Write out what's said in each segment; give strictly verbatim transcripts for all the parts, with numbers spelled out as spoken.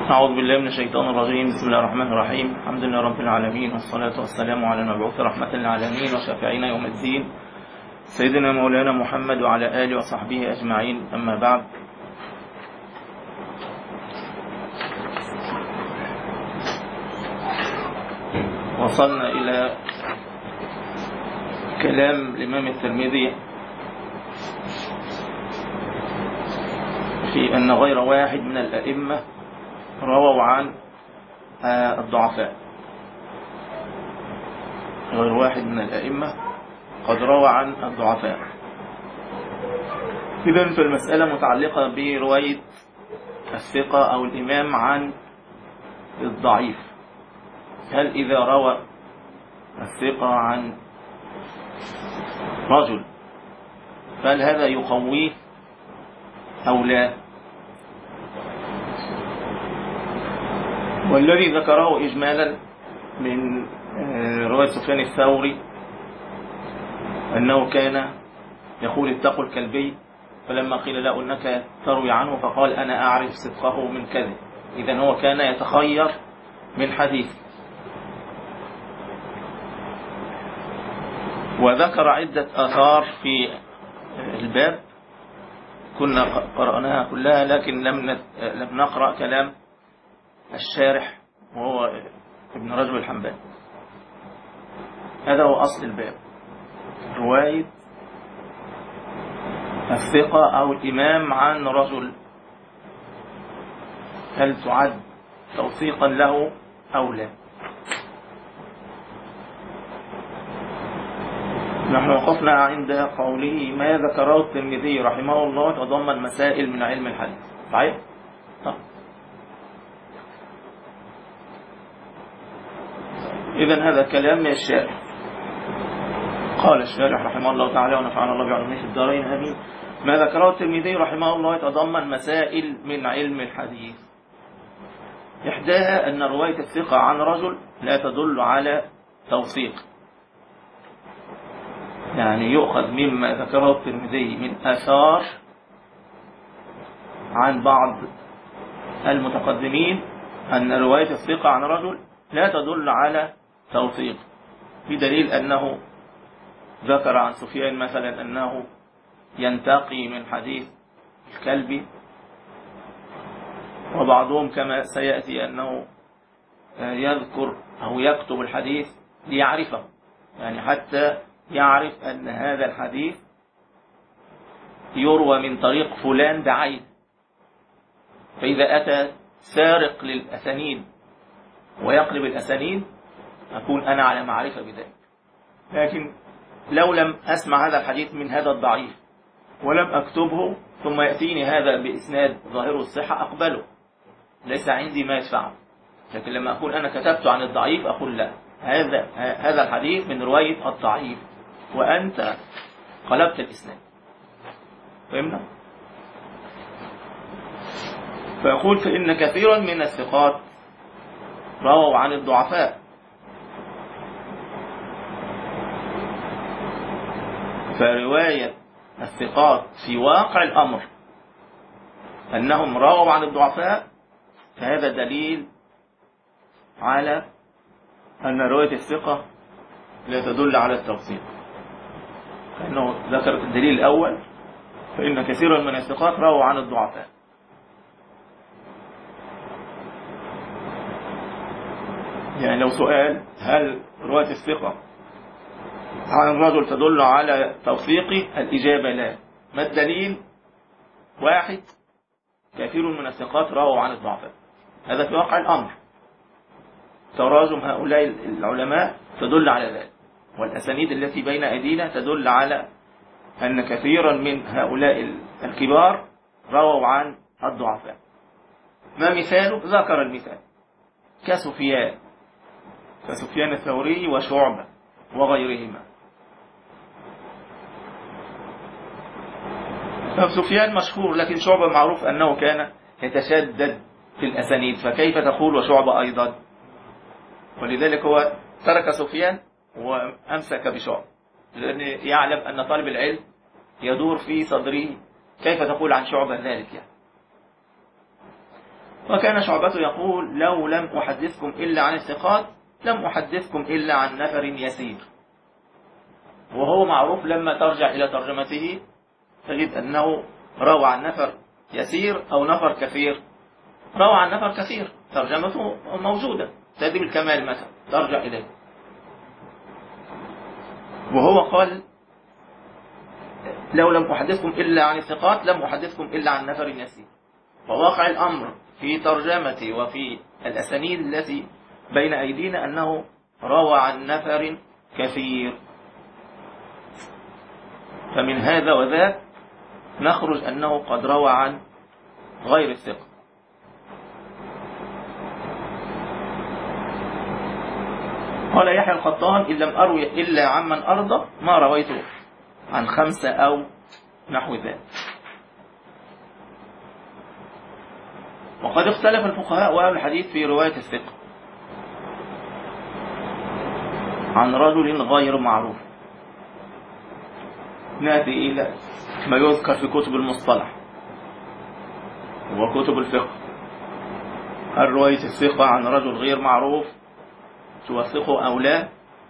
أعوذ بالله من الشيطان الرجيم. بسم الله الرحمن الرحيم. الحمد لله رب العالمين، والصلاة والسلام على المبعوث رحمة للعالمين وشافعين يوم الدين سيدنا مولانا محمد وعلى آله وصحبه أجمعين. أما بعد، وصلنا إلى كلام الإمام الترمذي في أن غير واحد من الأئمة رووا عن الضعفاء. غير واحد من الأئمة قد روى عن الضعفاء. إذن فالمسألة متعلقة برواية الثقة أو الإمام عن الضعيف. هل إذا روى الثقة عن رجل فهل هذا يقويه أو لا؟ والذي ذكره إجمالا من رواية سفيان الثوري أنه كان يقول اتقوا الكلبي، فلما قيل له أنك تروي عنه فقال أنا أعرف صدقه من كذب. إذن هو كان يتخير من حديث. وذكر عدة آثار في الباب كنا قرأناها كلها، لكن لم لم نقرأ كلام الشارح وهو ابن رجب الحنبلي. هذا هو أصل الباب، رواية الثقة أو الإمام عن رجل، هل تعد توثيقا له أو لا؟ نحن وقفنا عند قوله ما ذكره الترمذي رحمه الله تضمن مسائل من علم الحديث. صحيح؟ إذن هذا كلام من الشارح. قال الشارح رحمه الله تعالى ونفعنا الله بعلمه في الدارين آمين: ما ذكره الترمذي رحمه الله يتضمن مسائل من علم الحديث. إحداها أن رواية الثقة عن رجل لا تدل على توثيق، يعني يؤخذ مما ذكره الترمذي من آثار عن بعض المتقدمين أن رواية الثقة عن رجل لا تدل على توثيق، بدليل أنه ذكر عن سفيان مثلا أنه ينتقي من حديث الكلبي، وبعضهم كما سيأتي أنه يذكر أو يكتب الحديث ليعرفه، يعني حتى يعرف أن هذا الحديث يروى من طريق فلان بعين، فإذا أتى سارق للأسانيد ويقلب الأسانيد أكون أنا على معرفة بذلك. لكن لو لم أسمع هذا الحديث من هذا الضعيف ولم أكتبه ثم يأتيني هذا بإسناد ظاهره الصحة أقبله، ليس عندي ما يدفعه. لكن لما أكون أنا كتبت عن الضعيف أقول لا، هذا هذا الحديث من رواية الضعيف وأنت قلبت الإسناد. فهمنا؟ فيقول فإن كثيرا من الثقات رووا عن الضعفاء، فرواية الثقات في واقع الأمر أنهم رووا عن الضعفاء، فهذا دليل على أن رواية الثقة لا تدل على التوثيق، لأنه ذكر الدليل الأول فإن كثيرا من الثقات رووا عن الضعفاء. يعني لو سؤال هل رواية الثقة عن الرجل تدل على توثيقه؟ الإجابة لا. ما الدليل؟ واحد، كثير من الثقات رووا عن الضعفاء، هذا في واقع الأمر. تراجم هؤلاء العلماء تدل على ذلك، والأسانيد التي بين أيدينا تدل على أن كثيرا من هؤلاء الكبار رووا عن الضعفاء. ما مثاله؟ ذكر المثال كسفيان كسفيان الثوري وشعبة وغيرهما. سفيان مشهور، لكن شعبة معروف أنه كان يتشدد في الأسانيد، فكيف تقول وشعبة أيضا؟ ولذلك هو ترك سفيان وأمسك بشعبة، لأنه يعلم أن طالب العلم يدور في صدره كيف تقول عن شعبة ذلك يعني. وكان شعبة يقول لو لم أحدثكم إلا عن الثقات لم أحدثكم إلا عن نفر يسير. وهو معروف لما ترجع إلى ترجمته تجد أنه روى عن نفر يسير أو نفر كثير. روى عن نفر كثير ترجمته موجودة، تهذيب الكمال مثلا ترجع إليه. وهو قال لو لم أحدثكم إلا عن الثقات لم أحدثكم إلا عن نفر يسير. فواقع الأمر في ترجمتي وفي الأسانيد التي بين أيدينا أنه روى عن نفر كثير. فمن هذا وذاك نخرج أنه قد روى عن غير الثقة. قال يحيى القطان إن لم أروي إلا عمن أرضى ما رويته عن خمسة أو نحو ذلك. وقد اختلف الفقهاء وأهل الحديث في رواية الثقة عن رجل غير معروف. نأتي إلى ما يذكر في كتب المصطلح وكتب الفقه. هل رواية الثقة عن رجل غير معروف توثقه أو لا؟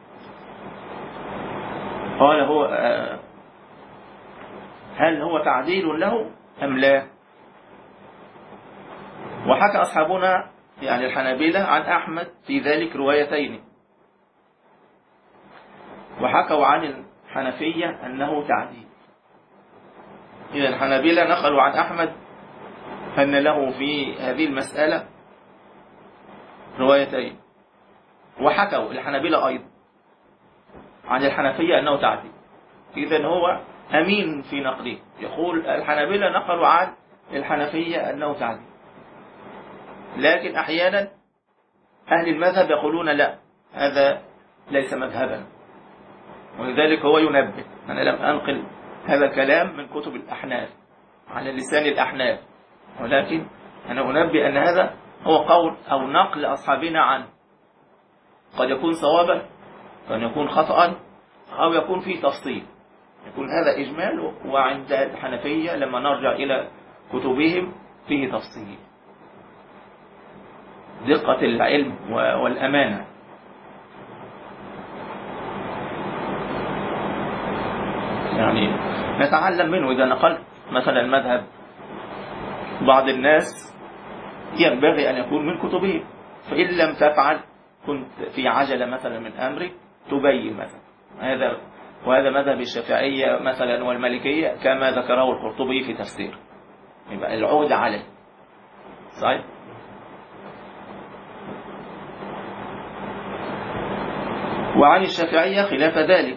قال هو هل هو تعديل له أم لا؟ وحكى أصحابنا يعني الحنابلة عن أحمد في ذلك روايتين، وحكوا عن الحنفية أنه تعديل. إذا الحنابلة نقلوا عن أحمد أن له في هذه المسألة روايتين، وحكوا الحنابلة أيضا عن الحنفية أنه تعديل. إذا هو أمين في نقله. يقول الحنابلة نقلوا عن الحنفية أنه تعديل، لكن أحيانا أهل المذهب يقولون لا هذا ليس مذهبا، ولذلك هو ينبه. أنا لم أنقل هذا الكلام من كتب الأحناف على لسان الأحناف، ولكن أنا أنبه أن هذا هو قول أو نقل أصحابنا عنه. قد يكون صوابا، قد يكون خطأ، أو يكون فيه تفصيل، يكون هذا إجمال، وعند الحنفية لما نرجع إلى كتبهم فيه تفصيل. دقة العلم والأمانة. يعني نتعلم منه. إذا نقلت مثلا مذهب بعض الناس ينبغي أن يكون من كتبهم، فإن لم تفعل كنت في عجلة مثلا من أمرك تبين مثلا هذا. وهذا مذهب الشافعية مثلا والمالكية كما ذكره القرطبي في تفسير، يبقى العود عليه. صحيح. وعن الشافعية خلاف ذلك،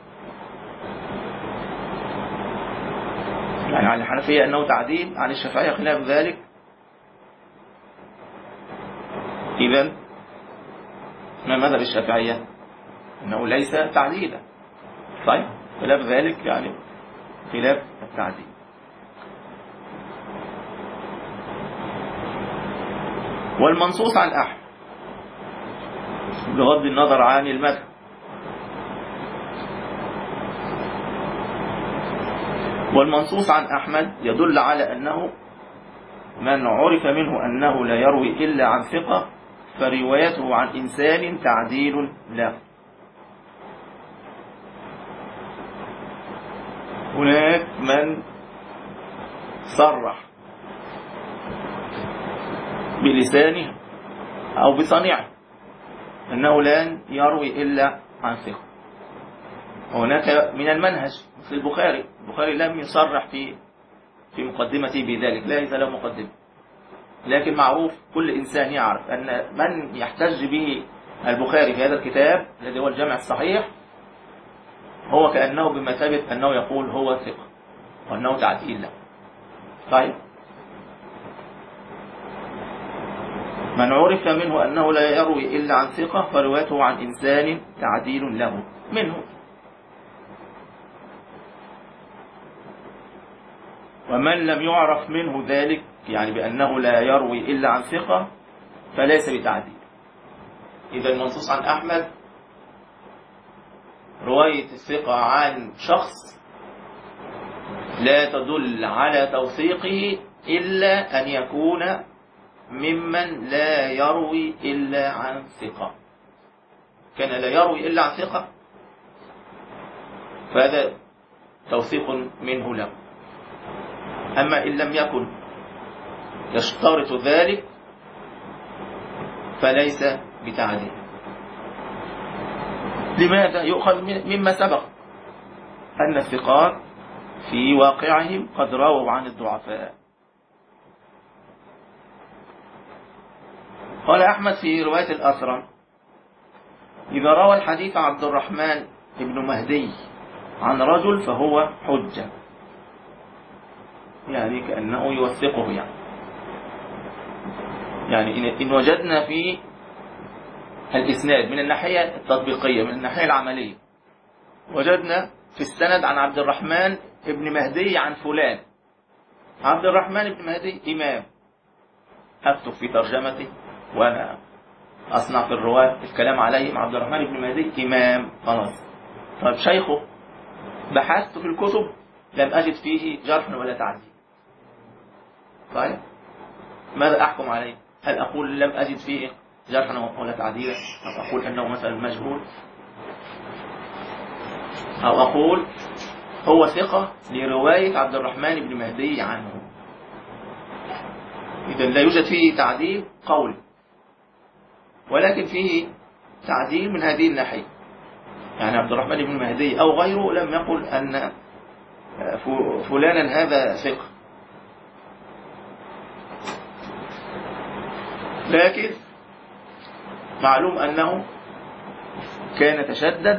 يعني عن الحنفية أنه تعديل، عن الشافعية خلاف ذلك. إذن ما مذهب الشافعية؟ أنه ليس تعديلا. طيب خلاف ذلك يعني خلاف التعديل. والمنصوص عن أحمد بغض النظر عن المذهب، والمنصوص عن أحمد يدل على أنه من عرف منه أنه لا يروي إلا عن ثقة فروايته عن إنسان تعديل له. هناك من صرح بلسانه أو بصنيعه أنه لن يروي إلا عن ثقة. وهناك من المنهج مثل البخاري. البخاري لم يصرح في في مقدمته بذلك، ليس له مقدمة، لكن معروف كل إنسان يعرف أن من يحتج به البخاري في هذا الكتاب الذي هو الجامع الصحيح هو كأنه بمثابة أنه يقول هو ثقة وأنه تعديل له. طيب من عرف منه أنه لا يروي إلا عن ثقة فروايته عن إنسان تعديل له منه. ومن لم يعرف منه ذلك يعني بأنه لا يروي إلا عن ثقة فليس بتعديل. إذا المنصوص عن أحمد رواية الثقة عن شخص لا تدل على توثيقه إلا أن يكون ممن لا يروي إلا عن ثقة. كان لا يروي إلا عن ثقة فهذا توثيق منه له. أما إن لم يكن يشترط ذلك فليس بتعديل. لماذا؟ يؤخذ مما سبق أن الثقات في واقعهم قد رووا عن الضعفاء. قال أحمد في رواية الأثرم: إذا روى الحديث عبد الرحمن بن مهدي عن رجل فهو حجة، يعني كأنه يوثقه. يعني يعني إن وجدنا في الإسناد من الناحية التطبيقية، من الناحية العملية، وجدنا في السند عن عبد الرحمن بن مهدي عن فلان. عبد الرحمن بن مهدي إمام، أكتب في ترجمته وأنا أصنع في الرواة الكلام عليه. عبد الرحمن بن مهدي إمام، خلاص. طيب شيخه بحثت في الكتب لم أجد فيه جرح ولا تعديل. طيب ماذا أحكم عليه؟ هل أقول لم أجد فيه جرحا ولا تعديلا، أو أقول أنه مثلا مجهول، أو أقول هو ثقة لرواية عبد الرحمن بن مهدي عنه؟ إذن لا يوجد فيه تعديل قولي، ولكن فيه تعديل من هذه الناحية. يعني عبد الرحمن بن مهدي أو غيره لم يقل أن فلانا هذا ثقة، لكن معلوم أنه كان تشدد،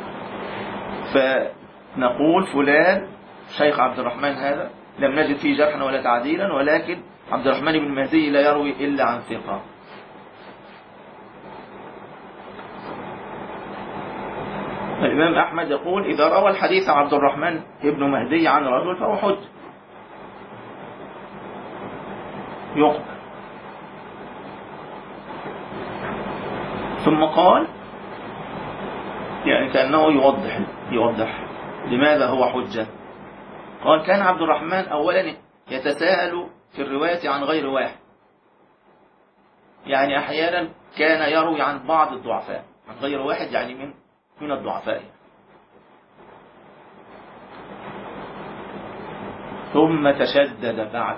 فنقول فلان شيخ عبد الرحمن هذا لم نجد فيه جرحا ولا تعديلا، ولكن عبد الرحمن بن مهدي لا يروي إلا عن ثقة. الإمام أحمد يقول: إذا روى الحديث عبد الرحمن بن مهدي عن رجل فهو حج، يقبل. ثم قال، يعني كأنه يوضح يوضح لماذا هو حجة. قال: كان عبد الرحمن أولا يتساهل في الرواية عن غير واحد، يعني أحيانا كان يروي عن بعض الضعفاء، عن غير واحد يعني من من الضعفاء. ثم تشدد بعد،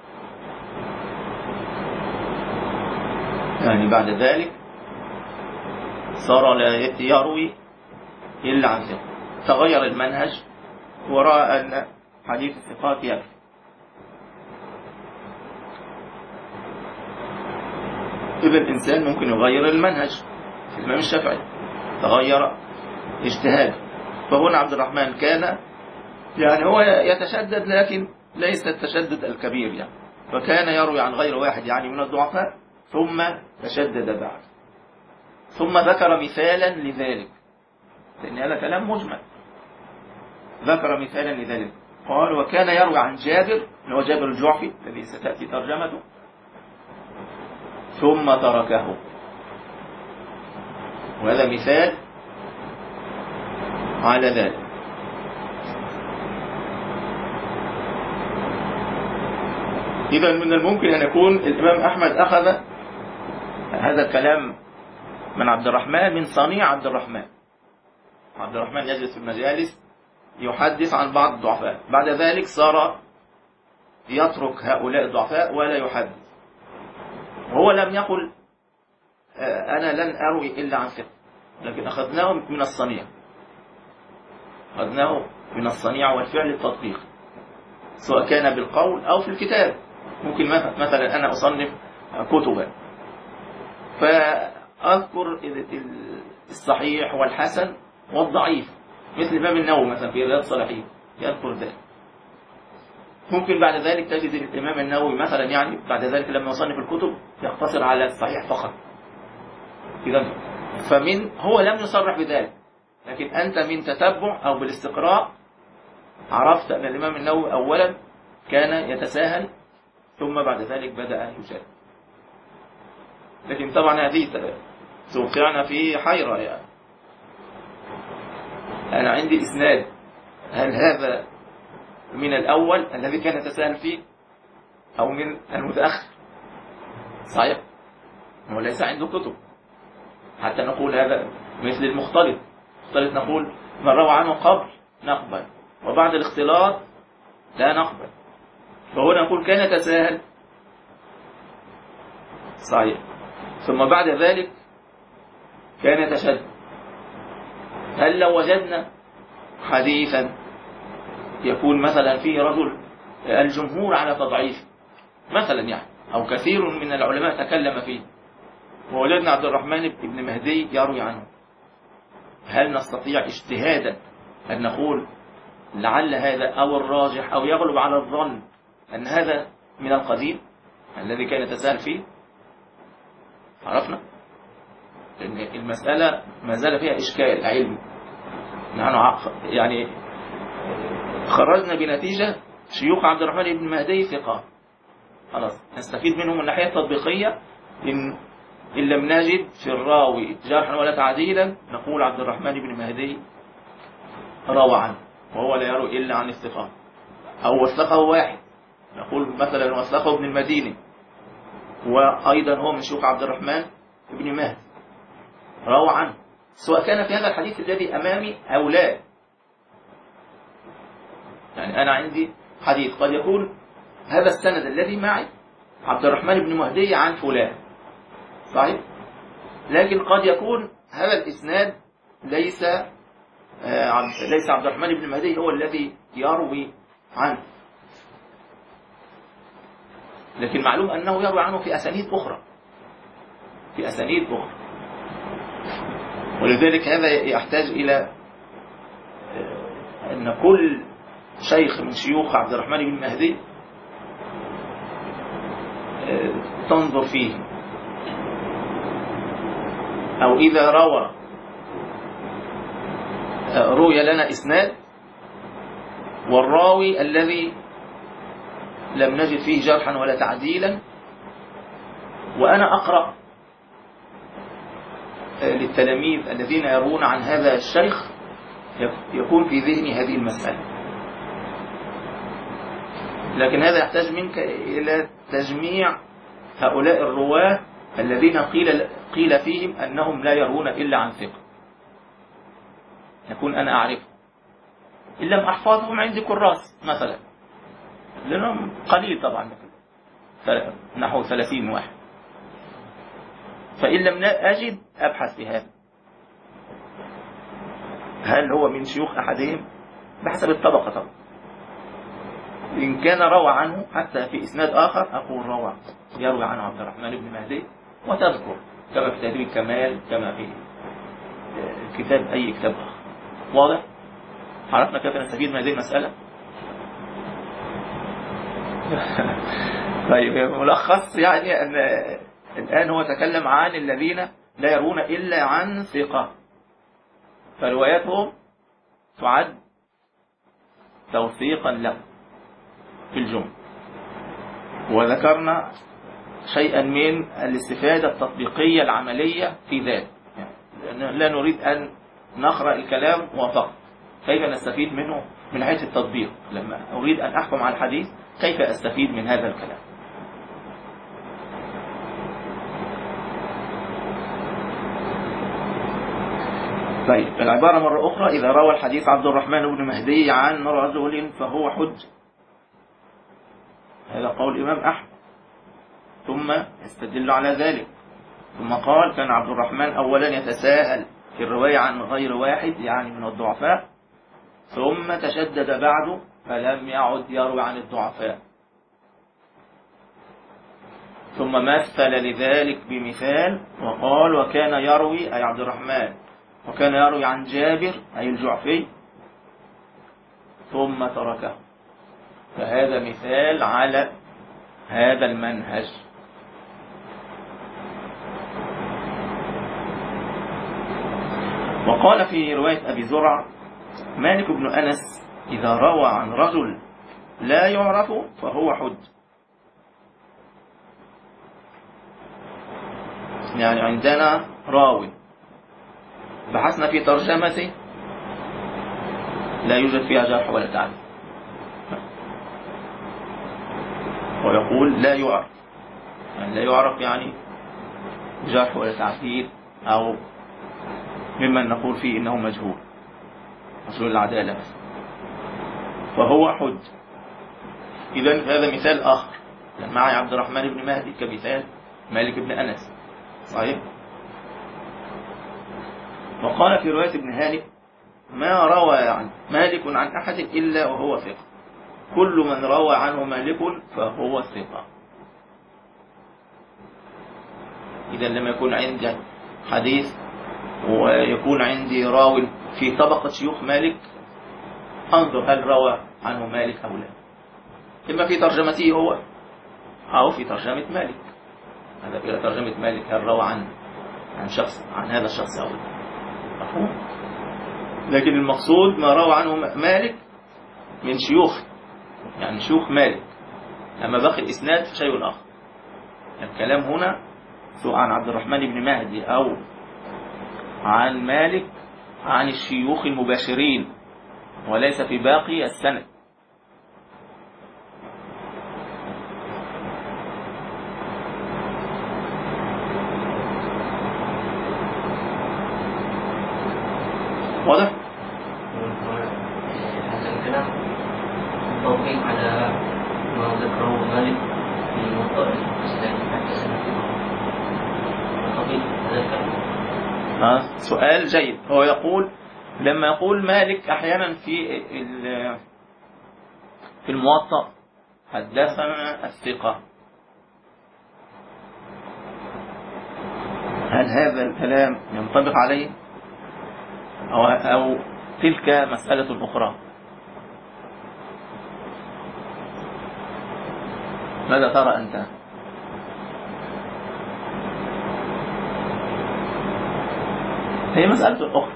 يعني بعد ذلك صار لا يروي إلا عن ثقة، تغير المنهج ورأى أن حديث الثقات يكفي. إذا الإنسان ممكن يغير المنهج. في الإمام الشافعي تغير اجتهاد، فهنا عبد الرحمن كان يعني هو يتشدد لكن ليس التشدد الكبير، يعني فكان يروي عن غير واحد يعني من الضعفاء، ثم تشدد بعد. ثم ذكر مثالا لذلك، لأن هذا كلام مجمل. ذكر مثالا لذلك، قال: وكان يروي عن جابر، هو جابر الجعفي الذي ستأتي ترجمته، ثم تركه. وهذا مثال على ذلك. إذا من الممكن أن يكون الإمام أحمد أخذ هذا الكلام من عبد الرحمن من صنيع عبد الرحمن. عبد الرحمن يجلس في المجالس يحدث عن بعض الضعفاء، بعد ذلك صار يترك هؤلاء الضعفاء ولا يحدث، وهو لم يقل أنا لن أروي إلا عن ثقة، لكن أخذناه من الصنيع، أخذناه من الصنيع والفعل التطبيق، سواء كان بالقول أو في الكتاب. ممكن مثلا أنا أصنف كتبا فأذكر الصحيح والحسن والضعيف، مثل الإمام النووي مثلا في رياض الصالحين يذكر ذلك. ممكن بعد ذلك تجد الإمام النووي مثلا يعني بعد ذلك لما يصنف الكتب يقتصر على الصحيح فقط. إذا فمن هو لم يصرح بذلك، لكن أنت من تتبع أو بالاستقراء عرفت أن الإمام النووي أولا كان يتساهل، ثم بعد ذلك بدأ يجاد. لكن طبعا هذه توقعنا في حيرة، يعني أنا عندي إسناد، هل هذا من الأول الذي كان يتساهل فيه أو من المتأخر؟ صحيح؟ هو ليس عنده كتب حتى نقول هذا، مثل المختلط. المختلط نقول من روى عنه قبل نقبل، وبعد الاختلاط لا نقبل. فهنا نقول كان يتساهل. صحيح. ثم بعد ذلك كان يتشدد. هل لو وجدنا حديثا يكون مثلا فيه رجل الجمهور على تضعيف مثلا يعني، أو كثير من العلماء تكلم فيه، ووجدنا عبد الرحمن بن مهدي يروي عنه، هل نستطيع اجتهادا أن نقول لعل هذا أو الراجح أو يغلب على الظن أن هذا من القديم الذي كان يتساهل فيه؟ عرفنا أن المسألة ما زال فيها إشكال علمي. نحن يعني خرجنا بنتيجة شيوخ عبد الرحمن بن مهدي ثقة، خلاص نستفيد منهم من الناحية التطبيقية. إن إن لم نجد في الراوي جرحا ولا تعديلا نقول عبد الرحمن بن مهدي روى عنه وهو لا يروي إلا عن الثقات، أو وثقه واحد نقول مثلا وثقه ابن المديني وأيضا هو من شيوخ عبد الرحمن بن مهدي روى عنه، سواء كان في هذا الحديث الذي أمامي أو لا. يعني أنا عندي حديث قد يكون هذا السند الذي معي عبد الرحمن بن مهدي عن فلان، صحيح، لكن قد يكون هذا الإسناد ليس آه ليس عبد الرحمن بن مهدي هو الذي يروي عنه، لكن معلوم أنه يروي عنه في أسانيد أخرى في أسانيد أخرى ولذلك هذا يحتاج إلى أن كل شيخ من شيوخ عبد الرحمن بن مهدي تنظر فيه، أو إذا روى روي لنا إسناد والراوي الذي لم نجد فيه جرحا ولا تعديلا، وأنا أقرأ للتلاميذ الذين يروون عن هذا الشيخ يكون في ذهني هذه المسألة. لكن هذا يحتاج منك إلى تجميع هؤلاء الرواة الذين قيل قيل فيهم أنهم لا يروون إلا عن ثقة، يكون أنا أعرفهم. إن لم أحفظهم عندي كراس مثلا، لأنهم قليل طبعا نحو ثلاثين واحد، فإن لم أجد أبحث في هذا، هل هو من شيوخ أحدهم بحسب الطبقة طبعا. إن كان روى عنه حتى في إسناد آخر أقول روى يروي عنه عبد الرحمن بن مهدي، وتذكر كما في تهذيب الكمال كما في كتاب أي كتاب آخر. واضح؟ عرفنا كيف نستفيد من هذه المسألة؟ طيب ملخص يعني أن الآن هو تكلم عن الذين لا يرون إلا عن ثقة، فرواياتهم تعد توثيقا له في الجملة، وذكرنا شيئا من الاستفادة التطبيقية العملية في ذلك. يعني لا نريد أن نقرأ الكلام وفقط، كيف نستفيد منه من حيث التطبيق. لما أريد أن أحكم على الحديث كيف أستفيد من هذا الكلام. طيب العبارة مرة أخرى: إذا روى الحديث عبد الرحمن بن مهدي عن رجل فهو حج. هذا قول الإمام أحمد، ثم يستدل على ذلك، ثم قال: كان عبد الرحمن أولا يتساهل في الرواية عن غير واحد يعني من الضعفاء، ثم تشدد بعده فلم يعد يروي عن الضعفاء، ثم مثل لذلك بمثال وقال: وكان يروي أي عبد الرحمن وكان يروي عن جابر أي الجعفي ثم تركه. فهذا مثال على هذا المنهج. وقال في رواية أبي زرع: مالك بن أنس إذا روى عن رجل لا يعرف فهو حج. يعني عندنا راوي بحثنا في ترجمته لا يوجد فيها جرح ولا تعديل، ويقول لا يعرف، يعني لا يعرف يعني جرح ولا تعديل، أو ممن نقول فيه إنه مجهول مجهول العدالة بس، فهو حج. إذن هذا مثال آخر، معي عبد الرحمن بن مهدي كمثال مالك بن أنس، صحيح. وقال في رواية ابن هانئ: ما روى عن مالك عن أحد إلا وهو ثقة، كل من روى عنه مالك فهو ثقة. إذا لما يكون عندي حديث ويكون عندي راو في طبقة شيوخ مالك، أنظر هل روى عنه مالك أو لا، إما في ترجمته هو أو في ترجمة مالك. هذا في ترجمة مالك هل روى عن عن شخص عن هذا الشخص أو لا، مفهوم. لكن المقصود ما روى عنه مالك من شيوخ، يعني شيوخ مالك. أما باقي الإسناد شيء آخر. الكلام هنا سواء عن عبد الرحمن بن مهدي أو عن مالك عن الشيوخ المباشرين، وليس في باقي السند. واضح؟ هذا الكلام توقيع على ما ذكره مالك في موضوع الإسلام حتى سنة هذا الكلام. آه سؤال جيد. هو يقول لما يقول مالك أحيانا في في الموطأ حدثنا الثقة، هل هذا الكلام ينطبق عليه أو, أو تلك مسألة أخرى؟ ماذا ترى أنت؟ هي مسألة أخرى.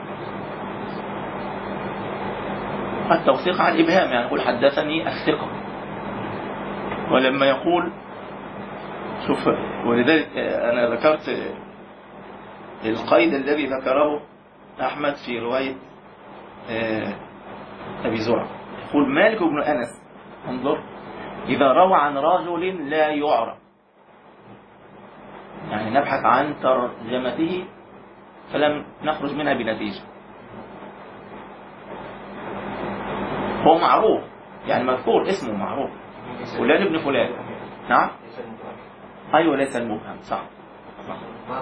التوثيق عن الإبهام، يعني يقول حدثني الثقة، ولما يقول شوف، ولذلك أنا ذكرت القيد الذي ذكره أحمد في رواية أبي زرع، يقول مالك بن أنس، انظر، إذا روى عن رجل لا يعرف، يعني نبحث عن ترجمته فلم نخرج منها بنتيجة، هو معروف يعني مذكور اسمه معروف، فلان ابن فلان. نعم، أيوة ليس المبهم، صح, صح.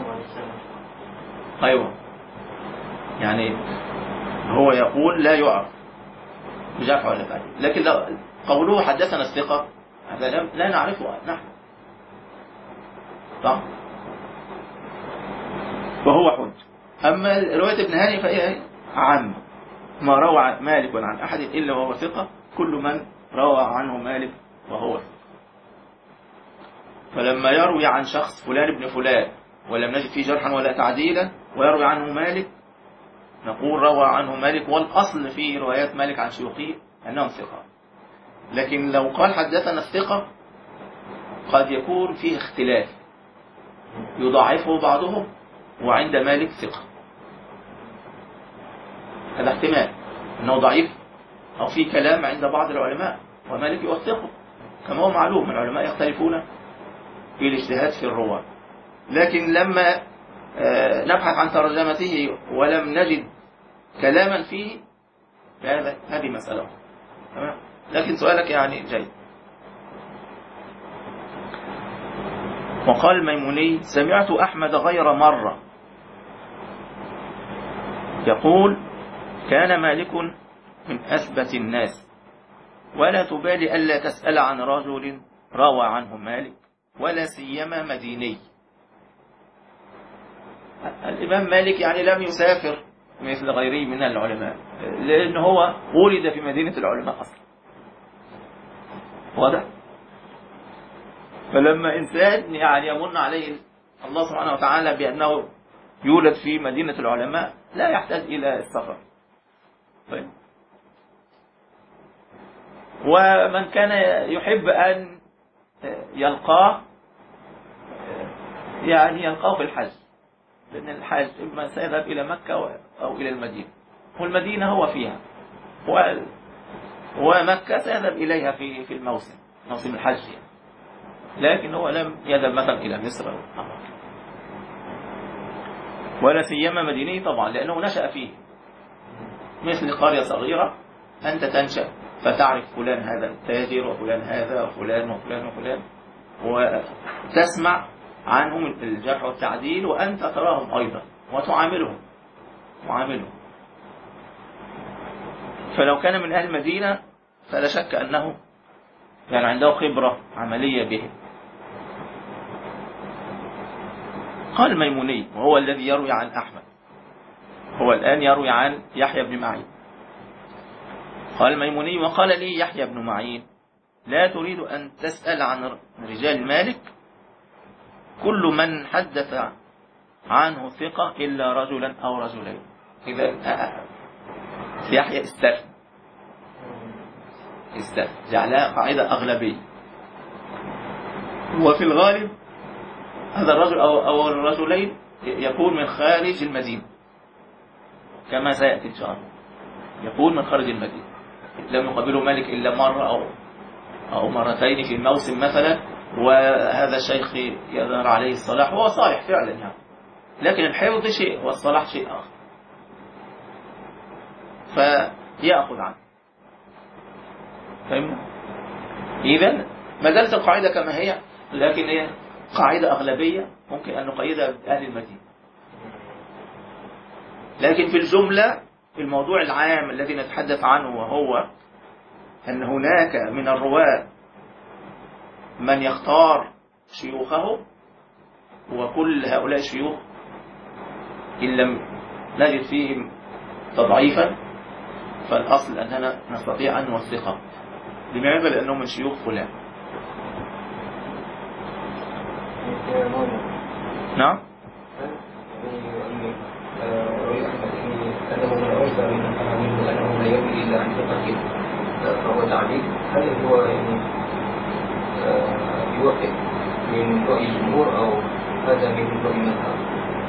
أيوة، يعني هو يقول لا يعرف بجرح ولا تعديل، لكن لو قوله حدثنا الثقة هذا لا نعرفه نحن، صح، وهو حج. أما رواية ابن هانئ فهي عامة، ما روى مالك عن أحد إلا وهو ثقة، كل من روى عنه مالك وهو ثقة. فلما يروي عن شخص فلان ابن فلان ولم نجد فيه جرحا ولا تعديلا ويروي عنه مالك، نقول روى عنه مالك، والأصل في روايات مالك عن شيوخه أنهم ثقة. لكن لو قال حدثنا الثقة قد يكون فيه اختلاف، يضاعفه بعضهم وعند مالك ثقة، هذا احتمال أنه ضعيف أو في كلام عند بعض العلماء ومالك يوثقه، كما هو معلوم العلماء يختلفون في الاجتهاد في الرواة. لكن لما نبحث عن ترجمته ولم نجد كلاما فيه، هذه مسألة تمام. لكن سؤالك يعني جيد. وقال الميموني: سمعت أحمد غير مرة يقول: كان مالك من أثبت الناس، ولا تبالي ألا تسأل عن رجل روى عنه مالك، ولا سيما مديني. الإمام مالك يعني لم يسافر مثل غيره من العلماء، لأنه هو ولد في مدينة العلماء أصلا، واضح؟ فلما إنسان يعني يمن عليه الله سبحانه وتعالى بأنه يولد في مدينة العلماء لا يحتاج إلى السفر. طيب. ومن كان يحب أن يلقاه يعني يلقاه في الحج، لأن الحج إما سيذهب إلى مكة أو إلى المدينة، والمدينة هو فيها، ومكة سيذهب إليها في في الموسم موسم الحج يعني. لكن هو لم يذهب مثلا إلى مصر ولا سيما مديني طبعا لأنه نشأ فيه، مثل قرية صغيرة أنت تنشأ فتعرف فلان هذا التاجر وفلان هذا وفلان وفلان وفلان، وتسمع عنهم الجرح والتعديل وأنت تراهم أيضا وتعاملهم معاملهم. فلو كان من أهل المدينة فلا شك أنه يعني عنده خبرة عملية به. قال الميموني وهو الذي يروي عن أحمد، هو الآن يروي عن يحيى بن معين. قال الميموني وقال لي يحيى بن معين لا تريد أن تسأل عن رجال مالك، كل من حدث عنه ثقة إلا رجلا أو رجلين. إذا يحيى استثنى استثنى جعلها قاعدة أغلبية، وفي الغالب هذا الرجل أو, أو الرجلين يكون من خارج المدينة كما سيأتي إن شاء الله، يكون من خارج المدينة لم يقابله مالك إلا مرة أو أو مرتين في الموسم مثلا، وهذا الشيخ يظهر عليه الصلاح وهو صالح فعلا يعني، لكن الحفظ شيء والصلاح شيء آخر، فيأخذ عنه. فهمنا؟ إذن ما زالت القاعدة كما هي، لكن هي قاعدة أغلبية ممكن أن نقيدها بأهل المدينة. لكن في الجملة الموضوع العام الذي نتحدث عنه وهو أن هناك من الرواة من يختار شيوخه، وكل هؤلاء الشيوخ إن لم نجد فيهم تضعيفا فالأصل أننا نستطيع أن نوثقه. لماذا؟ لأنه من شيوخ فلان. نعم. فهو تعليق هل هو يعني يوافق من رأي الجمهور أو هذا من رأي المذهب؟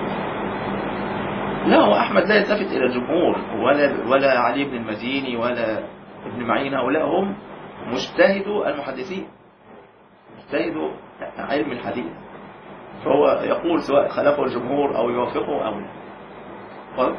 لا، هو أحمد لا يلتفت إلى الجمهور ولا ولا علي بن المديني ولا ابن معين، هؤلاء هم مجتهدوا المحدثين، مجتهدوا علم الحديث، فهو يقول سواء خلفه الجمهور أو يوافقه أو لا. قال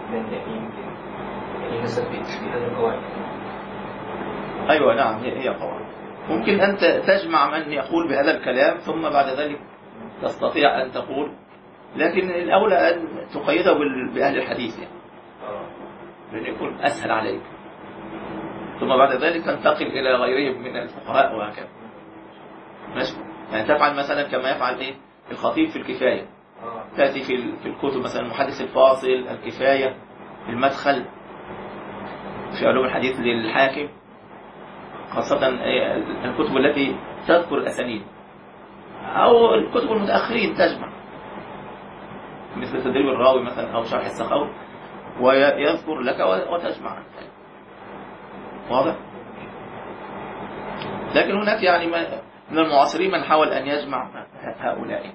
يعني نستفيد في هذا القواعد. أيوة نعم، هي هي قواعد. ممكن أنت تجمع من يقول بهذا الكلام ثم بعد ذلك تستطيع أن تقول، لكن الأولى أن تقيده بأهل الحديث يعني، لأن يكون أسهل عليك، ثم بعد ذلك تنتقل إلى غيرهم من الفقهاء وهكذا. ماشي؟ يعني تفعل مثلا كما يفعل إيه الخطيب في الكفاية، تأتي في في الكتب مثلا المحدث الفاصل، الكفاية، المدخل في علوم الحديث للحاكم، خاصة الكتب التي تذكر الأسانيد، أو الكتب المتأخرين تجمع مثل تدريب الراوي مثلا أو شرح السخاوي، ويذكر لك وتجمع. واضح؟ لكن هناك يعني من المعاصرين من حاول أن يجمع هؤلاء.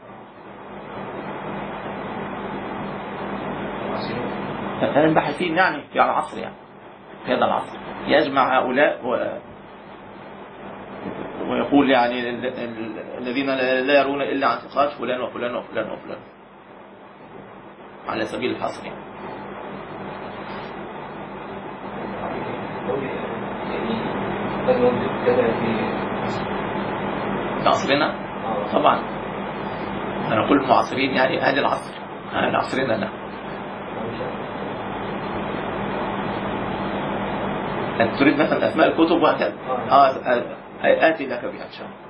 الباحثين يعني في العصر يعني في هذا العصر يجمع هؤلاء و... ويقول يعني الذين لا يرون إلا عن ثقات فلان وفلان وفلان وفلان على سبيل الحصر يعني. في عصرنا طبعا، أنا أقول المعاصرين يعني أهل العصر، أهل عصرنا لا. أنت تريد مثلا أسماء الكتب وهكذا؟ آه آتي لك بها إن شاء الله،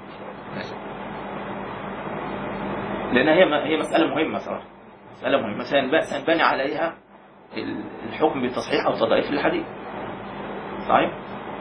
لأن هي هي مسألة مهمة صراحة، مسألة مهمة سنبني عليها الحكم بالتصحيح أو تضعيف للحديث. صحيح؟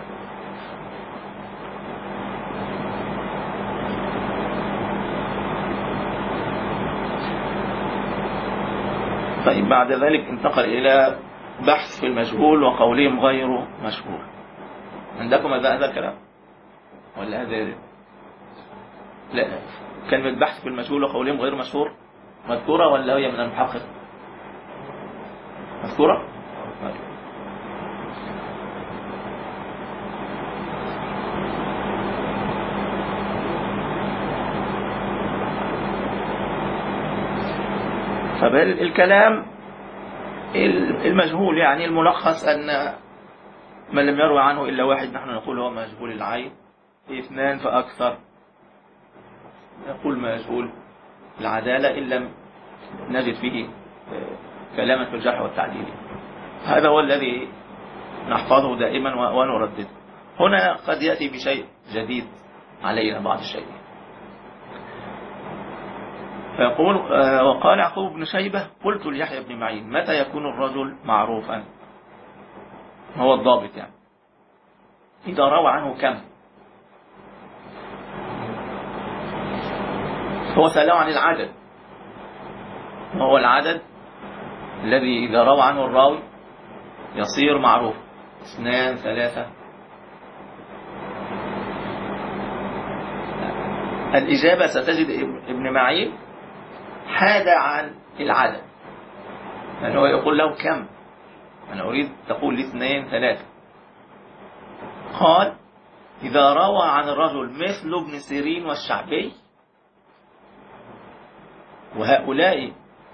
طيب بعد ذلك انتقل إلى بحث في المجهول وقولهم غير مشهور. عندكم هذا الكلام ولا هذا؟ لا، كلمة بحث في المجهول وقولهم غير مشهور مذكورة ولا هي من المحقق؟ مذكورة؟ فالكلام المجهول يعني الملخص أن من لم يروي عنه إلا واحد نحن نقول هو مجهول العين، اثنان فأكثر نقول مجهول العدالة إن لم نجد فيه كلاما في الجرح والتعديل. هذا هو الذي نحفظه دائما ونردده. هنا قد يأتي بشيء جديد علينا بعض الشيء، فيقول وقال يعقوب بن شيبة قلت ليحيى بن معين متى يكون الرجل معروفا؟ هو الضابط يعني إذا روى عنه كم. هو سأله عن العدد، وهو العدد الذي إذا روى عنه الراوي يصير معروف، اثنان ثلاثة. الإجابة ستجد ابن معين حاد عن العدد، يعني هو يقول له كم، أنا أريد تقول لي اثنين ثلاثة. قال إذا روى عن الرجل مثل ابن سيرين والشعبي وهؤلاء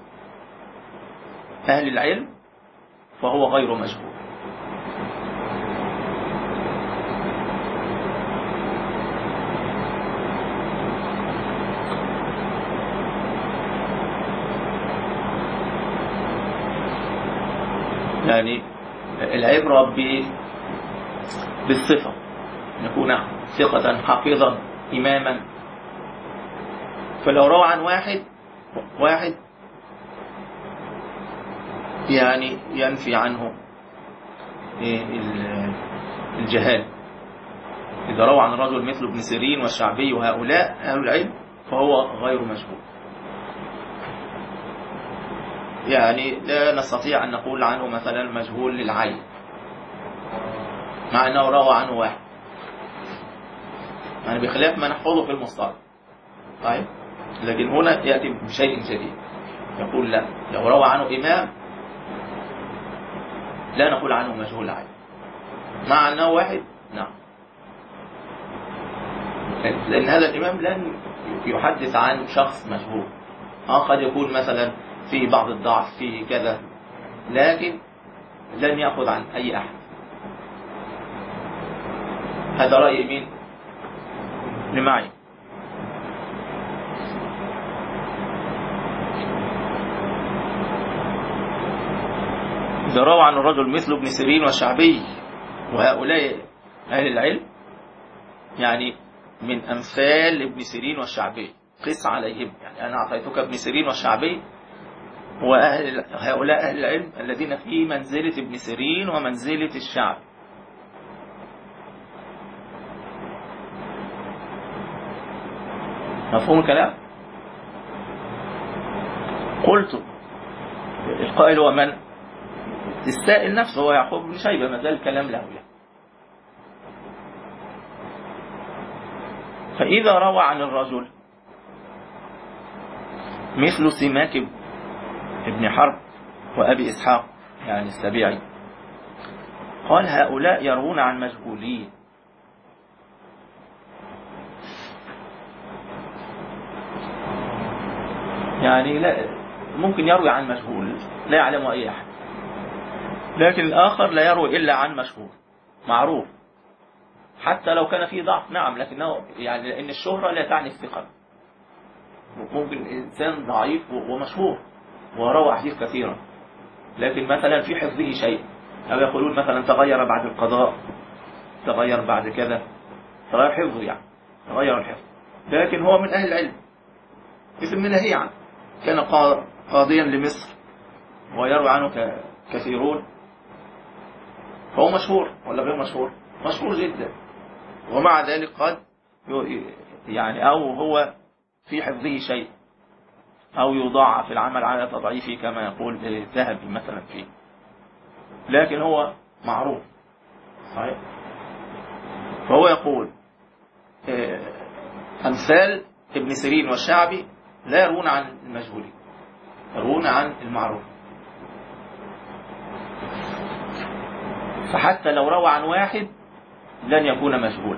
أهل العلم فهو غير مجهول. يعني العبرة بالصفة، نكون ثقة حافظا إماما. فلو روى عن واحد واحد يعني ينفي عنه الجهال. إذا روى عن الرجل مثل ابن سيرين والشعبي وهؤلاء أهل العلم فهو غير مجهول. يعني لا نستطيع أن نقول عنه مثلا مجهول للعين مع أنه روى عنه واحد، يعني بخلاف ما نحفظه في المصطلح. طيب، لكن هنا يأتي بشيء جديد، يقول لا، لو روى عنه إمام لا نقول عنه مجهول العين مع أنه واحد. نعم، لأن هذا الإمام لن يحدث عن شخص مجهول. آه قد يكون مثلا فيه بعض الضعف فيه كذا، لكن لن يأخذ عن أي أحد. هذا رأي مين؟ ابن معين. إذا روى عن الرجل مثل ابن سيرين والشعبي وهؤلاء أهل العلم، يعني من أمثال ابن سيرين والشعبي قس عليهم، يعني أنا أعطيتك ابن سيرين والشعبي وأهل هؤلاء أهل العلم الذين في منزلة ابن سيرين ومنزلة الشعب. مفهوم الكلام؟ قلت القائل هو من؟ السائل نفسه هو يعقوب بن شيبة، ما زال الكلام له يعني. فإذا روى عن الرجل مثل سماك ابن حرب وأبي إسحاق يعني السبيعي، قال هؤلاء يروون عن مجهولين. يعني لا ممكن يروي عن مجهول لا يعلمه أي أحد، لكن الآخر لا يروي إلا عن مشهور معروف، حتى لو كان فيه ضعف. نعم، لكنه يعني لأن الشهرة لا تعني الثقة. ممكن إنسان ضعيف ومشهور وروى أحاديث كثيرة، لكن مثلا في حفظه شيء، أو يقولون مثلا تغير بعد القضاء، تغير بعد كذا، تغير حفظه يعني تغير الحفظ، لكن هو من أهل العلم. مثل من هي كان قاضيا لمصر ويروي عنه كثيرون، فهو مشهور ولا غير مشهور؟ مشهور جدا، ومع ذلك قد يعني أو هو في حفظه شيء أو يضاعف العمل على تضعيفه كما يقول الذهبي مثلا فيه، لكن هو معروف صحيح. فهو يقول أمثال ابن سيرين والشعبي لا يرون عن المجهولين، يرون عن المعروف. فحتى لو روى عن واحد لن يكون مجهول.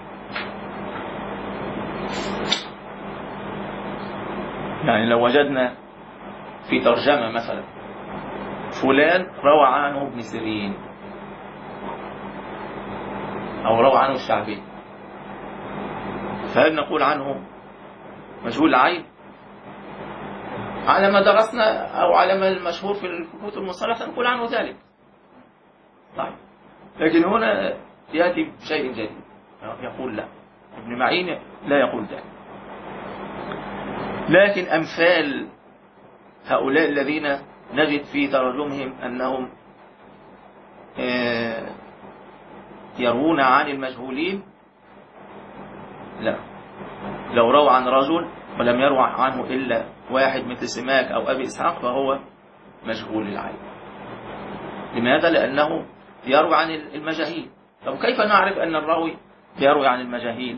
يعني لو وجدنا في ترجمة مثلا فلان روى عنه ابن سيرين أو روى عنه الشعبي، فهل نقول عنه مجهول العين على ما درسنا أو على ما المشهور في الكتب المصطلحة نقول عنه ذلك؟ طيب، لكن هنا يأتي بشيء جديد يقول لا، ابن معين لا يقول ذلك. لكن أمثال هؤلاء الذين نجد في ترجمهم أنهم يروون عن المجهولين، لا، لو روى عن رجل ولم يروى عنه إلا واحد مثل سماك أو أبي إسحاق فهو مجهول العين. لماذا؟ لأنه يروي عن المجاهيل. طب كيف نعرف أن الراوي يروي عن المجاهيل؟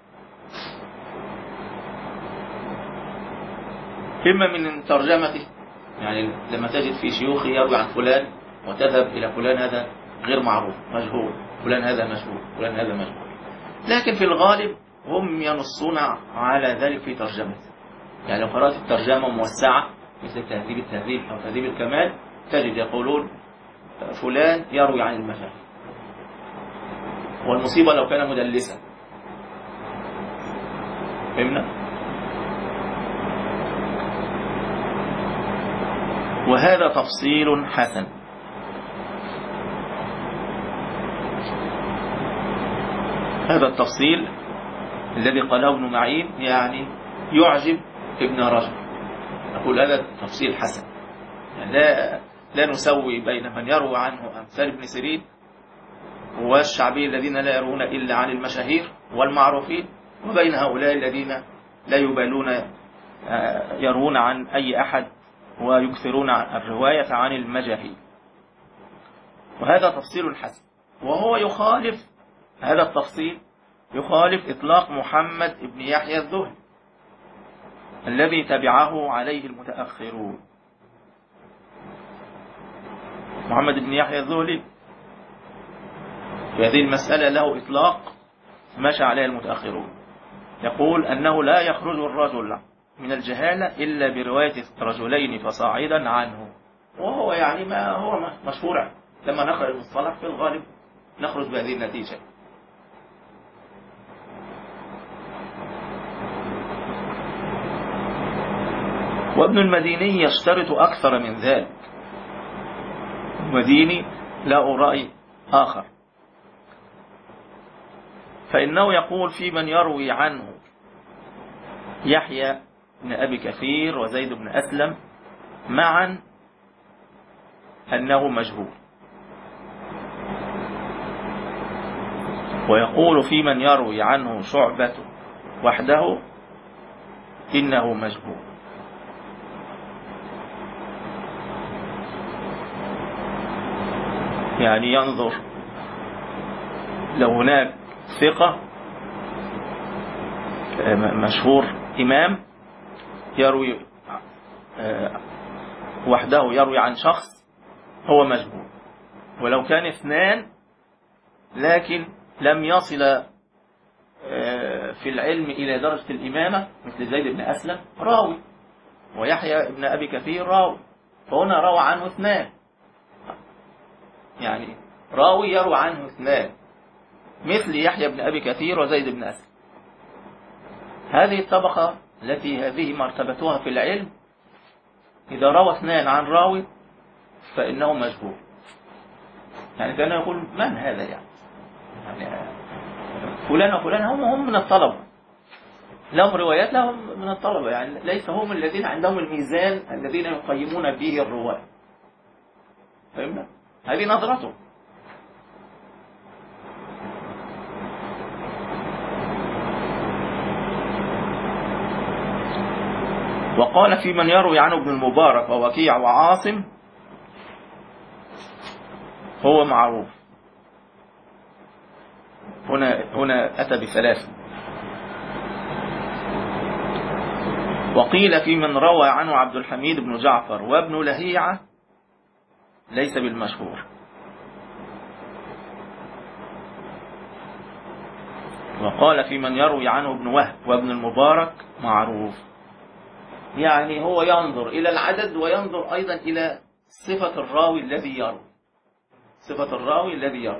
إما من ترجمته، يعني لما تجد في شيوخه يروي عن فلان وتذهب إلى فلان هذا غير معروف مجهول، فلان هذا مجهول، فلان هذا مجهول. لكن في الغالب هم ينصون على ذلك في ترجمته. يعني لو قرأت الترجمة موسعة مثل تهذيب التهذيب أو تهذيب الكمال تجد يقولون فلان يروي عن المجاهيل، والمصيبة لو كان مدلسا. فهمنا؟ وهذا تفصيل حسن. هذا التفصيل الذي قاله ابن معين يعني يعجب ابن رجب. أقول هذا تفصيل حسن، يعني لا لا نسوي بين من يروي عنه أمثال ابن سيرين والشعبي الذين لا يروون إلا عن المشاهير والمعروفين، وبين هؤلاء الذين لا يبالون يروون عن أي أحد ويكثرون الرواية عن المجاهيل. وهذا تفصيل حسن، وهو يخالف هذا التفصيل يخالف إطلاق محمد بن يحيى الذهلي الذي تبعه عليه المتأخرون. محمد بن يحيى الذهلي في هذه المسألة له إطلاق مشى عليه المتأخرون، يقول أنه لا يخرج الرجل من الجهالة إلا برواية رجلين فصاعدا عنه، وهو يعني ما هو مشهور. لما نقرأ المصطلح في الغالب نخرج بهذه النتيجة. وابن المديني يشترط أكثر من ذلك. المديني له رأي آخر، فإنه يقول في من يروي عنه يحيى بن أبي كثير وزيد بن أسلم معا أنه مجهول، ويقول في من يروي عنه شعبة وحده إنه مجهول. يعني ينظر لو هناك ثقة مشهور إمام يروي وحده يروي عن شخص هو مجهول، ولو كان اثنان لكن لم يصل في العلم إلى درجة الإمامة مثل زيد بن أسلم راوي ويحيى بن أبي كثير راوي، فهنا روى عنه اثنان، يعني راوي يروى عنه اثنان مثل يحيى بن أبي كثير وزيد بن أسلم. هذه الطبقة التي هذه مرتبتها في العلم إذا روى اثنان عن راوي فإنه مجهول. يعني كان يقول من هذا يعني, يعني فلان وفلان هم هم من الطلبة، لهم روايات لهم من الطلبة، يعني ليس هم الذين عندهم الميزان الذين يقيمون به الرواة. فهمنا؟ هذه نظرته. وقال في من يروي عنه ابن المبارك ووكيع وعاصم هو معروف. هنا هنا أتى بثلاثة. وقيل في من روى عنه عبد الحميد بن جعفر وابن لهيعة ليس بالمشهور. وقال في من يروي عنه ابن وهب وابن المبارك معروف. يعني هو ينظر إلى العدد وينظر أيضا إلى صفة الراوي الذي يروي، صفة الراوي الذي يروي،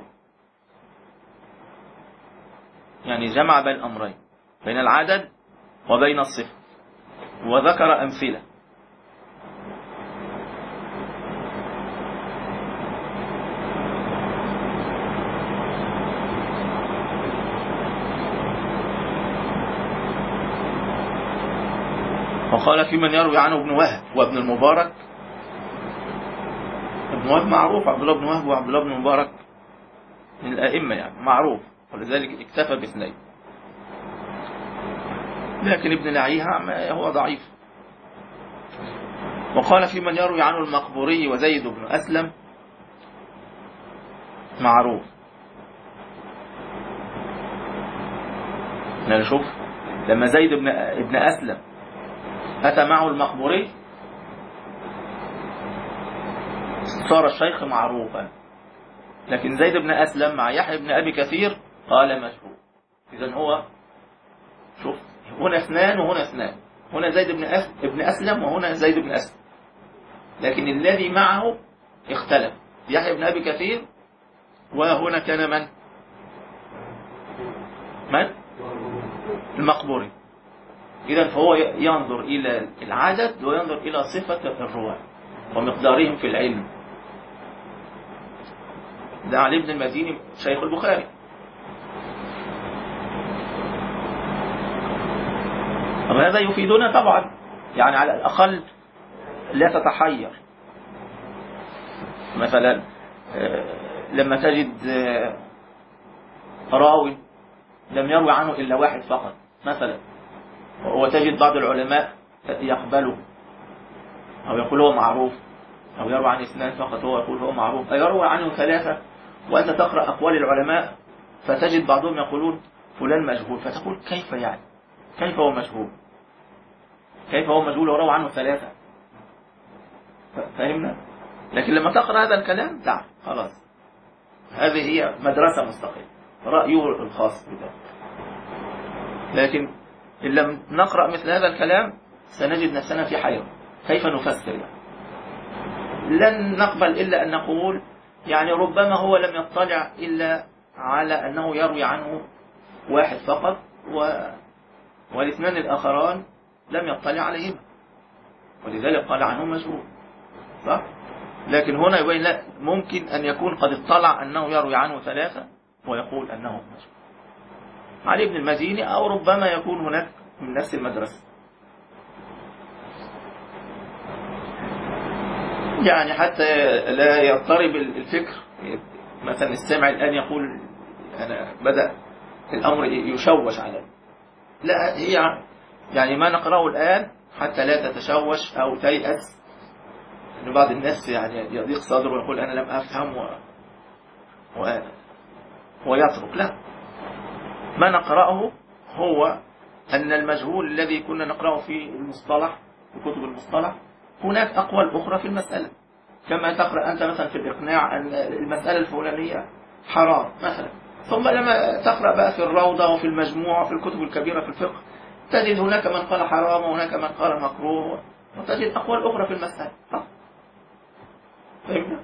يعني جمع بين الأمرين، بين العدد وبين الصفة، وذكر أمثلة. وقال في من يروي عنه ابن وهب وابن المبارك. ابن وهب معروف، عبد الله بن وهب وعبد الله بن المبارك من الأئمة يعني معروف، ولذلك اكتفى باثنين. لكن ابن لعيها هو ضعيف. وقال في من يروي عنه المقبوري وزيد بن أسلم معروف. نشوف لما زيد بن ابن أسلم أتى معه المقبوري صار الشيخ معروفا، لكن زيد بن أسلم مع يحيى بن أبي كثير قال مشهور. إذن هو شوف هنا اثنان وهنا اثنان، هنا زيد بن ابن أسلم وهنا زيد بن أسلم، لكن الذي معه اختلف، يحيى بن أبي كثير، وهنا كان من من المقبوري. إذن فهو ينظر إلى العدد وينظر إلى صفة الرواة ومقدارهم في العلم. ده علي بن المديني شيخ البخاري. وهذا يفيدنا طبعا، يعني على الأقل لا تتحير. مثلا لما تجد راوي لم يروي عنه إلا واحد فقط مثلا، وتجد بعض العلماء يقبله أو يقول هو معروف، أو يروي عن اثنان فقط هو يقول هو معروف، أو يروي عنه ثلاثة، وأنت تقرأ أقوال العلماء فتجد بعضهم يقولون فلان مجهول، فتقول كيف يعني كيف هو مجهول كيف هو مجهول وروى عنه ثلاثة؟ فهمنا؟ لكن لما تقرأ هذا الكلام لا خلاص، هذه هي مدرسة مستقلة، رأيه الخاص بذلك. لكن إن لم نقرأ مثل هذا الكلام سنجد نفسنا في حيرة، كيف نفسر يعني؟ لن نقبل إلا أن نقول يعني ربما هو لم يطلع إلا على أنه يروي عنه واحد فقط، و... والاثنان الآخران لم يطلع عليهما، ولذلك قال عنه مجهول، صح؟ لكن هنا يبين لا، ممكن أن يكون قد اطلع أنه يروي عنه ثلاثة ويقول أنه مجهول، علي بن المديني، أو ربما يكون هناك من نفس المدرسة. يعني حتى لا يضطرب الفكر، مثلا السامع الآن يقول أنا بدأ الأمر يشوش عليه، لا، هي يعني ما نقرأه الآن حتى لا تتشوش أو تيأس، أن بعض الناس يعني يضيق صدره ويقول أنا لم أفهم و... و... ويترك. لا، ما نقرأه هو أن المجهول الذي كنا نقرأه في المصطلح في كتب المصطلح هناك أقوال أخرى في المسألة، كما تقرأ أنت مثلا في الإقناع أن المسألة الفلانية حرام مثلا، ثم لما تقرأ بقى في الروضة وفي المجموع وفي الكتب الكبيرة في الفقه تجد هناك من قال حرام وهناك من قال مكروه، وتجد أقوال أخرى في المسألة. فهمنا؟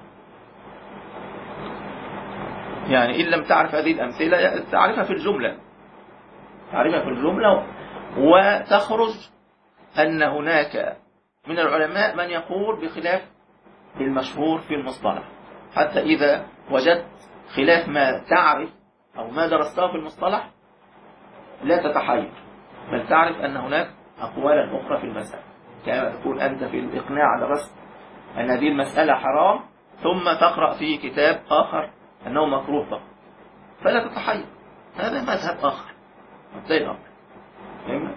يعني إن لم تعرف هذه الأمثلة تعرفها في الجملة، تعرفها في الجملة وتخرج أن هناك من العلماء من يقول بخلاف المشهور في المصطلح، حتى إذا وجدت خلاف ما تعرف أو ما درسته في المصطلح لا تتحير، بل تعرف أن هناك أقوالا أخرى في المسألة، كما تقول أنت في الإقناع درست أن هذه المسألة حرام، ثم تقرأ في كتاب آخر أنه مكروه فقط، فلا تتحير، هذا مذهب آخر انتهي الأمر. فهمنا؟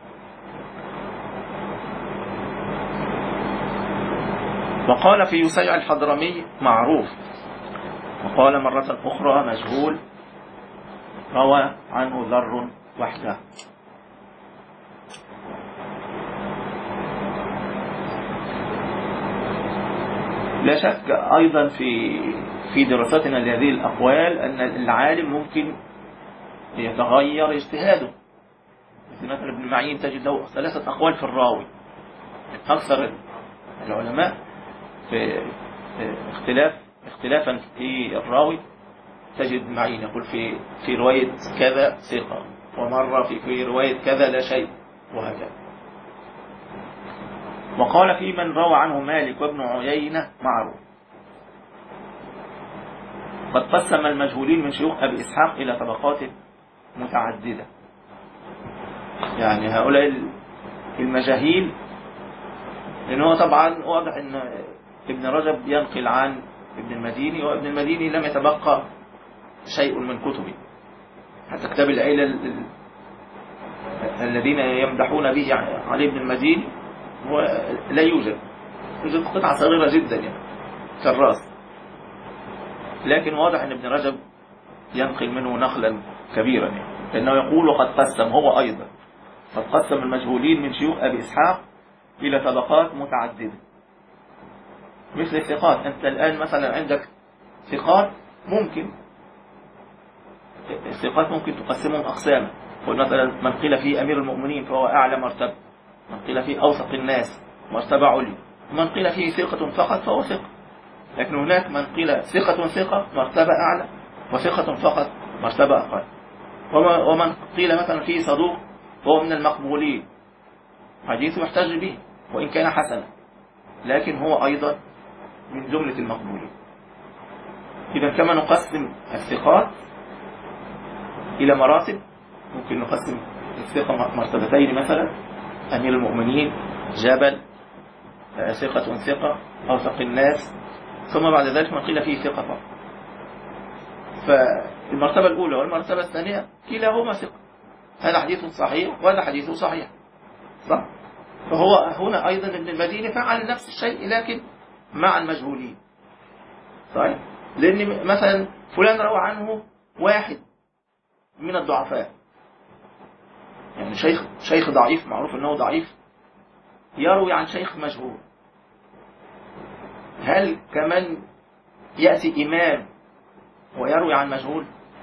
وقال في يسيع الحضرمي معروف، وقال مرة أخرى مجهول روى عنه ذر وحده. لا شك أيضا في في دراستنا لهذه الأقوال أن العالم ممكن يتغير اجتهاده، مثل مثلا ابن معين تجد له ثلاثة أقوال في الراوي، أكثر العلماء في اختلاف اختلافا في الراوي تجد معين يقول في في رواية كذا ثقة، ومرة في في رواية كذا لا شيء، وهكذا. وقال في من روى عنه مالك وابن عيينة معروف. قد قسم المجهولين من شيوخ أبي إسحاق إلى طبقات متعددة. يعني هؤلاء المجاهيل، لأنه هو طبعا واضح أن ابن رجب ينقل عن ابن المديني، وابن المديني لم يتبقى شيء من كتبه، حتى كتاب العلل الذين يمدحون به علي ابن المديني هو لا يوجد، يوجد قطعة صغيرة جدا يعني كالراس، لكن واضح أن ابن رجب ينقل منه نقلا كبيرا يعني. لأنه يقول وقد قسم هو أيضا، قد قسم المجهولين من شيوخ أبي إسحاق إلى طبقات متعددة مثل الثقات. أنت الآن مثلا عندك ثقات، ممكن الثقات ممكن تقسمهم أقساما. مثلا من قيل فيه أمير المؤمنين فهو أعلى مرتبة، من قيل فيه أوثق الناس مرتبة عليا، من قيل فيه ثقة فقط فهو ثقة. لكن هناك من قيل ثقة ثقة مرتبة أعلى، وثقة فقط مرتبة أقل. ومن قيل مثلا فيه صدوق فهو من المقبولين، حديث يحتج به وإن كان حسنا، لكن هو أيضا من جملة المقبولين. إذا كما نقسم الثقات إلى مراتب، ممكن نقسم الثقة مرتبتين، مثلا أمير المؤمنين، جبل، ثقة ثقة، أوثق الناس، ثم بعد ذلك من قيل فيه ثقة فقط. فالمرتبة الأولى والمرتبة الثانية كلاهما ثقة، هذا حديث صحيح وهذا حديث صحيح، صح؟ فهو هنا أيضا ابن المديني فعل نفس الشيء لكن مع المجهولين، صحيح؟ لأن مثلا فلان روى عنه واحد من الضعفاء، يعني شيخ شيخ ضعيف معروف أنه ضعيف يروي عن شيخ مجهول، هل كمان يأتي إمام ويروي عن مجهول؟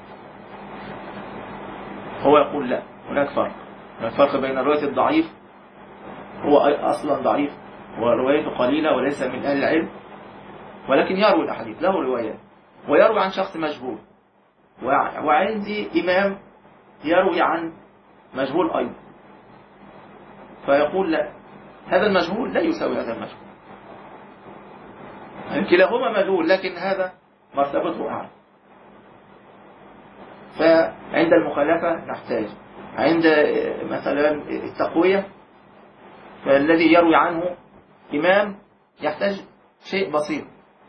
هو يقول لا، هناك فرق، هناك فرق بين رواية الضعيف هو أصلا ضعيف وروايته قليلة وليس من أهل العلم، ولكن يروي الأحاديث له روايات ويروي عن شخص مجهول، وعندي إمام يروي عن مجهول أيضا، فيقول لا، هذا المجهول لا يساوي هذا المجهول، يعني كلاهما مجهول لكن هذا مرتبته أعلى. فعند المخالفة نحتاج، عند مثلا التقوية فالذي يروي عنه إمام يحتاج شيء بسيط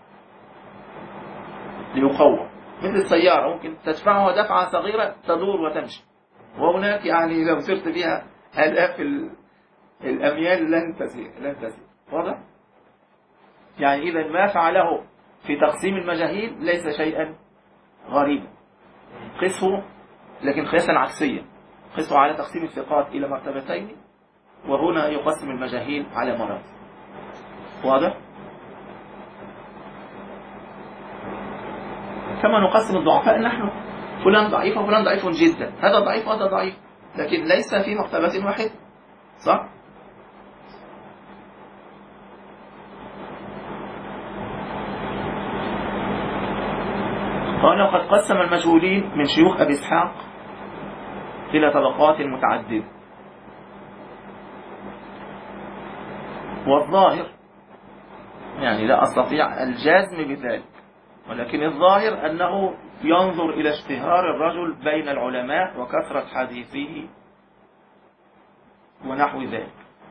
ليقوى، مثل السيارة ممكن تدفعها دفعة صغيرة تدور وتمشي، وهناك يعني لو سرت بها آلاف الأميال لن تسير لن تسير واضح؟ يعني إذا ما فعله في تقسيم المجاهيل ليس شيئا غريبا، قسه لكن قياسا عكسيا، قسه على تقسيم الثقات إلى مرتبتين، وهنا يقسم المجاهيل على مراتب، واضح؟ كما نقسم الضعفاء نحن، فلان ضعيف وفلان ضعيف جدا، هذا ضعيف وهذا ضعيف، لكن ليس في مرتبة واحدة، صح؟ قال وقد قسم المجهولين من شيوخ أبي إسحاق إلى طبقات متعددة، والظاهر يعني لا أستطيع الجزم بذلك، ولكن الظاهر أنه ينظر إلى اشتهار الرجل بين العلماء وكثرة حديثه ونحو ذلك.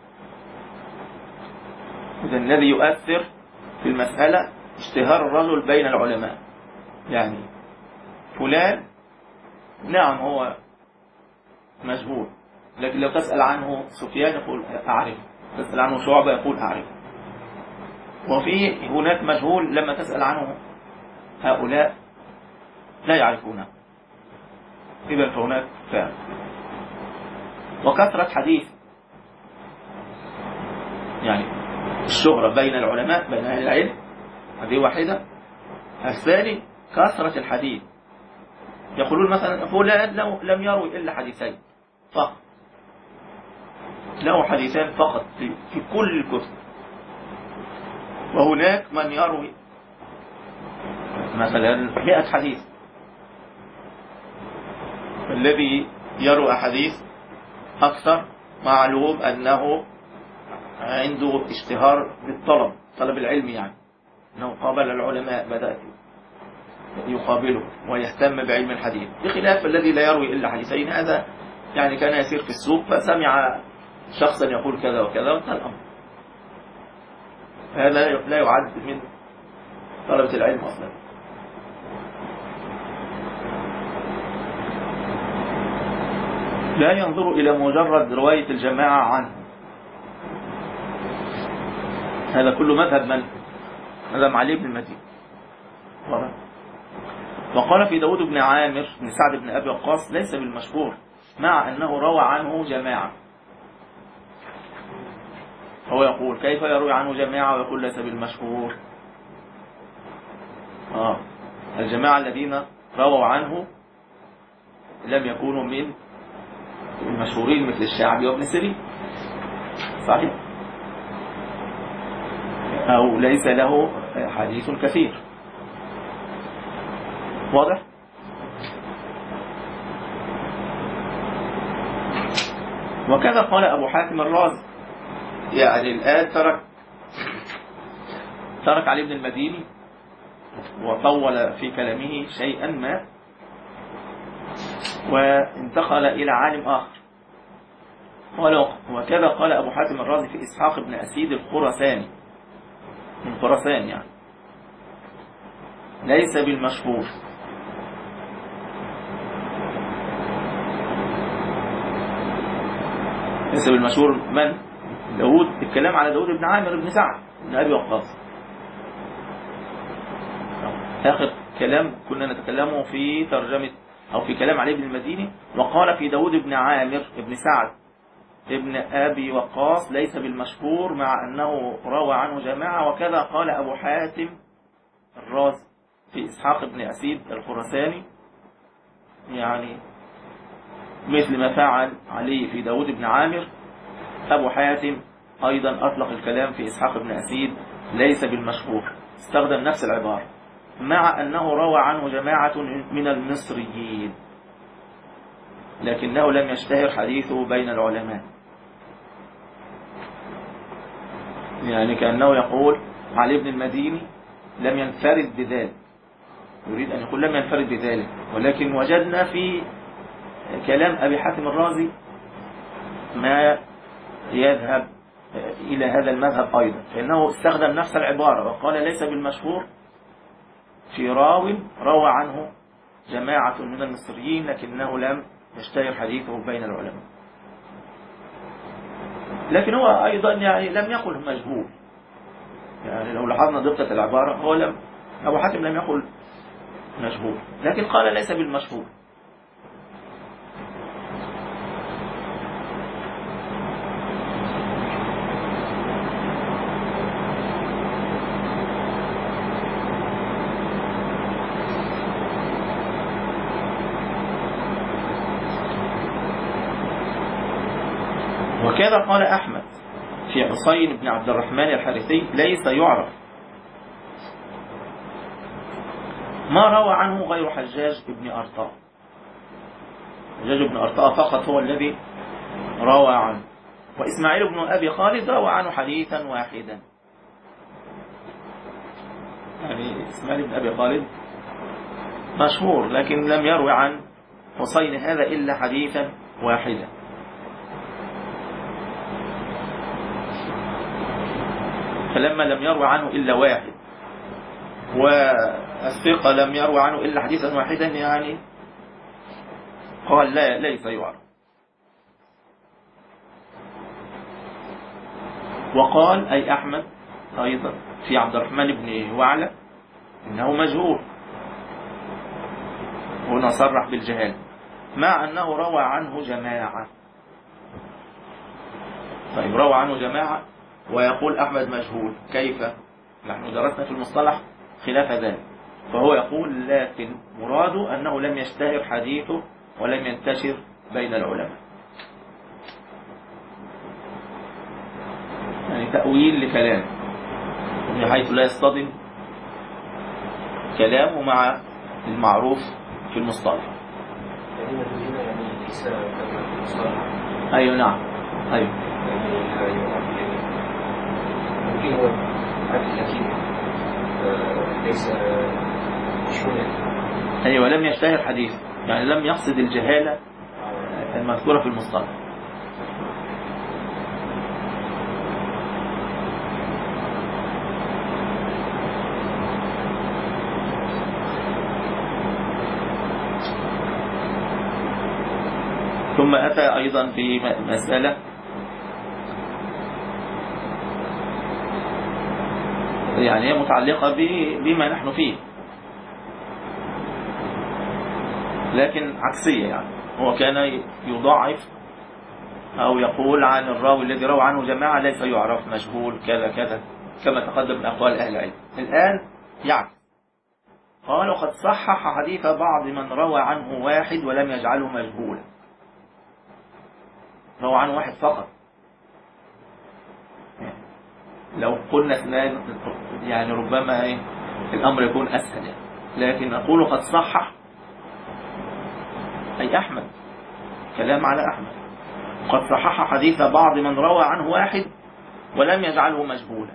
إذن الذي يؤثر في المسألة اشتهار الرجل بين العلماء، يعني فلان نعم هو مجهول، لكن لو تسأل عنه سفيان يقول أعرف، تسأل عنه شعبة يقول أعرف، وفي هناك مجهول لما تسأل عنه هؤلاء لا يعرفونه، إذا فهناك فارق. وكثرة حديث يعني الشهرة بين العلماء بين أهل العلم هذه واحدة. الثاني كثرة الحديث، يقولون مثلا فلان لم يروي إلا حديثين فقط، له حديثان فقط في, في كل الكتب، وهناك من يروي مثلا مئة حديث. الذي يروي أحاديث أكثر معلوم أنه عنده اشتهار بالطلب، طلب العلم، يعني أنه قابل العلماء، بدأ يقابله ويهتم بعلم الحديث، بخلاف الذي لا يروي إلا حديثين. هذا يعني كان يسير في السوق فسمع شخصا يقول كذا وكذا وانتهى الأمر. هذا لا يعد من طلبة العلم أصلا. لا ينظر إلى مجرد رواية الجماعة عنه. هذا كله مذهب من؟ مذهب علي بن المديني. وقال في داود بن عامر بن سعد بن أبي وقاص ليس بالمشهور مع أنه روى عنه جماعة. هو يقول كيف يروي عنه جماعة ويقول ليس بالمشهور؟ آه. الجماعة الذين رووا عنه لم يكونوا من المشهورين مثل الشعبي وابن سيرين، صحيح، أو ليس له حديث كثير. واضح؟ وكذا قال أبو حاتم الرازي. يعني الآن ترك ترك علي بن المديني وطول في كلامه شيئا ما وانتقل إلى عالم آخر. وكذا قال أبو حاتم الرازي في إسحاق بن أسيد الخراساني، من خراسان يعني، ليس بالمشهور. ليس بالمشهور من؟ داود. الكلام على داود بن عامر بن سعد بن أبي وقاص. آخر كلام كنا نتكلمه في ترجمة أو في كلام علي بن المديني. وقال في داود بن عامر بن سعد ابن أبي وقاص ليس بالمشهور مع أنه روى عنه جماعة. وكذا قال أبو حاتم الرازي في إسحاق بن أسيد الخراساني، يعني مثل ما فعل علي في داود بن عامر. أبو حاتم أيضا أطلق الكلام في إسحاق بن أسيد ليس بالمشهور، استخدم نفس العبارة مع أنه روى عنه جماعة من المصريين، لكنه لم يشتهر حديثه بين العلماء. يعني كأنه يقول علي بن المديني لم ينفرد بذلك، يريد أن يقول لم ينفرد بذلك، ولكن وجدنا في كلام أبي حاتم الرازي ما يذهب إلى هذا المذهب أيضا، فإنه استخدم نفس العبارة وقال ليس بالمشهور في راو روى عنه جماعة من المصريين لكنه لم يشتهر حديثه بين العلماء. لكن هو أيضا يعني لم يقل مجهول، يعني لو لاحظنا دقة العبارة هو لم أبو حاتم لم يقل مجهول، لكن قال ليس بالمشهور. وكذا قال أحمد في حسين بن عبد الرحمن الحارثي ليس يعرف ما روى عنه غير حجاج بن أرطاء. حجاج بن أرطاء فقط هو الذي روى عنه، وإسماعيل بن أبي خالد روى عنه حديثا واحدا. يعني إسماعيل بن أبي خالد مشهور لكن لم يروي عن حسين هذا إلا حديثا واحدا. فلما لم يروي عنه إلا واحد والثقة لم يروي عنه إلا حديثا واحدا يعني قال لا ليس يعرف. وقال أي أحمد أيضا في عبد الرحمن بن وعلى إنه مجهول، هنا صرح بالجهال مع أنه روى عنه جماعة. طيب روى عنه جماعة ويقول أحمد مجهول، كيف؟ نحن درسنا في المصطلح خلاف ذلك. فهو يقول لكن مراده أنه لم يشتهر حديثه ولم ينتشر بين العلماء. يعني تأويل لكلام بحيث لا يصطدم كلامه مع المعروف في المصطلح. يعني هنا يعني ليس كما في المصطلح. أيوة نعم أيوة يعني ممكن هو عدل لكن ليس مشهورا. أيوة لم يشتهر حديث، يعني لم يقصد الجهالة المذكورة في المصطلح. ثم أتى أيضا في مسألة يعني هي متعلقة بما نحن فيه لكن عكسية، يعني هو كان يضاعف أو يقول عن الراوي الذي روى عنه جماعة ليس يعرف مجهول كذا كذا كما تقدم من أقوال أهل العلم. الآن يعكس، قال وقد صحح حديث بعض من روى عنه واحد ولم يجعله مجهولا. روى عنه واحد فقط، لو قلنا اثنان يعني ربما ايه الأمر يكون أسهل يعني. لكن نقول قد صحح أي أحمد، كلام على أحمد. قد صحح حديث بعض من روى عنه واحد ولم يجعله مجهولا،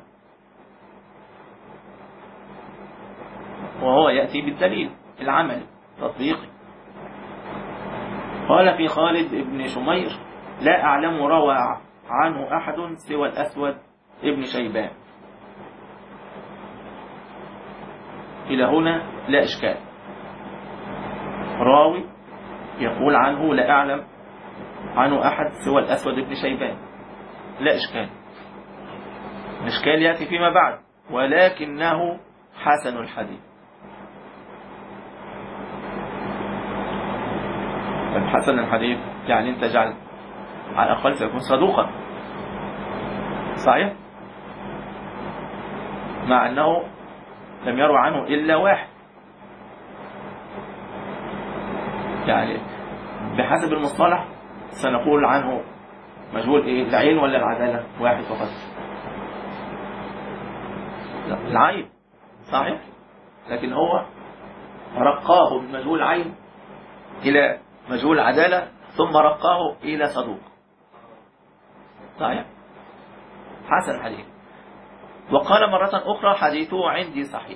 وهو يأتي بالدليل العملي تطبيقي. قال في خالد بن شمير لا أعلم روى عنه أحد سوى الأسود ابن شيبان. إلى هنا لا إشكال، راوي يقول عنه لا أعلم عنه أحد سوى الأسود ابن شيبان، لا إشكال. الإشكال يأتي فيما بعد، ولكنه حسن الحديث. حسن الحديث يعني أنت جعل على الأقل سيكون صدوقا، صحيح؟ مع أنه لم يروى عنه إلا واحد، يعني بحسب المصطلح سنقول عنه مجهول إيه؟ العين ولا العدالة؟ واحد فقط. العين صحيح، لكن هو رقاه من مجهول عين إلى مجهول عدالة ثم رقاه إلى صدوق، صحيح؟ حسن الحديث. وقال مرة أخرى حديثه عندي صحيح،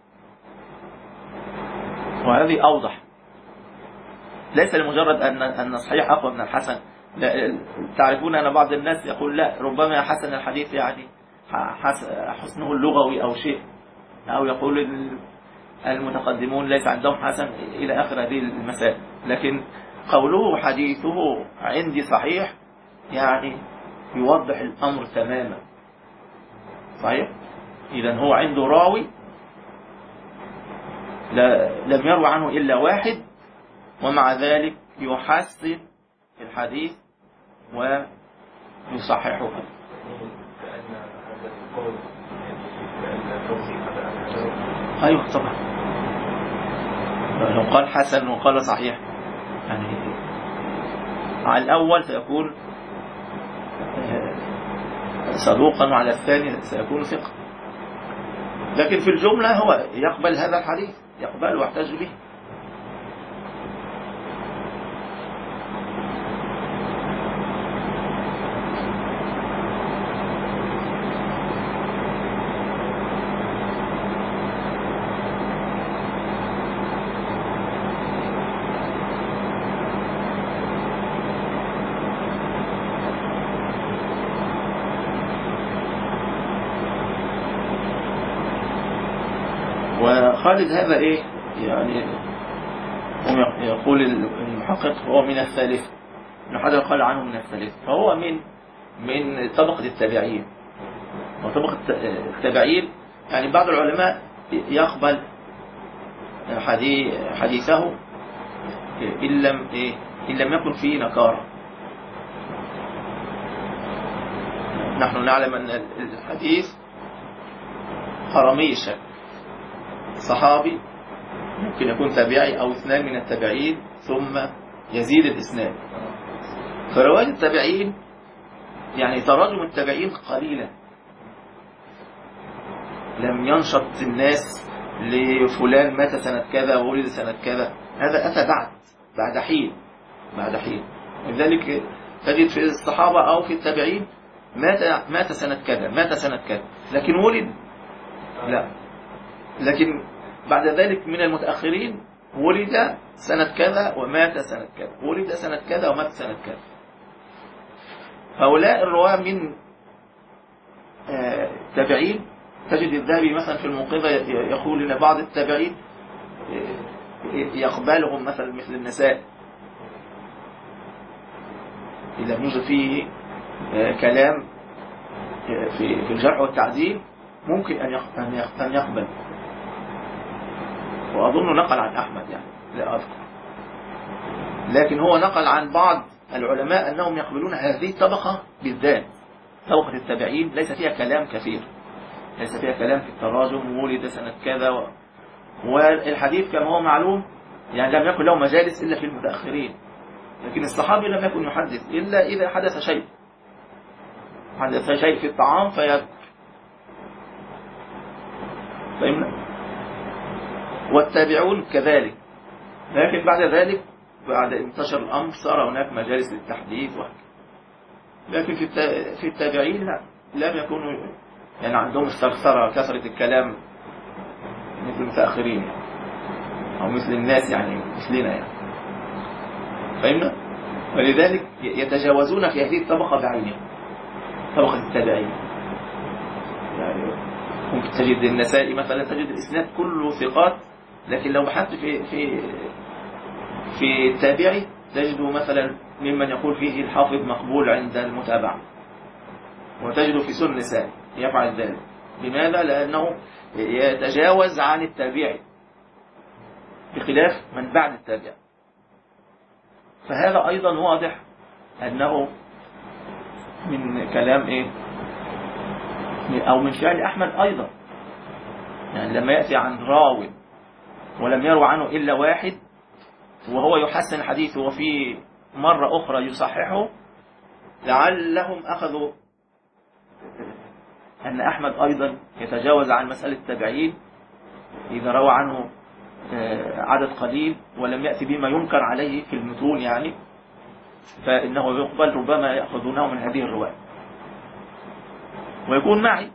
وهذه أوضح. ليس لمجرد أن أن الصحيح أقوى من الحسن. تعرفون أن بعض الناس يقول لا ربما حسن الحديث يعني حسنه اللغوي أو شيء، أو يقول المتقدمون ليس عندهم حسن إلى آخر هذه المسائل. لكن قوله حديثه عندي صحيح يعني يوضح الأمر تماما، صحيح؟ إذن هو عنده راوي لم يروى عنه إلا واحد، ومع ذلك يحسن الحديث ويصححه. أيوه طبعا، لو قال حسن وقال صحيح يعني على الأول سيكون صدوقا وعلى الثاني سيكون ثقة، لكن في الجملة هو يقبل هذا الحديث، يقبل ويحتج به. وخالد هذا ايه يعني يقول المحقق هو من الثالث، ابن حجر قال عنه من الثالث، فهو من من طبقة التابعين. وطبقة التابعين يعني بعض العلماء يقبل حديثه إن لم إيه إن لم يكن فيه نكارة. نحن نعلم أن الحديث حرامي الشك، صحابي ممكن يكون تابعي أو اثنان من التابعين ثم يزيد الإسناد. فرواية التابعين يعني تراجم التابعين قليلة لم ينشط الناس لفلان مات سنة كذا وولد سنة كذا، هذا أتى بعد بعد حين بعد حين ولذلك تجد في الصحابة أو في التابعين مات مات سنة كذا مات سنة كذا، لكن ولد لا. لكن بعد ذلك من المتأخرين ولد سنة كذا ومات سنة كذا، ولد سنة كذا ومات سنة كذا. هؤلاء الرواة من التابعين تجد الذهبي مثلا في الموقظة يقول ان بعض التابعين يقبلهم مثلا مثل النساء إذا يوجد فيه كلام في في الجرح والتعديل ممكن أن يقبل. وأظن نقل عن أحمد يعني لا أذكر، لكن هو نقل عن بعض العلماء أنهم يقبلون هذه الطبقة بالذات، طبقة التابعين ليس فيها كلام كثير، ليس فيها كلام في التراجم ولد سنة كذا و... والحديث كما هو معلوم يعني لم يكن له مجالس إلا في المتأخرين، لكن الصحابي لم يكن يحدث إلا إذا حدث شيء حدث شيء في الطعام فيذكر. فهمنا؟ والتابعون كذلك، لكن بعد ذلك بعد انتشر الأمر صار هناك مجالس للتحديث وهكذا. لكن في في التابعين لا، لم يكونوا يعني عندهم الثرثرة كثرة الكلام مثل المتأخرين يعني. أو مثل الناس يعني مثلنا يعني. فهمنا؟ ولذلك يتجاوزون في هذه الطبقة بعينها، طبقة التابعين. يعني ممكن تجد النسائي مثلا تجد الإسناد كله ثقات، لكن لو بحثت في في في التابعي تجد مثلا ممن يقول فيه الحافظ مقبول عند المتابعة، وتجد في سنن النسائي يفعل ذلك. لماذا؟ لأنه يتجاوز عن التابعي بخلاف من بعد التابعي. فهذا أيضا واضح أنه من كلام إيه أو من فعل أحمد أيضا، يعني لما يأتي عن راوي ولم يروى عنه إلا واحد وهو يحسن حديثه وفي مرة أخرى يصححه، لعلهم أخذوا أن أحمد أيضا يتجاوز عن مسألة التابعين إذا روى عنه عدد قليل ولم يأتي بما ينكر عليه في المتون يعني، فإنه يقبل ربما يأخذونه من هذه الرواية ويكون معي.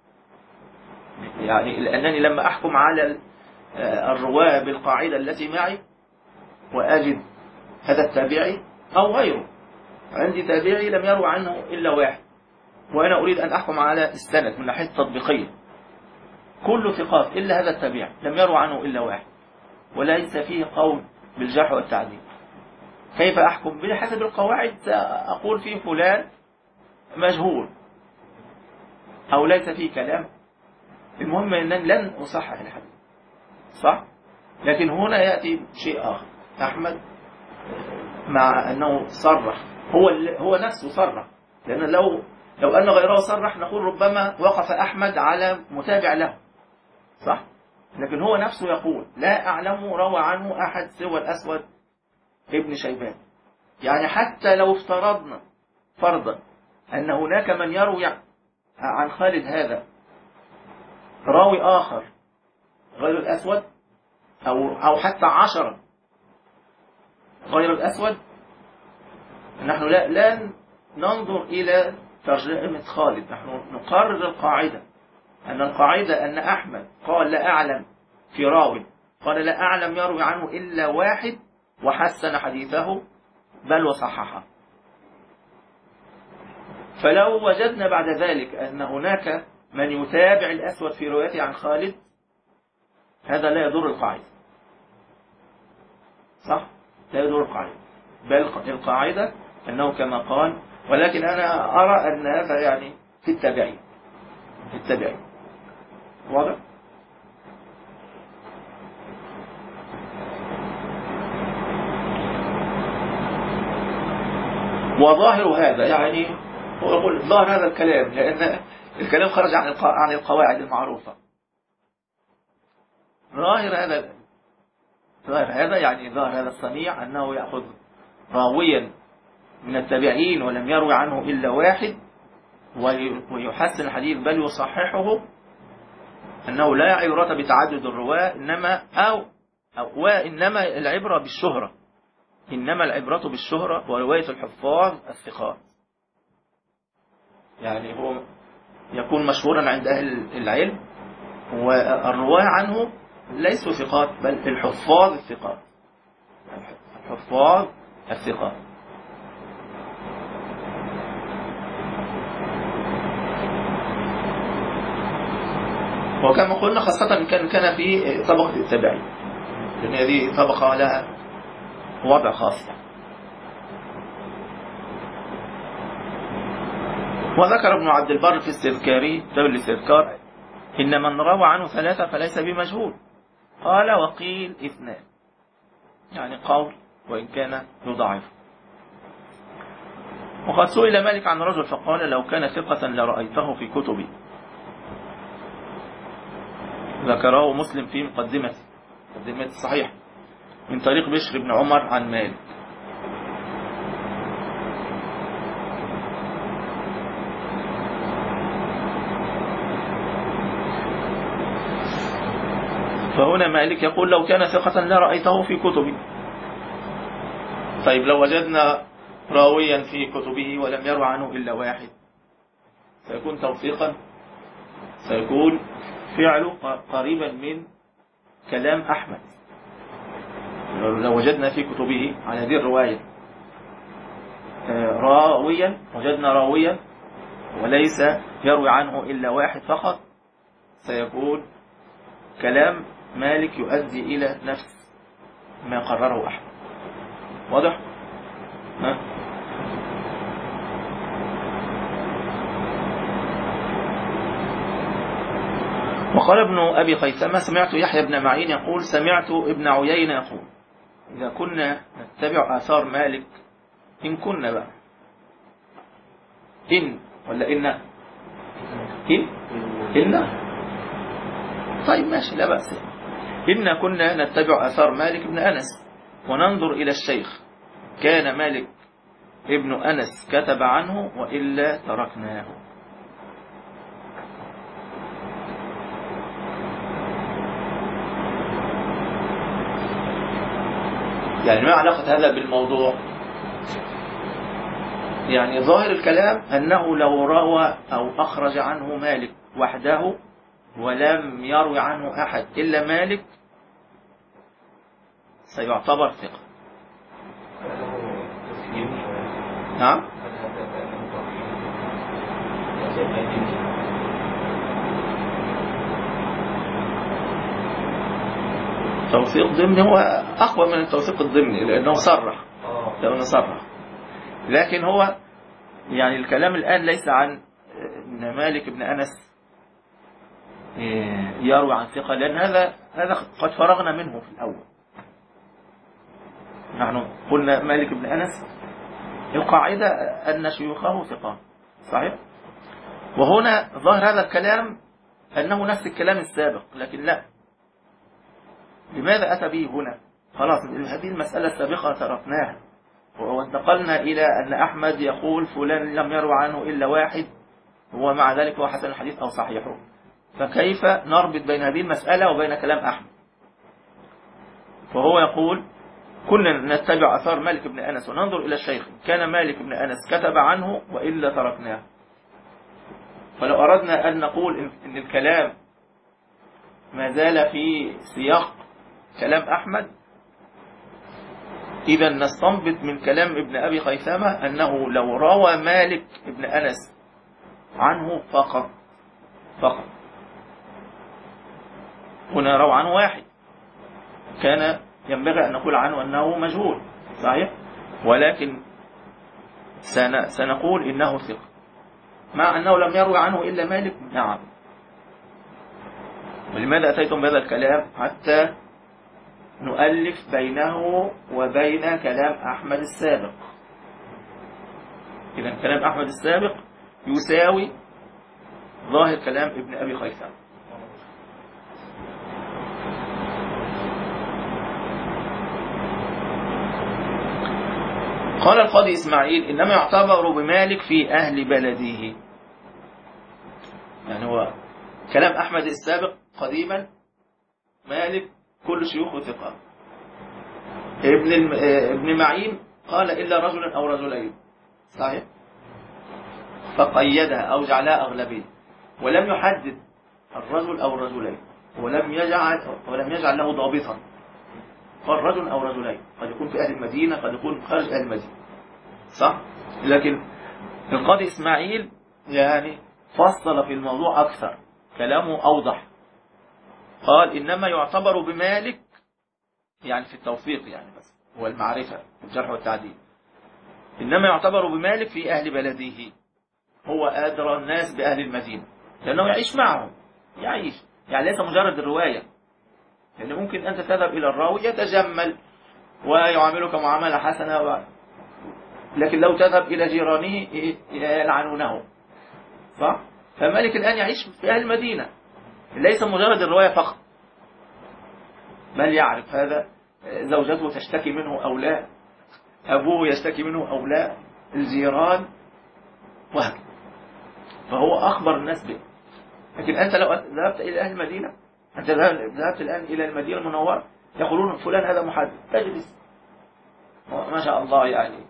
يعني لأنني لما أحكم على الرواة بالقاعدة التي معي وأجد هذا التابعي أو غيره، عندي تابعي لم يروى عنه إلا واحد وأنا أريد أن أحكم على السند من ناحية تطبيقية، كل ثقات إلا هذا التابعي لم يروى عنه إلا واحد وليس فيه قول بالجرح والتعديل، كيف أحكم؟ بحسب القواعد أقول فيه فلان مجهول أو ليس فيه كلام، المهم أنني لن أصحح الحديث صح؟ لكن هنا يأتي شيء آخر، أحمد مع أنه صرح هو هو نفسه صرح، لأن لو لو أن غيره صرح نقول ربما وقف أحمد على متابع له صح؟ لكن هو نفسه يقول لا أعلم روى عنه أحد سوى الأسود ابن شيبان. يعني حتى لو افترضنا فرضا أن هناك من يروي عن خالد هذا راوي آخر غير الأسود أو أو حتى عشرة غير الأسود، نحن لا لا ننظر إلى ترجمة خالد، نحن نقرر القاعدة، أن القاعدة أن أحمد قال لا أعلم في راوي، قال لا أعلم يروي عنه إلا واحد وحسن حديثه بل وصححه. فلو وجدنا بعد ذلك أن هناك من يتابع الأسود في روايته عن خالد، هذا لا يضر القاعدة صح؟ لا يضر القاعدة، بل القاعدة أنه كما قال، ولكن أنا أرى أن هذا يعني في التابعين في التابعين واضح؟ وظاهر هذا يعني هو يقول ظاهر هذا الكلام لأن الكلام خرج عن عن القواعد المعروفة. ظاهر هذا ظاهر هذا يعني ظاهر هذا الصنيع أنه يأخذ راويا من التابعين ولم يروي عنه إلا واحد ويحسن الحديث بل يصححه، أنه لا عبرة بتعدد الرواة، إنما أو, أو وإنما العبرة بالشهرة، إنما العبرة بالشهرة ورواية الحفاظ الثقات. يعني هو يكون مشهورا عند أهل العلم، والرواة عنه ليسوا ثقات بل الحفاظ الثقات، الحفاظ الثقات. وكما قلنا خاصة كان كان في طبقة التابعين، لأن هذه طبقة لها وضع خاص. وذكر ابن عبد البر في السذكاري كتاب الاستذكار إن من روى عنه ثلاثة فليس بمجهول. قال وقيل اثنان، يعني قول وإن كان يضعف. وقد سئل مالك عن رجل فقال لو كان ثقة لرأيته في كتبي. ذكره مسلم في مقدمة مقدمة الصحيح من طريق بشر بن عمر عن مالك. فهنا مالك يقول لو كان ثقة لرأيته في كتبي. طيب لو وجدنا راويا في كتبه ولم يروى عنه إلا واحد سيكون توثيقا، سيكون فعله قريبا من كلام أحمد. لو وجدنا في كتبه على هذه الرواية راويا، وجدنا راويا وليس يروي عنه إلا واحد فقط، سيكون كلام مالك يؤدي إلى نفس ما قرره أحمد. واضح؟ ها؟ وقال ابن أبي خيثمة سمعت يحيى بن معين يقول سمعت ابن عيينة يقول إذا كنا نتبع آثار مالك، إن كنا بقى إن ولا إن إن إن طيب ماشي لا بأس. إن كنا نتبع آثار مالك بن أنس وننظر إلى الشيخ كان مالك ابن أنس كتب عنه وإلا تركناه. يعني ما علاقة هذا بالموضوع؟ يعني ظاهر الكلام أنه لو روى أو أخرج عنه مالك وحده ولم يروي عنه أحد إلا مالك سيعتبر ثقة. نعم. توثيق ضمني هو أقوى من التوثيق الضمني لأنه صرح، لأنه صرح. لكن هو يعني الكلام الآن ليس عن إن مالك بن أنس يروي عن ثقة، لأن هذا هذا قد فرغنا منه في الأول. نحن قلنا مالك بن أنس القاعدة أن شيوخه ثقة، صحيح؟ وهنا ظهر هذا الكلام أنه نفس الكلام السابق، لكن لا. لماذا أتى به هنا؟ خلاص هذه المسألة السابقة تركناها وانتقلنا إلى أن أحمد يقول فلان لم يروى عنه إلا واحد ومع ذلك هو حسن الحديث أو صحيحه. فكيف نربط بين هذه المسألة وبين كلام أحمد؟ فهو يقول كنا نتبع أثار مالك بن أنس وننظر إلى الشيخ كان مالك بن أنس كتب عنه وإلا تركناه. فلو أردنا أن نقول إن الكلام ما زال في سياق كلام أحمد، إذا نستنبط من كلام ابن أبي خيثمة أنه لو روى مالك بن أنس عنه فقط فقط هنا روى عنه واحد كان ينبغي أن نقول عنه أنه مجهول، صحيح؟ ولكن سنقول إنه ثقة مع أنه لم يروي عنه إلا مالك. نعم. ولماذا أتيتم بهذا الكلام؟ حتى نؤلف بينه وبين كلام أحمد السابق. إذن كلام أحمد السابق يساوي ظاهر كلام ابن أبي خيثمة. قال القاضي إسماعيل إنما يعتبر بمالك في أهل بلده. يعني هو كلام أحمد السابق قديما مالك كل شيوخه ثقات. ابن الم... ابن معين قال إلا رجلا أو رجلين، صحيح، فقيدها أو جعلها أغلبية، ولم يحدد الرجل أو الرجلين، ولم يجعل ولم يجعل له ضابطا، قال رجل أو رجلين، قد يكون في أهل المدينة، قد يكون خارج أهل المدينة، صح. لكن القاضي إسماعيل يعني فصل في الموضوع أكثر، كلامه أوضح، قال إنما يعتبر بمالك يعني في التوثيق يعني بس هو المعرفة في الجرح والتعديل، إنما يعتبر بمالك في أهل بلده، هو أدرى الناس بأهل المدينة لأنه يعيش معهم، يعيش يعني ليس مجرد الرواية، لأن يعني ممكن أنت تذهب إلى الراوي يتجمل ويعاملك معاملة حسنة و... لكن لو تذهب إلى جيرانه يلعنونه، صح. فمالك الآن يعيش في أهل المدينة، ليس مجرد الرواية فقط، بل يعرف هذا، زوجته تشتكي منه أو لا، أبوه يشتكي منه أو لا، الجيران، وهكذا، فهو أخبر الناس به. لكن أنت لو ذهبت إلى أهل المدينة، أنت ذهبت الآن إلى المدينة المنورة، يقولون فلان هذا محدث، تجلس ما شاء الله يعني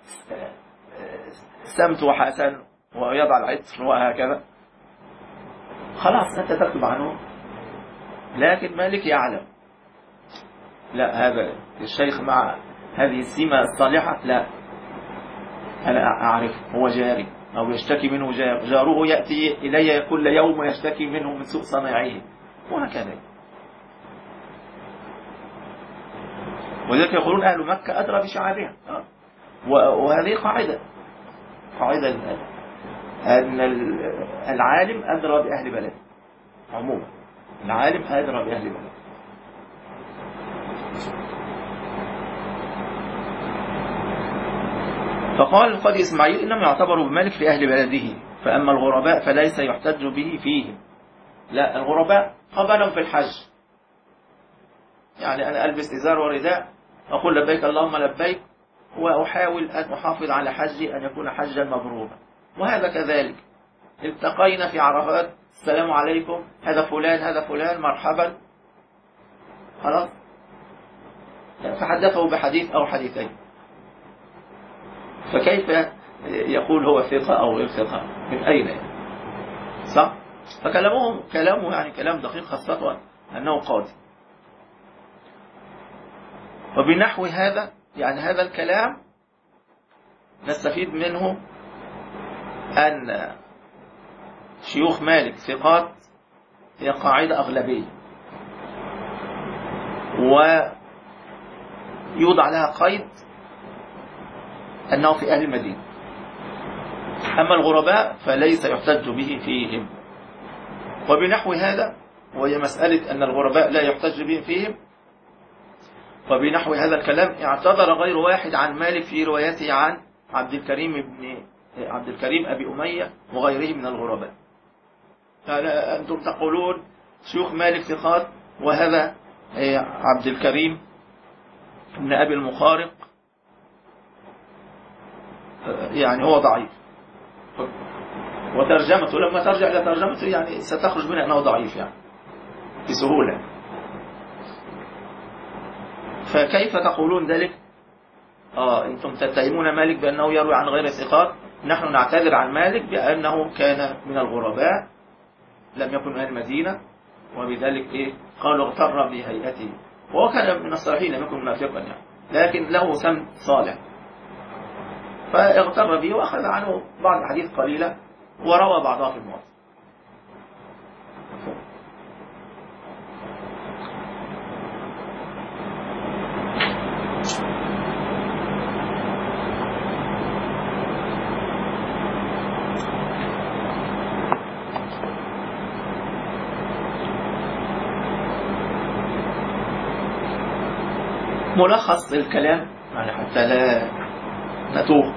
سمت وحسن ويضع العطر وهكذا، خلاص أنت تكتب عنه. لكن مالك يعلم لا، هذا الشيخ مع هذه السمة الصالحة، لا أنا أعرف هو جاري أو يشتكي منه جار، جاره يأتي إلي كل يوم ويشتكي منه من سوء صناعه، وهكذا. وذلك يقولون أهل مكة أدرى بشعابها، وهذه قاعدة قاعدة أن العالم أدرى بأهل بلده عموما، العالم أدرى بأهل بلده. فقال القاضي إسماعيل إنما يعتبر بمالك في أهل بلده، فأما الغرباء فليس يحتج به فيهم. لا، الغرباء قبلا في الحج، يعني أنا ألبس إزار ورداء أقول لبيك اللهم لبيك، وأحاول أن أحافظ على حجي أن يكون حجا مبرورا، وهذا كذلك. التقينا في عرفات، السلام عليكم، هذا فلان هذا فلان، مرحبا، خلاص، فحدثه بحديث أو حديثين، فكيف يقول هو ثقة أو غير ثقة؟ من أين يعني؟ صح؟ فكلامه كلامه يعني كلام دقيق، خاصة أنه قاضي. وبنحو هذا يعني هذا الكلام نستفيد منه أن شيوخ مالك ثقات هي قاعدة أغلبية، ويوضع لها قيد أنه في أهل المدينة. أما الغرباء فليس يحتج به فيهم. وبنحو هذا، وهي مسألة أن الغرباء لا يحتج بهم فيهم، وبنحو هذا الكلام اعتذر غير واحد عن مالك في روايته عن عبد الكريم بن عبد الكريم أبي أمية وغيره من الغرباء. أنتم تقولون شيوخ مالك ثقات، وهذا عبد الكريم بن أبي المخارق يعني هو ضعيف، وترجمته لما ترجع إلى ترجمته يعني ستخرج منها أنه ضعيف يعني بسهولة. فكيف تقولون ذلك؟ آه أنتم تتهمون مالك بأنه يروي عن غير ثقات، نحن نعتذر عن مالك بأنه كان من الغرباء، لم يكن من المدينة، وبذلك إيه قالوا اغتر بهيئته، وهو كان من الصالحين، لم يكن منافقا يعني، لكن له سمت صالح، فاغتر به وأخذ عنه بعض الحديث قليلة وروى بعضها في الموضوع. ملخص الكلام يعني حتى لا نتوه،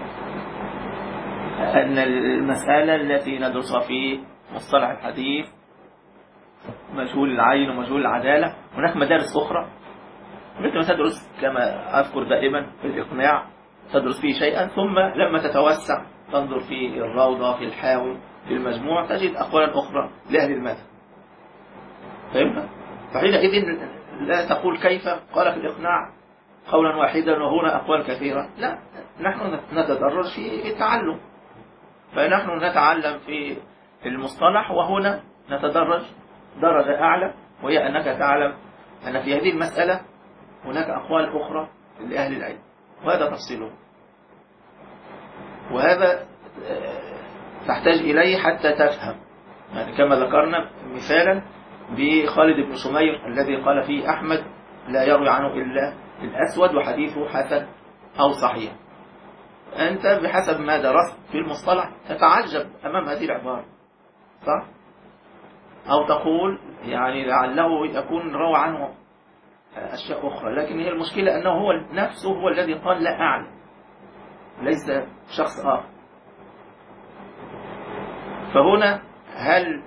أن المسألة التي ندرسها في مصطلح الحديث مجهول العين ومجهول العدالة، هناك مدارس أخرى مثل ما تدرس كما أذكر دائما في الإقناع، تدرس فيه شيئا، ثم لما تتوسع تنظر في الروضة، في الحاوي، في المجموع، تجد أقوالا أخرى لأهل المذهب. فهمنا؟ فحينئذ لا تقول كيف قال في الإقناع قولا واحدا وهنا أقوال كثيرة، لا، نحن نتدرج في التعلم، فنحن نتعلم في المصطلح وهنا نتدرج درجة أعلى، وهي أنك تعلم أن في هذه المسألة هناك أقوال أخرى لأهل العلم، وهذا تفصيله، وهذا تحتاج إليه حتى تفهم. يعني كما ذكرنا مثالا بخالد بن سمير الذي قال فيه أحمد لا يروي عنه إلا الأسود وحديثه حسن أو صحيح. أنت بحسب ما درست في المصطلح تتعجب أمام هذه العبارة، صح؟ أو تقول يعني لعله يكون روى عنه أشياء أخرى، لكن هي المشكلة أنه هو نفسه هو الذي قال لا أعلم، ليس شخص آخر. فهنا هل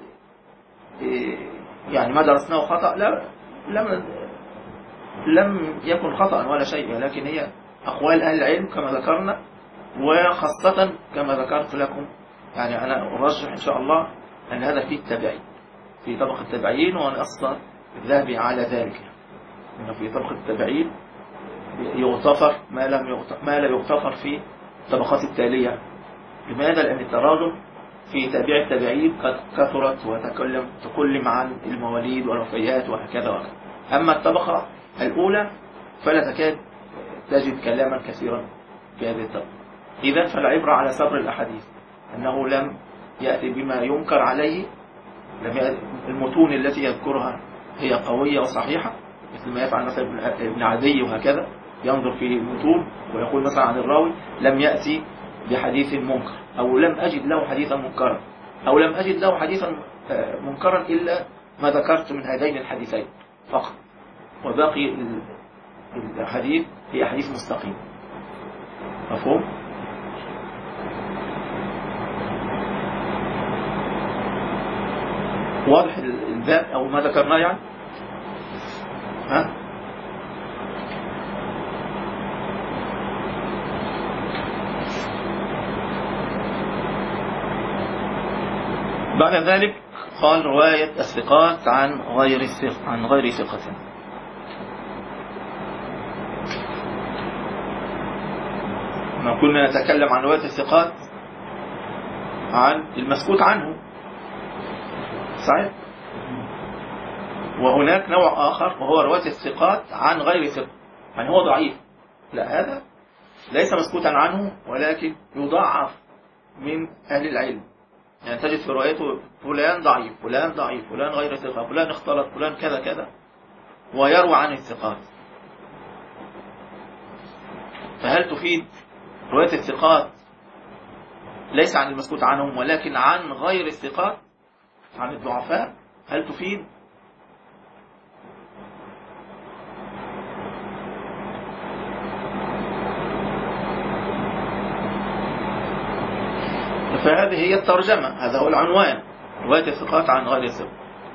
يعني ما درسناه خطأ؟ لا، لم لم يكن خطأ ولا شيء، لكن هي أقوال أهل العلم كما ذكرنا، وخاصة كما ذكرت لكم يعني أنا أرجح إن شاء الله أن هذا فيه التابعين، في طبقة التابعين، وأنا أصلا الذهبي على ذلك، أنه في طبقة التابعين يغتفر ما لم يغتفر ما لا يغتفر في الطبقات التالية. لماذا؟ لأن التراجم في تابع التابعين قد كثرت وتكلم تكلم عن المواليد والوفيات وهكذا وهكذا. أما الطبقة الأولى فلا تكاد تجد كلاما كثيرا في هذه الطبقة. إذن فالعبرة على صبر الأحاديث، أنه لم يأتي بما ينكر عليه، لم يأتي المتون التي يذكرها هي قوية وصحيحة، مثل ما يفعل مثلا ابن عدي وهكذا، ينظر في المتون ويقول مثلا عن الراوي لم يأتي بحديث منكر، أو لم أجد له حديثا منكرا، أو لم أجد له حديثا منكرا إلا ما ذكرت من هذين الحديثين فقط، وباقي الحديث هي حديث مستقيم. مفهوم؟ واضح الباب أو ما ذكرناه يعني؟ ها؟ بعد ذلك قال رواية الثقات عن غير الثقة عن غير ثقة. ما كنا نتكلم عن رواية الثقات عن المسكوت عنه، صحيح؟ وهناك نوع آخر وهو رواية الثقات عن غير ثقة، يعني هو ضعيف، لا، هذا ليس مسكوتا عنه ولكن يضعف من أهل العلم. يعني تجد في روايته فلان ضعيف، فلان ضعيف، فلان غير ثقة، فلان اختلط، فلان كذا كذا، ويروى عن الثقات. فهل تفيد رواية الثقات ليس عن المسكوت عنهم ولكن عن غير الثقات، عن الضعفاء؟ هل تفيد؟ فهذه هي الترجمة، هذا هو العنوان، رواية الثقات عن غير الثقة.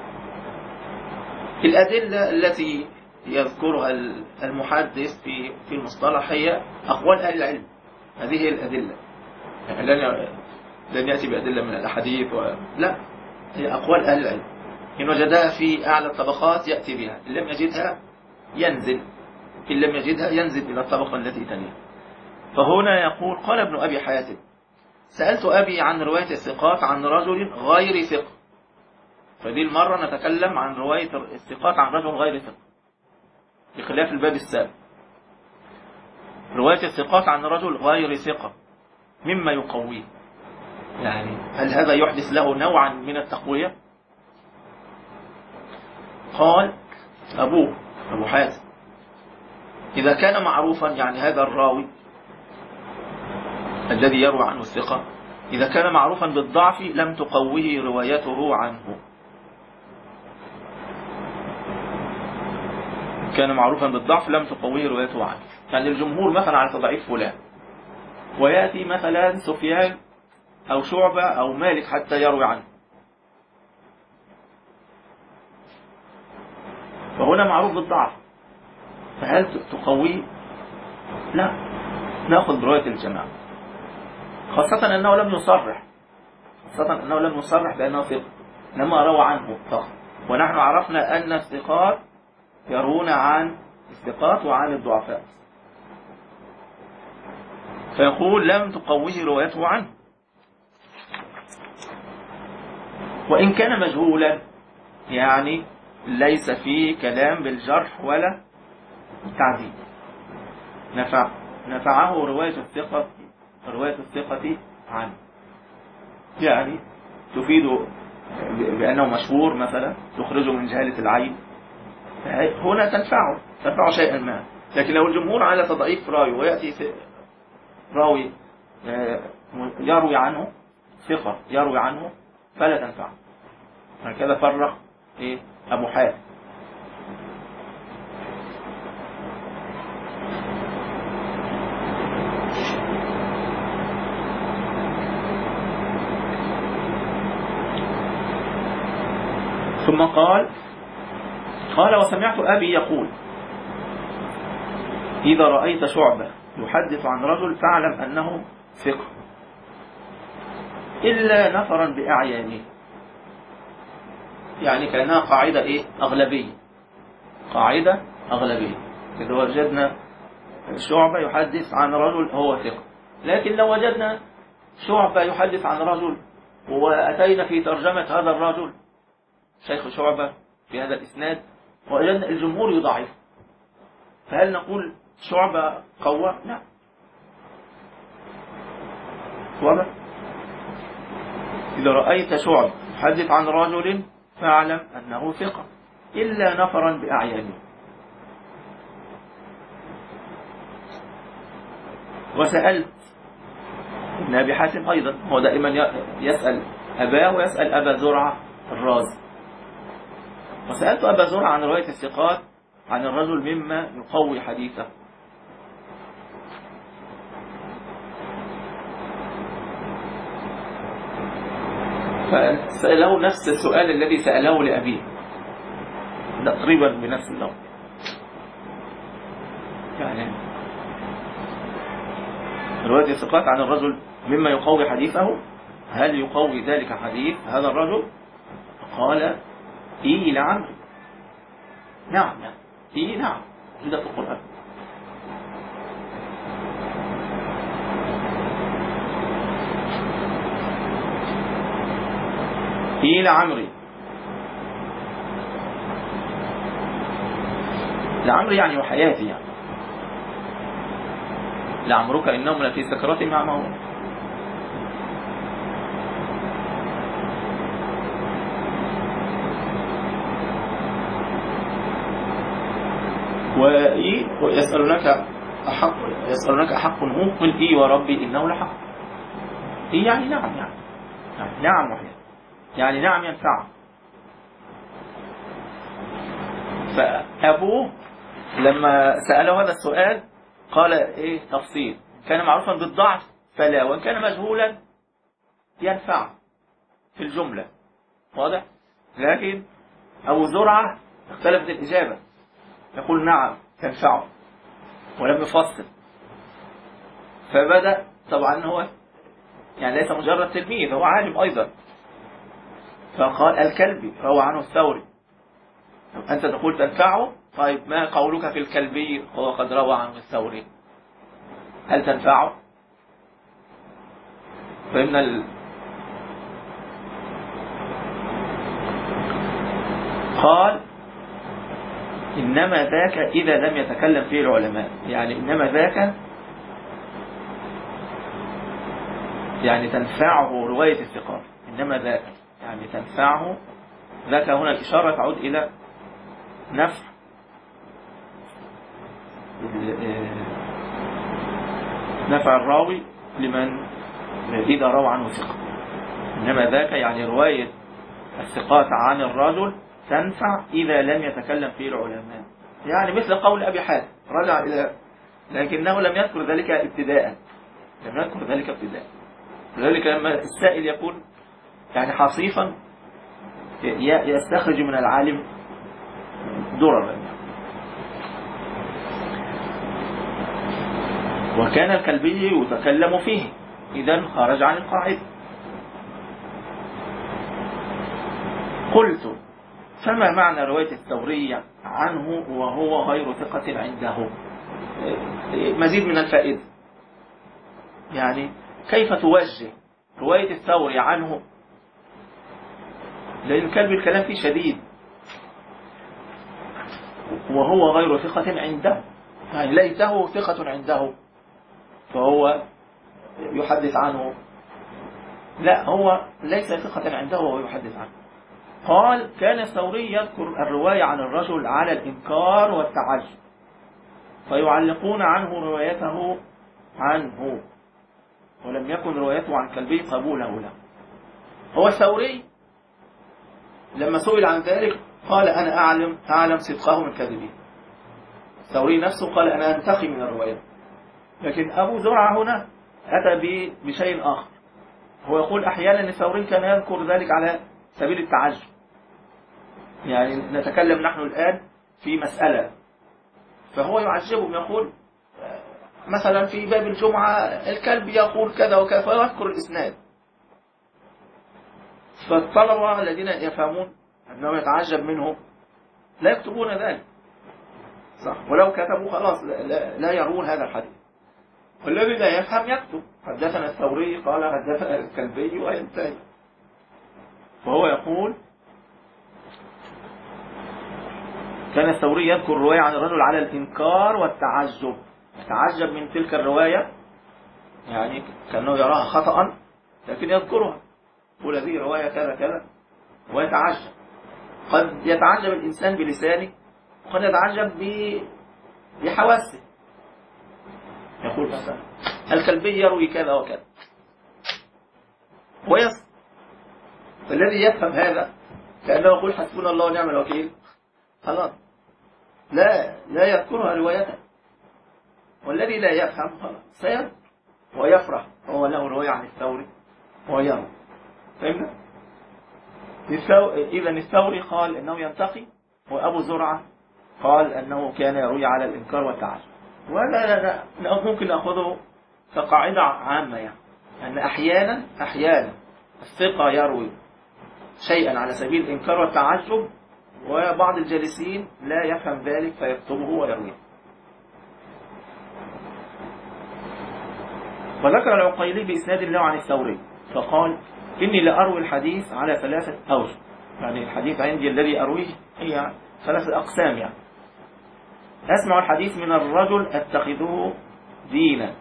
الأدلة التي يذكرها المحدث في في المصطلح هي أقوال أهل العلم، هذه هي الأدلة، يعني لن لن يأتي بأدلة من الأحاديث و... لا، هي أقوال أهل العلم، إن وجدها في أعلى الطبقات يأتي بها، إن لم يجدها ينزل، إن لم يجدها ينزل إلى الطبقة التي تليها. فهنا يقول قال ابن أبي حاتم سألت أبي عن رواية الثقات عن رجل غير ثقة. فدي المرة نتكلم عن رواية الثقات عن رجل غير ثقة بخلاف الباب السابق. رواية الثقات عن رجل غير ثقة مما يقويه، يعني هل هذا يحدث له نوعا من التقوية؟ قال أبوه أبو حاتم إذا كان معروفا، يعني هذا الراوي الذي يروى عنه الثقة إذا كان معروفا بالضعف لم تقويه روايته عنه. كان معروفا بالضعف لم تقويه روايته عنه، يعني الجمهور مثلا على تضعيف فلان، ويأتي مثلا سفيان أو شعبة أو مالك حتى يروي عنه، فهنا معروف بالضعف، فهل تقويه؟ لا، نأخذ برواية الجماعة، خاصة أنه لم يصرح خاصة أنه لم يصرح بأنه ثقة، إنما روى عنه فقط، ونحن عرفنا أن الثقات يروون عن الثقات وعن الضعفاء، فيقول لم تقوه روايته عنه، وإن كان مجهولا يعني ليس فيه كلام بالجرح ولا التعديل، نفع نفعه رواية الثقة رواية الثقة عنه، يعني تفيد بأنه مشهور مثلا، تخرجه من جهالة العين، هنا تنفعه تنفعه شيئا ما. لكن لو الجمهور على تضعيف راوي ويأتي راوي يروي عنه ثقة يروي عنه فلا تنفعه. هكذا فرق إيه أبو حاتم. ثم قال قال وسمعت أبي يقول إذا رأيت شعبة يحدث عن رجل فاعلم أنه ثقة إلا نفرا بأعيانه، يعني كأنها قاعدة إيه أغلبية، قاعدة أغلبية. إذا وجدنا شعبة يحدث عن رجل هو ثقة، لكن لو وجدنا شعبة يحدث عن رجل وأتينا في ترجمة هذا الرجل شيخ شعبة في هذا الإسناد ووجدنا الجمهور يضعف، فهل نقول شعبة قوة؟ لا. واضح؟ إذا رأيت شعبة يحدث عن رجل فاعلم أنه ثقة إلا نفرا بأعيانه. وسألت ابن أبي حاتم أيضا، هو دائما يسأل أباه ويسأل أبا زرعة الرازي، وسألت أبا زرعة عن رواية الثقات عن الرجل مما يقوي حديثه، فسأله نفس السؤال الذي سأله لأبيه تقريبا بنفس اللون، يعني رواية الثقات عن الرجل مما يقوي حديثه، هل يقوي ذلك حديث هذا الرجل؟ قال إيه نعم نعم يعني إيه نعم إذا في القرآن. إيه لعمري لعمري يعني وحياتي، يعني لعمرك إنهم لفي سكرات مع موت. ويسألونك أحق يسألونك أحق هو قل إي وربي إنه لحق. إيه يعني نعم يعني, يعني نعم وحياتي يعني نعم ينفع. فأبوه لما سأله هذا السؤال قال إيه تفصيل، كان معروفا بالضعف فلا، وإن كان مجهولا ينفع في الجملة، واضح؟ لكن أبو زرعة اختلفت الإجابة، يقول نعم تنفعه ولم يفصل، فبدأ طبعا هو يعني ليس مجرد تلميذ، هو عالم أيضا، فقال الكلبي روى عنه الثوري، أنت تقول تنفعه، طيب ما قولك في الكلبي هو قد روى عنه الثوري، هل تنفعه؟ فإن ال... قال إنما ذاك إذا لم يتكلم فيه العلماء، يعني إنما ذاك يعني تنفعه رواية الثقات، إنما ذاك يعني تنفعه، ذاك هنا الإشارة تعود إلى نفع نفع الراوي لمن إذا روى عنه ثقة، إنما ذاك يعني رواية الثقات عن الرجل تنفع إذا لم يتكلم فيه العلماء، يعني مثل قول أبي حاتم رجع إلى، لكنه لم يذكر ذلك ابتداء لم يذكر ذلك ابتداء لذلك لما السائل يكون يعني حصيفا يستخرج من العالم دررا، وكان الكلبي يتكلم فيه، إذن خرج عن القاعدة. قلت فما معنى رواية الثوري عنه وهو غير ثقة عنده؟ مزيد من الفائدة، يعني كيف توجه رواية الثوري عنه، لأن كان بالكلام فيه شديد، وهو غير ثقة عنده، يعني ليته ثقة عنده فهو يحدث عنه، لا هو ليس ثقة عنده وهو يحدث عنه. قال كان الثوري يذكر الرواية عن الرجل على الإنكار والتعجب فيعلقون عنه روايته عنه، ولم يكن روايته عن كلبي قبوله له. هو الثوري لما سئل عن ذلك قال أنا أعلم أعلم صدقه من كذبه. الثوري نفسه قال أنا أنتقي من الرواية، لكن أبو زرعة هنا أتى بشيء آخر. هو يقول أحيانا الثوري كان يذكر ذلك على سبيل التعجب، يعني نتكلم نحن الآن في مسألة فهو يعجبهم، يقول مثلا في باب الجمعة الكلب يقول كذا وكذا فيذكر الإسناد، فالطلبة الذين يفهمون أنه يتعجب منه لا يكتبون ذلك، صح؟ ولو كتبوا خلاص لا, لا يروون هذا الحديث. والذي لا يفهم يكتب حدثنا الثوري قال حدثنا الكلبي وينتهي. وهو يقول كان الثوري يذكر الرواية عن الرجل على الإنكار والتعجب، يتعجب من تلك الرواية، يعني كأنه يراها خطأ لكن يذكرها، يقول هذه رواية كذا كذا ويتعجب. قد يتعجب الإنسان بلسانه وقد يتعجب بحواسه، يقول مثلا الكلبي يروي كذا وكذا ويصف. فالذي يفهم هذا كأنه يقول حسبنا الله ونعم الوكيل، خلاص لا لا يذكرها روايته. والذي لا يفهم خلاص سيذكر ويفرح هو له رواية عن الثوري ويروي. فهمنا؟ إذا الثوري قال إنه ينتقي، وأبو زرعة قال أنه كان يروي على الإنكار والتعجب. ولا لا لا ممكن نأخذه كقاعدة عامة، يعني أن أحيانا أحيانا الثقة يروي شيئا على سبيل الإنكار والتعجب، وبعض الجالسين لا يفهم ذلك فيكتبه ويرويه. وذكر العقيلي بإسناد له عن الثوري فقال إني لأروي الحديث على ثلاثة أوجه، يعني الحديث عندي الذي أرويه هي ثلاثة أقسام، يعني أسمع الحديث من الرجل أتخذه دينا،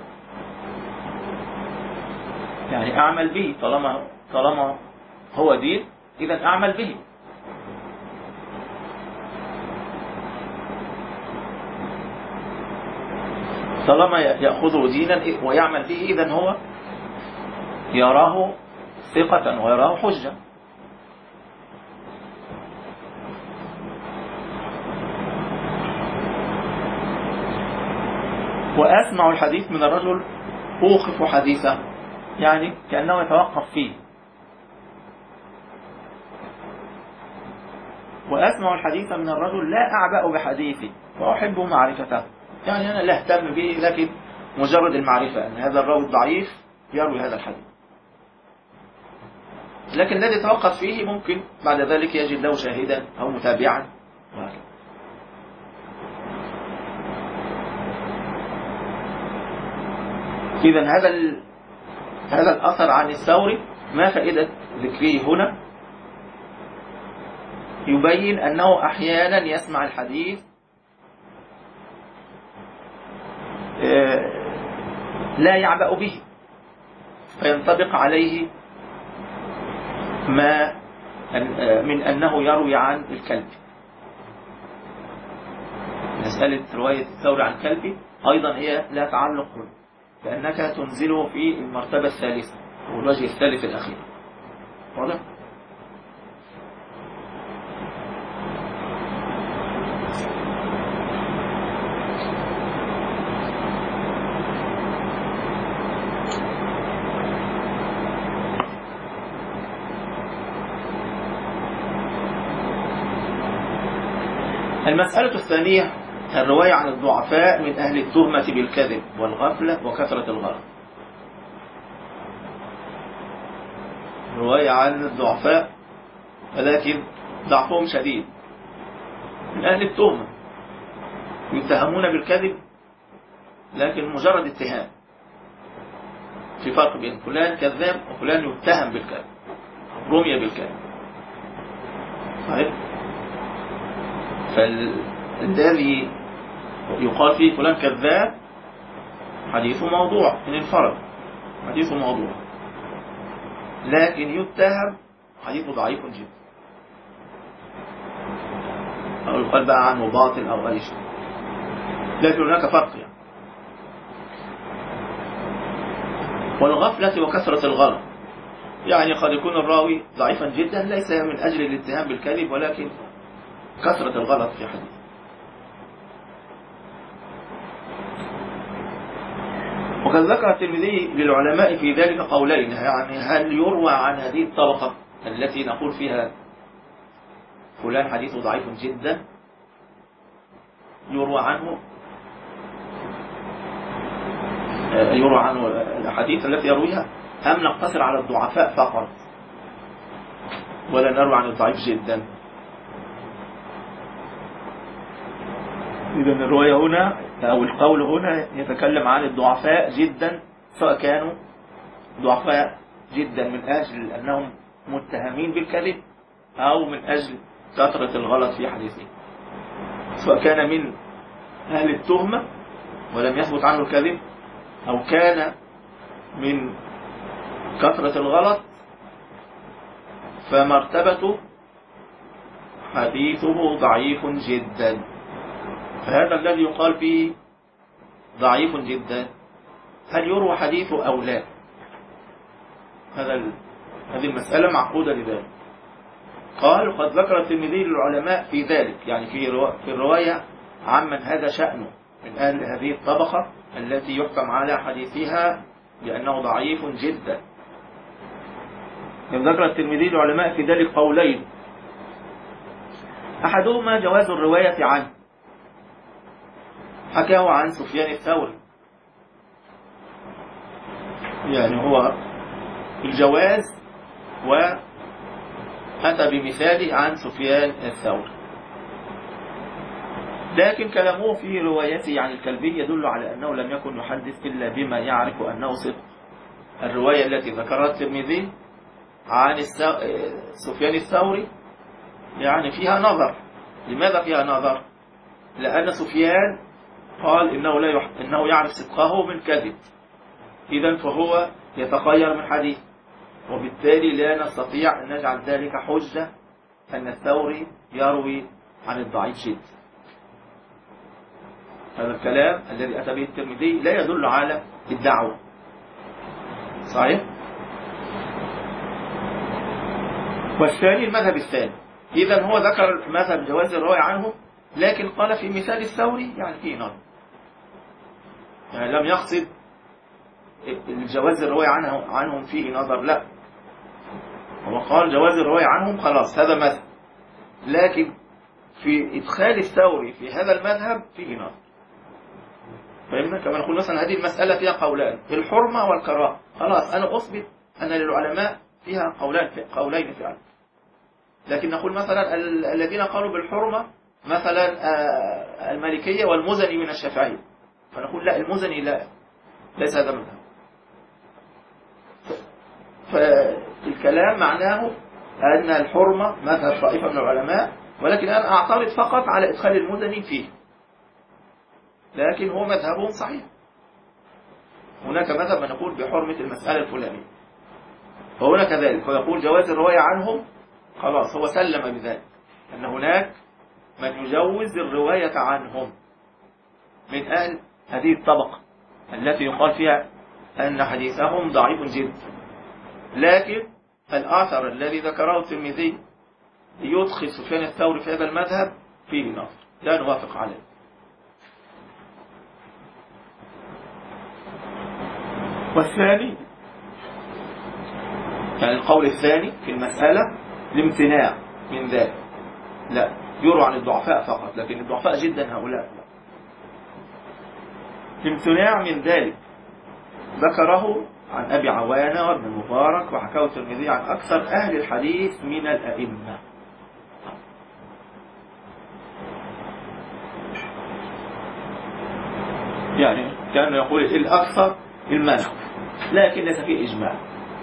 يعني أعمل به، طالما طالما هو دين إذا أعمل به. طالما يأخذه دينا ويعمل به إذن هو يراه ثقة ويراه حجة. وأسمع الحديث من الرجل أوقف حديثه، يعني كأنه يتوقف فيه. وأسمع الحديث من الرجل لا أعبأ بحديثي وأحب معرفته، يعني أنا لا أهتم به لكن مجرد المعرفة أن هذا الراوي ضعيف يروي هذا الحديث، لكن الذي يتوقف فيه ممكن بعد ذلك يجد له شاهدا أو متابعا. إذن هذا هذا الأثر عن الثوري ما فائدة ذكره هنا؟ يبين أنه أحيانا يسمع الحديث لا يعبأ به فينطبق عليه ما من أنه يروي عن الكلب. مسألة رواية الثوري عن كلبي أيضا هي لا تعلق به، لأنك تنزله في المرتبة الثالثة والوجه الثالث الأخير. واضح؟ المسألة الثانية الرواية عن الضعفاء من أهل التهمة بالكذب والغفلة وكثرة الغرض. رواية عن الضعفاء ولكن ضعفهم شديد من أهل التهمة، يتهمون بالكذب لكن مجرد اتهام. في فرق بين فلان كذاب وفلان يتهم بالكذب، رمي بالكذب. صحيح؟ فالذي يقال فيه فلان كذاب حديثه موضوع من الفرد، حديثه موضوع، لكن يتهم حديثه ضعيف جدا، أو يقال بقى عنه باطل أو أي شيء، لكن هناك فرق يعني. والغفلة وكثرة الغلط، يعني قد يكون الراوي ضعيفا جدا ليس من أجل الاتهام بالكذب ولكن كثرة الغلط في حديثه. وقد ذكر الترمذي للعلماء في ذلك قولين، يعني هل يروى عن هذه الطبقة التي نقول فيها فلان حديثه ضعيف جدا يروى عنه يروى عنه الأحاديث التي يرويها، أم نقتصر على الضعفاء فقط ولا نروى عن الضعيف جدا؟ إذن الرواية هنا أو القول هنا يتكلم عن الضعفاء جدا، سواء كانوا ضعفاء جدا من أجل أنهم متهمين بالكذب أو من أجل كثرة الغلط في حديثهم، سواء كان من أهل التهمة ولم يثبت عنه الكذب أو كان من كثرة الغلط، فمرتبته حديثه ضعيف جدا. فهذا الذي يقال فيه ضعيف جدا هل يروى حديثه أو لا؟ هذا هذه المسألة معقودة لذلك. قال قد ذكر الترمذي للعلماء في ذلك، يعني في في الرواية عمن هذا شأنه من أهل هذه الطبقة التي يحكم على حديثها لأنه ضعيف جدا. ذكر الترمذي للعلماء في ذلك قولين، أحدهما جواز الرواية عنه، حكاه عن سفيان الثوري، يعني هو الجواز وأتى بمثاله عن سفيان الثوري، لكن كلامه في روايته عن الكلبي يدل على أنه لم يكن يحدث إلا بما يعرف أنه صدق. الرواية التي ذكرها الترمذي عن سفيان الثوري يعني فيها نظر. لماذا فيها نظر؟ لأن سفيان قال إنه, لا يح... إنه يعرف صدقه من كذب، إذن فهو يتخير من حديث، وبالتالي لا نستطيع أن نجعل ذلك حجة أن الثوري يروي عن الضعيف جدا. هذا الكلام الذي أتى به الترمذي لا يدل على الدعوة. صحيح؟ والثاني المذهب الثاني، إذن هو ذكر مذهب جواز الرواية عنه، لكن قال في مثال الثوري يعني فيه نظر، يعني لم يقصد الجواز الرواية عنه عنهم فيه نظر، لا، هو قال جواز الرواية عنهم خلاص هذا مذهب، لكن في إدخال الثوري في هذا المذهب فيه نظر. فإننا كما نقول مثلا هذه المسألة فيها قولان، الحرمة والكراهة، خلاص أنا أثبت أن للعلماء فيها قولان قولين فعلا، لكن نقول مثلا الذين قالوا بالحرمة مثلا المالكية والمزني من الشافعية، فنقول لا، المزني لا، ليس هذا مذهب. فالكلام معناه أن الحرمة مذهب طائفة من العلماء، ولكن أنا أعترض فقط على إدخال المزني فيه، لكن هو مذهبهم صحيح. هناك مذهب من يقول بحرمة المسألة الفلانية، فهنا كذلك ويقول جواز الرواية عنهم، خلاص هو سلم بذلك أن هناك من يجوز الرواية عنهم من أهل هذه الطبقة التي يقال فيها أن حديثهم ضعيف جدا، لكن الآثر الذي ذكره الترمذي ليدخل سفيان الثوري في هذا المذهب فيه نظر، لا نوافق عليه. والثاني يعني القول الثاني في المسألة الامتناع من ذلك، لا، يروى عن الضعفاء فقط، لكن الضعفاء جدا هؤلاء لا. الامتناع من ذلك ذكره عن أبي عوانة وابن المبارك، وحكاه الترمذي عن أكثر أهل الحديث من الأئمة. يعني كان يقول الأكثر المنع، لكن ليس فيه إجماع.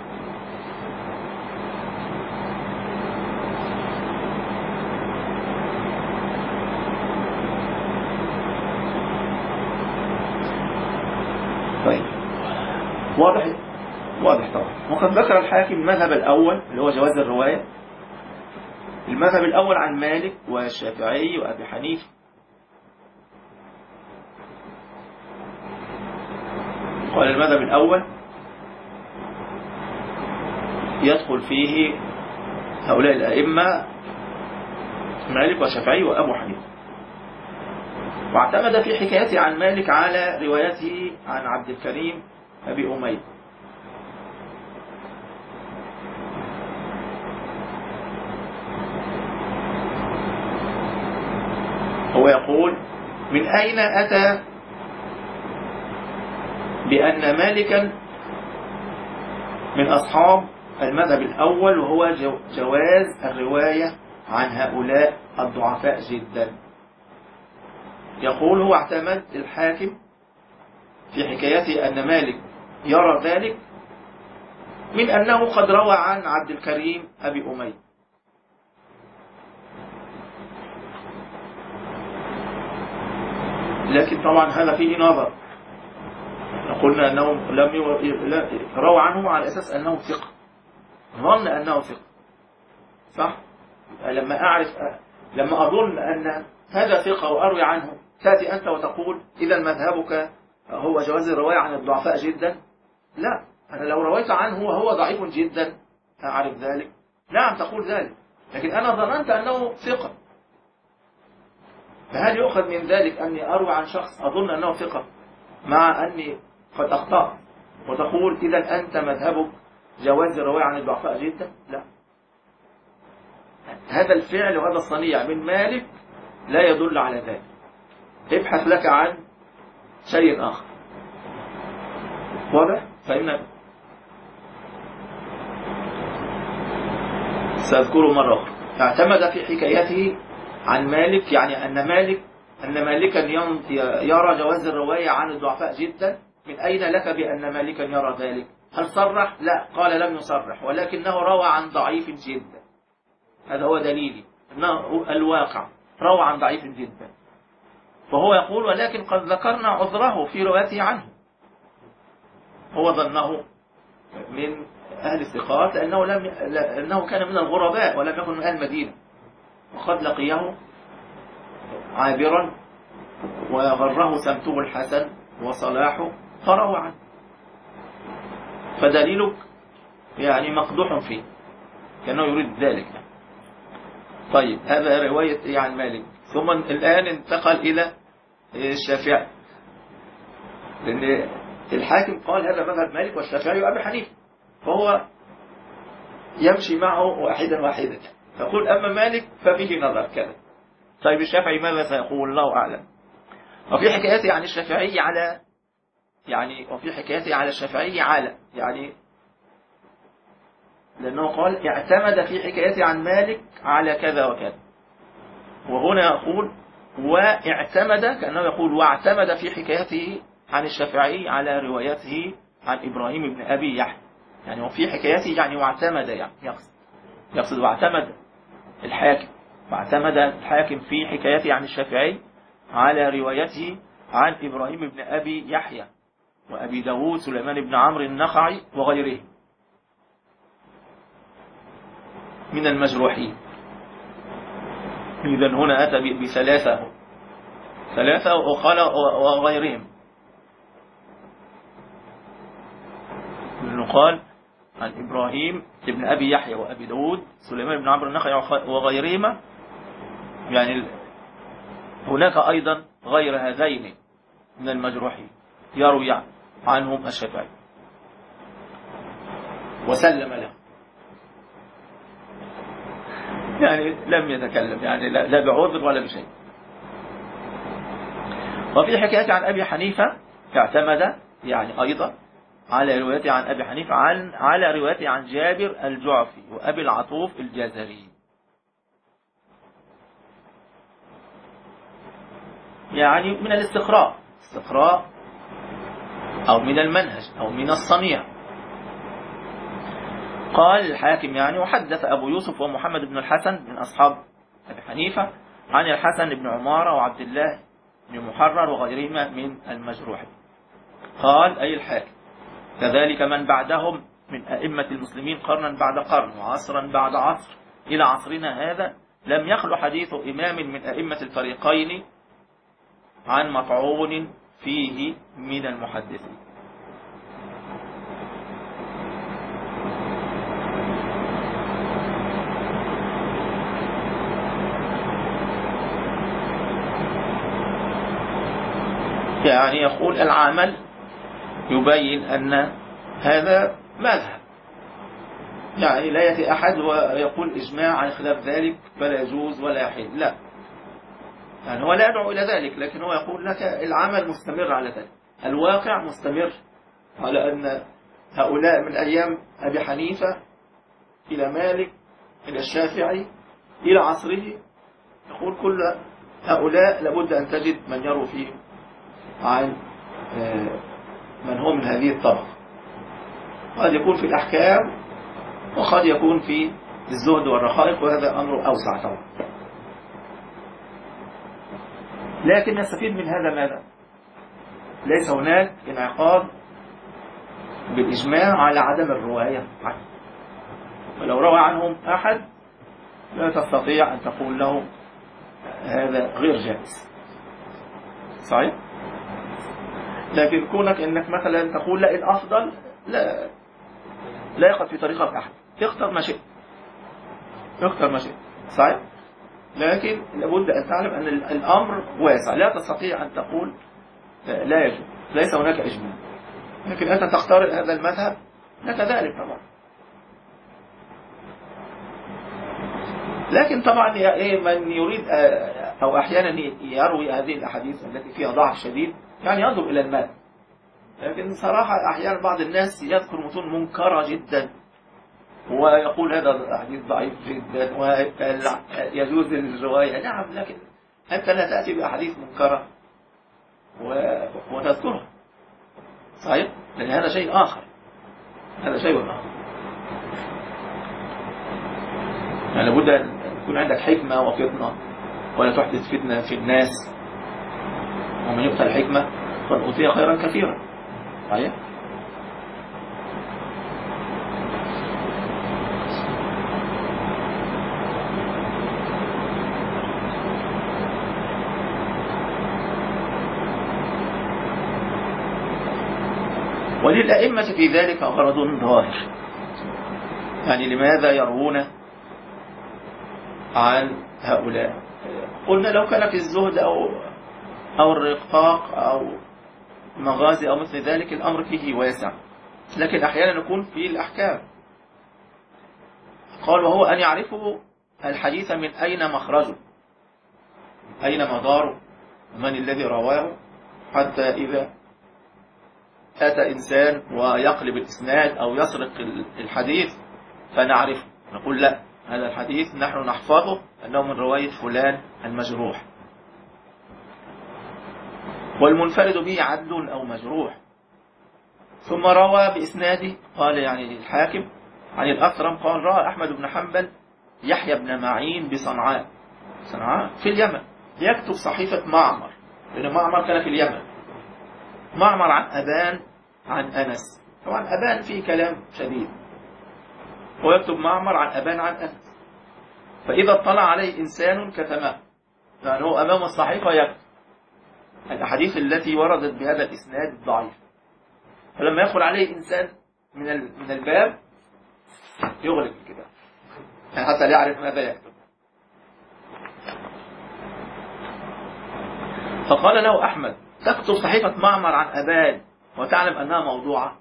طيب واضح واضح طبعا. وقد ذكر الحاكم المذهب الأول اللي هو جواز الرواية، المذهب الأول عن مالك والشافعي وأبي حنيفة. قال المذهب الأول يدخل فيه هؤلاء الأئمة مالك والشافعي وأبو حنيفة، واعتمد في حكايته عن مالك على روايته عن عبد الكريم أبي أمية. هو يقول من أين أتى بأن مالكا من أصحاب المذهب الأول وهو جواز الرواية عن هؤلاء الضعفاء جدا. يقول هو اعتمد الحاكم في حكايته أن مالك يرى ذلك من أنه قد روى عن عبد الكريم أبي أمية، لكن طبعا هذا فيه نظر. قلنا أنه لم روى عنه على أساس أنه ثقة، ظن أنه ثقة، صح؟ لما أعرف لما أظن أن هذا ثقة وأروي عنه، تأتي أنت وتقول إذا مذهبك هو جواز الرواية عن الضعفاء جدا. لا، أنا لو رويت عنه وهو ضعيف جدا أعرف ذلك، نعم تقول ذلك، لكن أنا ظننت أنه ثقة. فهل يؤخذ من ذلك أني أروي عن شخص أظن أنه ثقة مع أني قد أخطأت وتقول إذا أنت مذهبك جواز الرواية عن الضعفاء جدا؟ لا، هذا الفعل وهذا الصنيع من مالك لا يدل على ذلك. ابحث لك عن شيء آخر. واضح؟ فإن سأذكره مرة أخرى. اعتمد في حكايته عن مالك، يعني أن مالك أن مالكا يرى جواز الرواية عن الضعفاء جدا. من أين لك بأن مالكا يرى ذلك؟ هل صرح؟ لا، قال لم يصرح، ولكنه روى عن ضعيف جدا. هذا هو دليلي أنه الواقع روى عن ضعيف جدا. فهو يقول ولكن قد ذكرنا عذره في روايته عنه. هو ظنه من أهل الثقات لأنه, لم لأنه كان من الغرباء ولم يكن من أهل المدينة، وقد لقيه عابرا وغره سمته الحسن وصلاحه فروى عنه. فدليلك يعني مقدوح فيه، كأنه يريد ذلك. طيب هذا رواية عن مالك. ثم الآن انتقل إلى الشافعي، لأن الحاكم قال هذا مذهب مالك والشافعي وأبي حنيفة، فهو يمشي معه واحدا واحدا. فقول أما مالك ففيه نظر كذا. طيب الشافعي ماذا سيقول؟ الله أعلم. وفي حكايته عن الشافعي على يعني وفي حكايته على الشافعي على يعني لأنه قال اعتمد في حكايته عن مالك على كذا وكذا، وهنا يقول واعتمد، كأنه يقول واعتمد في حكايته عن الشافعي على روايته عن إبراهيم بن أبي يحيى. يعني وفي حكايته يعني واعتمد، يعني يقصد يقصد واعتمد الحاكم واعتمد الحاكم في حكايته عن الشافعي على روايته عن إبراهيم بن أبي يحيى وأبي داود سليمان بن عمرو النخعي وغيره من المجروحين. إذن هنا أتى بثلاثة ثلاثة وقال وغيرهم، لأنه قال عن إبراهيم بن أبي يحيى وأبي داود سليمان بن عمرو النخعي وغيرهما، يعني هناك أيضا غير هذين من المجروحين يروي عنهم الشافعي وسلم له، يعني لم يتكلم، يعني لا بعذر ولا بشيء. وفي حكاية عن أبي حنيفة اعتمد يعني أيضا على روايته عن أبي حنيفة عن على روايته عن جابر الجعفي وأبي العطوف الجزري، يعني من الاستقراء استقراء أو من المنهج أو من الصنيع. قال الحاكم يعني وحدث أبو يوسف ومحمد بن الحسن من أصحاب أبي حنيفة عن الحسن بن عمارة وعبد الله بن محرر وغيرهما من المجروح. قال أي الحاكم كذلك من بعدهم من أئمة المسلمين قرنا بعد قرن وعصرا بعد عصر إلى عصرنا هذا لم يخلو حديث إمام من أئمة الفريقين عن مطعون فيه من المحدثين. يعني يقول العمل يبين أن هذا مذهب، يعني لا يأتي أحد ويقول إجماع عن خلاف ذلك فلا يجوز ولا يحل، لا، يعني هو لا يدعو إلى ذلك، لكن هو يقول لك العمل مستمر على ذلك، الواقع مستمر على أن هؤلاء من أيام أبي حنيفة إلى مالك إلى الشافعي إلى عصره، يقول كل هؤلاء لابد أن تجد من يروي فيهم عن من هو من هذه الطبقة، قد يكون في الأحكام وقد يكون في الزهد والرقائق، وهذا أمر أوسع طبعا. لكن نستفيد من هذا ماذا؟ ليس هناك انعقاد بالإجماع على عدم الرواية عنه، ولو روى عنهم أحد لا تستطيع أن تقول له هذا غير جائز، صحيح؟ لكن كونك انك مثلا تقول لا الافضل لا لا يقف في طريقة احد، اختر ما شئت اختر ما شئت، صحيح؟ لكن لابد ان تعلم ان الامر واسع، لا تستطيع ان تقول لا يجوز، ليس هناك اجماع، لكن انت تختار هذا المذهب لك ذلك طبعا. لكن طبعا من يريد او احيانا يروي هذه الاحاديث التي فيها ضعف شديد يعني ينظر إلى المال، لكن صراحة أحيانا بعض الناس يذكر متون منكرة جدا ويقول هذا حديث ضعيف جدا ويجوز الرواية، نعم، لكن أنت لا تأتي بأحاديث منكرة وتذكرها، صحيح؟ لأن هذا شيء آخر، هذا شيء آخر، يعني لابد أن يكون عندك حكمة وفطنة ولا تحدث فتنة في الناس، ومن يؤتى الحكمة قد أوتي خيرا كثيرا، صحيح؟ وللأئمة في ذلك غرض ظاهر، يعني لماذا يروون عن هؤلاء؟ قلنا لو كان في الزهد أو أو الرقاق أو مغازي أو مثل ذلك الأمر فيه واسع، لكن أحيانا يكون في الأحكام. قال وهو أن يعرفوا الحديث من أين مخرجه، أين مداره، من الذي رواه، حتى إذا أتى إنسان ويقلب الإسناد أو يسرق الحديث فنعرفه، نقول لا، هذا الحديث نحن نحفظه أنه من رواية فلان المجروح، والمنفرد به عدل أو مجروح. ثم روى بإسناده، قال يعني الحاكم عن الأثرم قال رأى أحمد بن حنبل يحيى بن معين بصنعاء، صنعاء في اليمن، يكتب صحيفة معمر، لأن معمر كان في اليمن، معمر عن أبان عن أنس، طبعا أبان فيه كلام شديد، ويكتب معمر عن أبان عن أنس، فإذا اطلع عليه إنسان كتمه، يعني هو أمام الصحيفة يكتب الأحاديث التي وردت بهذا الإسناد الضعيف، فلما يدخل عليه إنسان من من الباب يغلق الكتاب يعني حتى لا يعرف ماذا يكتب. فقال له أحمد تكتب صحيفة معمر عن أبان وتعلم أنها موضوعة؟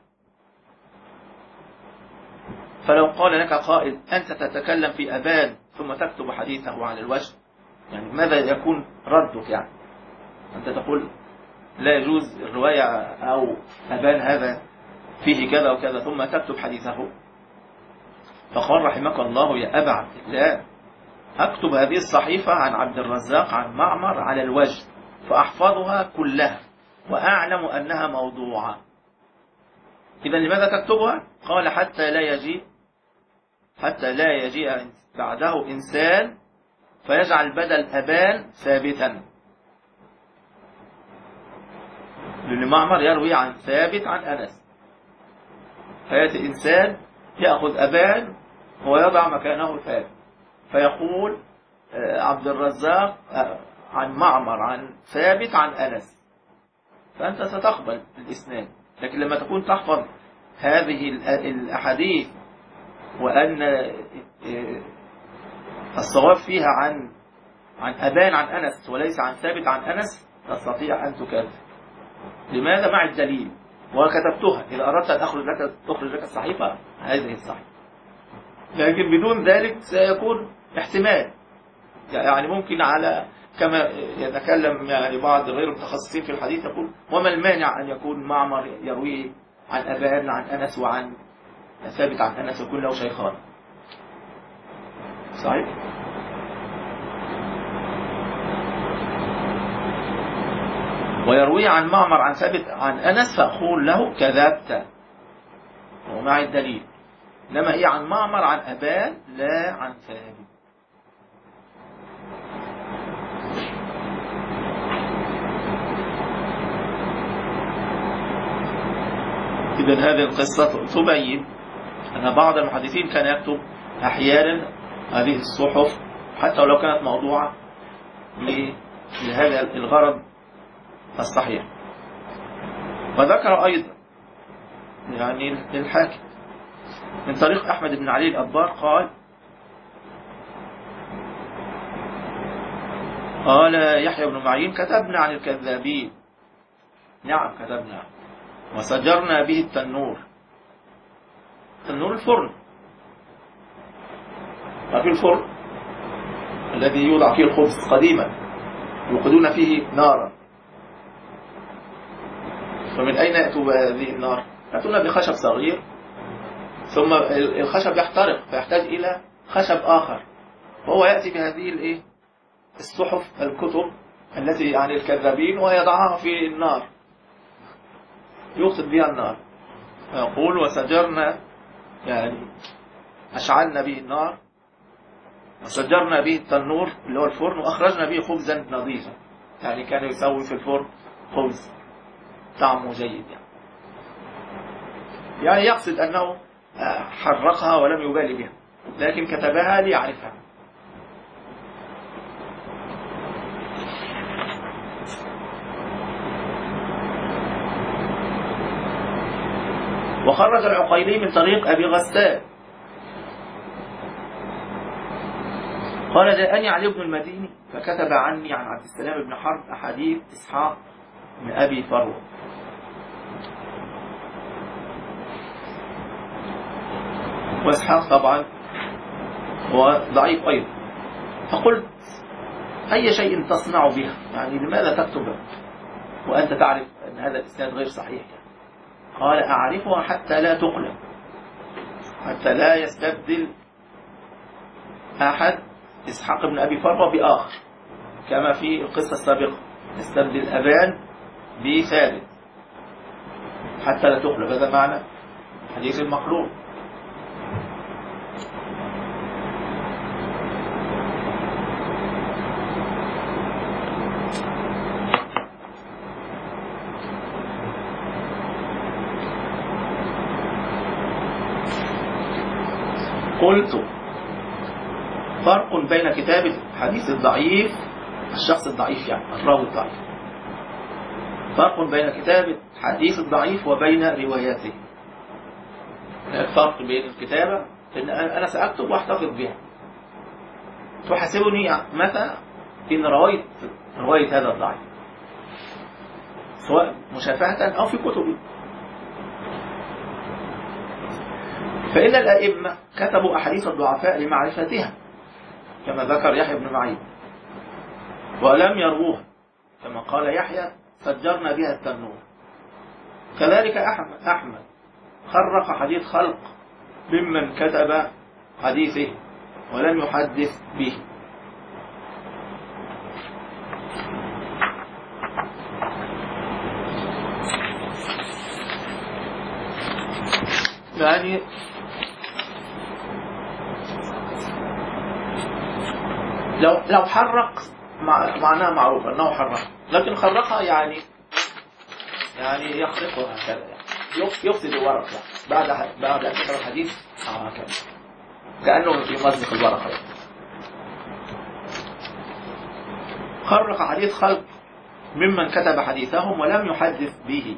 فلو قال لك قائل أنت تتكلم في أبان ثم تكتب حديثه عن الوجه، يعني ماذا يكون ردك؟ يعني أنت تقول لا يجوز الرواية أو أبان هذا فيه كذا وكذا ثم تكتب حديثه. فقال رحمك الله يا أبا عبد الله أكتب هذه الصحيفة عن عبد الرزاق عن معمر على الوجه فأحفظها كلها وأعلم أنها موضوعة، إذا لماذا تكتبها؟ قال حتى لا يجيء حتى لا يجيء بعده إنسان فيجعل بدل أبان ثابتا، لأن معمر يروي عن ثابت عن أنس، فيأتي إنسان يأخذ أبان ويضع مكانه ثابت، فيقول عبد الرزاق عن معمر عن ثابت عن أنس، فأنت ستقبل الإسناد. لكن لما تكون تحفظ هذه الأحاديث وأن الصواب فيها عن عن أبان عن أنس وليس عن ثابت عن أنس، تستطيع أن تكذب. لماذا؟ مع الدليل. وكتبتها إذا أردت أن أخرج لك تخرج لك الصحيفة هذه الصحيفة، لكن بدون ذلك سيكون احتمال، يعني ممكن على كما يتكلم يعني بعض غير المتخصصين في الحديث يقول وما المانع أن يكون معمر يروي عن أبان عن أنس وعن ثابت عن أنس يكون له شيخان. صحيح؟ ويروي عن معمر عن ثابت عن أنس فأقول له كذبت ومع الدليل، إنما هي عن معمر عن أبان لا عن ثابت. إذن هذه القصة تبين أن بعض المحدثين كان يكتب أحيانا هذه الصحف حتى ولو كانت موضوعة لهذا الغرض الصحيح. وذكر أيضا يعني للحاكم من طريق أحمد بن علي الأبار قال قال يحيى بن معين كتبنا عن الكذابين، نعم كتبنا، وسجرنا به التنور، التنور الفرن، وفي الفرن الذي يوضع فيه الخبز قديما يوقدون فيه نارا، فمن أين يأتوا بهذه النار؟ يأتون بخشب صغير ثم الخشب يحترق فيحتاج إلى خشب آخر، وهو يأتي بهذه الإيه؟ الصحف الكتب التي عن الكذابين ويضعها في النار يوقد بها النار، فيقول وسجرنا يعني أشعلنا به النار وسجرنا به التنور اللي هو الفرن وأخرجنا به خبزا نظيفا، يعني كان يسوي في الفرن خبز طعمه جيد، يعني يعني يقصد أنه حرقها ولم يبالي بها لكن كتبها ليعرفها. وخرج العقيلي من طريق أبي غسان قال جاءني علي بن المديني فكتب عني عن عبد السلام بن حرب أحاديث إسحاق من أبي فروة، وإسحاق طبعا هو ضعيف أيضا، فقلت أي شيء تصنع بها، يعني لماذا تكتب وأنت تعرف أن هذا الإسناد غير صحيح؟ يعني قال أعرفها حتى لا تقلب، حتى لا يستبدل أحد إسحاق بن أبي فروة بآخر كما في القصة السابقة يستبدل أبان بثابت حتى لا تقلب، هذا معنى حديث المقلوب. قلت فرق بين كتابة الحديث الضعيف الشخص الضعيف يعني الراوي الضعيف، فرق بين كتابة الحديث الضعيف وبين رواياته. الفرق بين الكتابة إن أنا سأكتب واحتفظ بها، تحاسبني متى إن رويت رواية هذا الضعيف سواء مشافهة أو في كتبي. فإن الأئمة كتبوا أحاديث الضعفاء لمعرفتها كما ذكر يحيى بن معين، ولم يروها كما قال يحيى سجرنا بها التنور. كذلك أحمد, أحمد خرق حديث خلق ممن كتب حديثه ولم يحدث به. يعني لو لو حرق معناها معروف أنه حرق، لكن خرقها يعني يعني يخرقها هكذا، يعني يفسد الورق يعني بعد بعد أن يقرأ الحديث هكذا كأنه يمزق الورقة يعني. خرق حديث خلق ممن كتب حديثهم ولم يحدث به،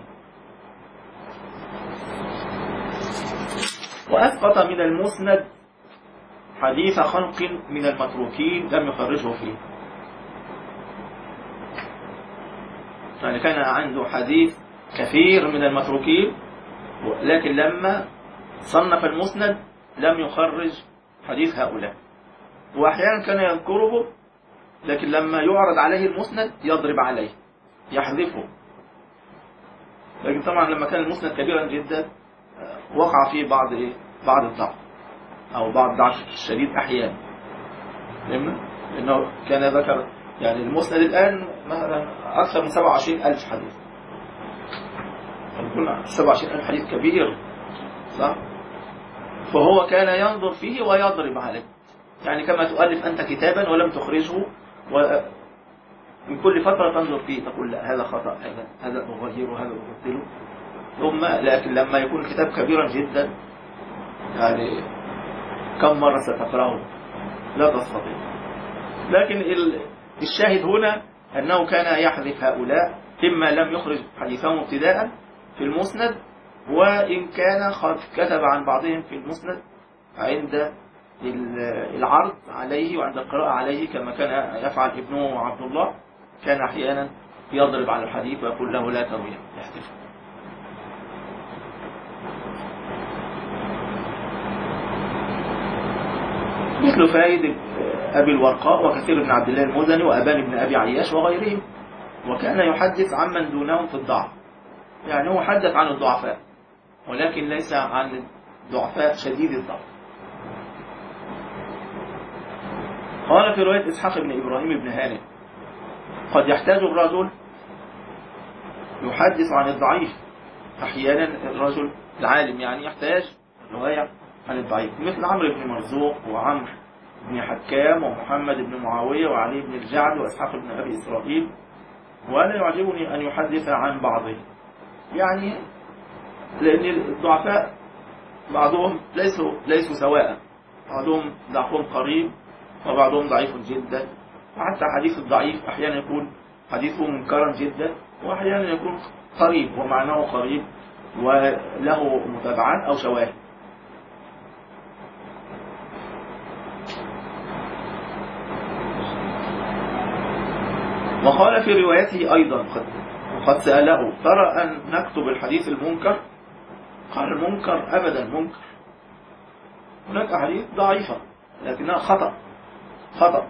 وأسقط من المسند حديث خلق من المتروكين لم يخرجه فيه. يعني كان عنده حديث كثير من المتروكين، لكن لما صنف المسند لم يخرج حديث هؤلاء، وأحيانا كان يذكره لكن لما يعرض عليه المسند يضرب عليه يحذفه. لكن طبعا لما كان المسند كبيرا جدا وقع فيه بعض إيه؟ بعض الضعف أو بعض الضعف الشديد أحيانا، لأنه كان ذكر يعني المسند الآن مثلا أكثر من سبعة وعشرين ألف حديث، فنقول سبعة وعشرين ألف حديث كبير صح؟ فهو كان ينظر فيه ويضرب عليه، يعني كما تؤلف أنت كتابا ولم تخرجه ومن كل فترة تنظر فيه تقول لا هذا خطأ، هذا هذا أغيره هذا أبدله، ثم لكن لما يكون الكتاب كبيرا جدا يعني كم مرة ستقرأه لا تستطيع. لكن الشاهد هنا أنه كان يحذف هؤلاء، إما لم يخرج حديثهم ابتداء في المسند، وإن كان قد كتب عن بعضهم في المسند عند العرض عليه وعند القراءة عليه، كما كان يفعل ابنه عبد الله، كان أحيانا يضرب على الحديث ويقول له لا ترويه يحذفه. مثل فائدة أبي الورقاء وكثير بن عبد الله المزني وأبان بن أبي عياش وغيرهم، وكان يحدث عمن دونهم في الضعف، يعني هو حدث عن الضعفاء ولكن ليس عن الضعفاء شديد الضعف. قال في رواية إسحاق بن إبراهيم بن هانئ قد يحتاج الرجل يحدث عن الضعيف، أحيانا الرجل العالم يعني يحتاج رواية عن الضعيف، مثل عمرو بن مرزوق وعمرو بن حكام ومحمد بن معاوية وعلي بن الجعد وإسحاق بن أبي إسرائيل. وأنا يعجبني أن يحدث عن بعضهم، يعني لأن الضعفاء بعضهم ليسوا ليسوا سواء، بعضهم ضعفهم قريب وبعضهم ضعيف جدا، وحتى حديث الضعيف أحيانا يكون حديثه منكرا جدا وأحيانا يكون قريب ومعناه قريب وله متابعات أو شواهد. وقال في روايته أيضا قد, قد سأله ترى أن نكتب الحديث المنكر؟ قال المنكر أبدا منكر، هناك أحاديث ضعيفة لكنها خطأ خطأ.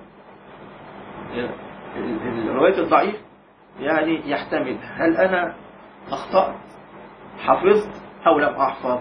الرواية الضعيف يعني يحتمل هل أنا أخطأت حفظت أو لم أحفظ.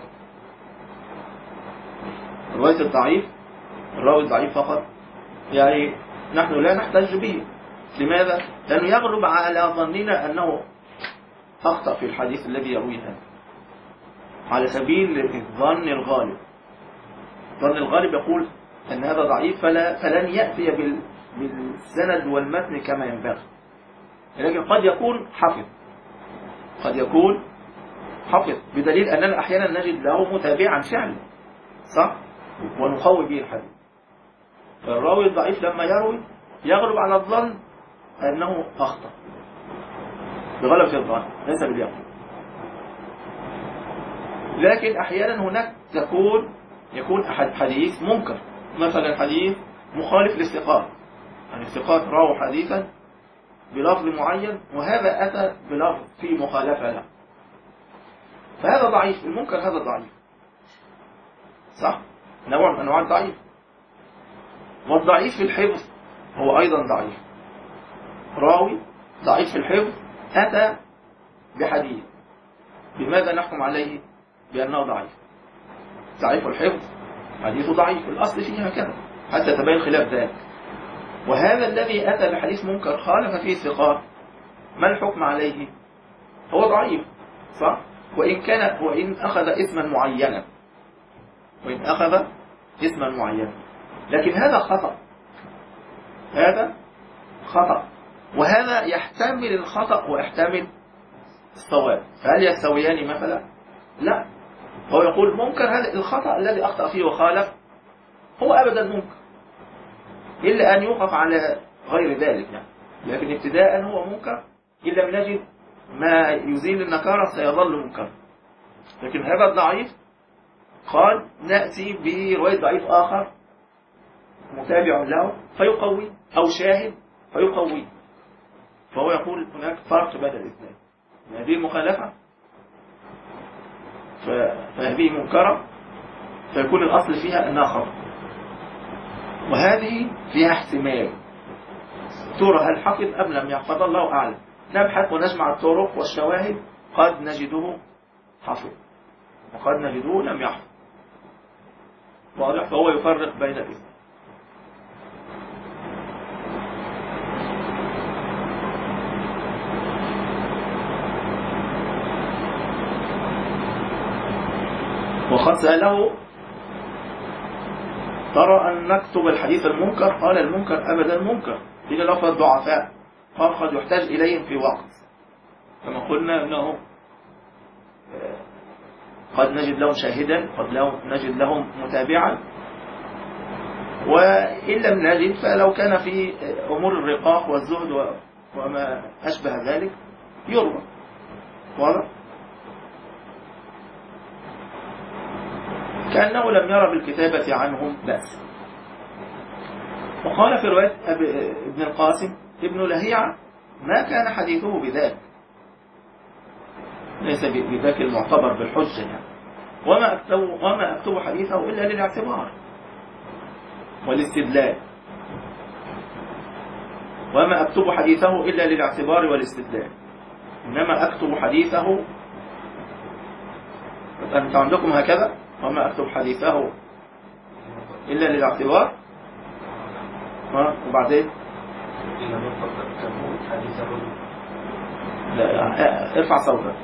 الرواية الضعيف الراوي الضعيف فقط يعني نحن لا نحتج به. لماذا؟ لأنه يغلب على ظننا أنه أخطأ في الحديث الذي يرويه على سبيل الظن الغالب. الظن الغالب يقول أن هذا ضعيف فلا فلن يأتي بالسند والمتن كما ينبغي، لكن قد يكون حفظ قد يكون حفظ بدليل أننا أحيانا نجد له متابعا فعلا صح ونقوي به الحديث. فالراوي الضعيف لما يروي يغلب على الظن أنه أخطأ بغلبة الظن ليس باليقين. لكن أحيانا هناك تكون يكون أحد حديث منكر، مثلا حديث مخالف للثقات، يعني الثقات راوا حديثا بلفظ معين وهذا أتى بلفظ في مخالفة له، فهذا ضعيف. المنكر هذا ضعيف صح، نوع من أنواع الضعيف. والضعيف في الحفظ هو أيضا ضعيف، راوي ضعيف في الحفظ أتى بحديث، بماذا نحكم عليه بأنه ضعيف؟ ضعيف الحفظ حديثه ضعيف، الأصل فيه هكذا حتى تبين خلاف ذلك. وهذا الذي أتى بحديث منكر خالف فيه الثقات، ما الحكم عليه؟ هو ضعيف صح، وإن كان وإن أخذ اسما معينا وإن أخذ اسما معينا. لكن هذا خطأ، هذا خطأ، وهذا يحتمل الخطأ ويحتمل الصواب. فهل يستويان مثلا؟ لا. هو يقول منكر، هذا الخطأ الذي أخطأ فيه وخالف هو أبدا منكر، إلا أن يوقف على غير ذلك يعني. لكن ابتداء هو منكر، إن لم نجد ما يزيل النكارة سيظل منكر. لكن هذا الضعيف قال نأتي برواية ضعيف آخر متابع له فيقوي، أو شاهد فيقوي. فهو يقول هناك فرق بين الاثنين. هذه المخالفة فهذه منكرة، فيكون الأصل فيها أنها خطأ، وهذه فيها احتمال ترى هل حفظ أم لم يحفظ، الله أعلم. نبحث ونجمع الطرق والشواهد، قد نجده حفظ وقد نجده لم يحفظ، واضح. فهو يفرق بين الاثنين. وقد سأله ترى أن نكتب الحديث المنكر؟ قال المنكر أبدا منكر، قيل له فالضعفاء؟ قال قد يحتاج إليهم في وقت، كما قلنا أنه قد نجد لهم شاهدا، قد نجد لهم متابعا، وإن لم نجد فلو كان في أمور الرقاق والزهد وما أشبه ذلك يروى، واضح؟ كأنه لم يرى بالكتابة عنهم بأس. وقال في رواية ابن القاسم ابن لهيعة ما كان حديثه بذاك، ليس بذاك المعتبر بالحجة يعني. وما أكتب, وما أكتب حديثه إلا للاعتبار والاستدلال، وما أكتب حديثه إلا للاعتبار والاستدلال، إنما أكتب حديثه. أنت عندكم هكذا وما أكتب حديثه إلا للاعتبار، وبعدين لا ارفع صوتك.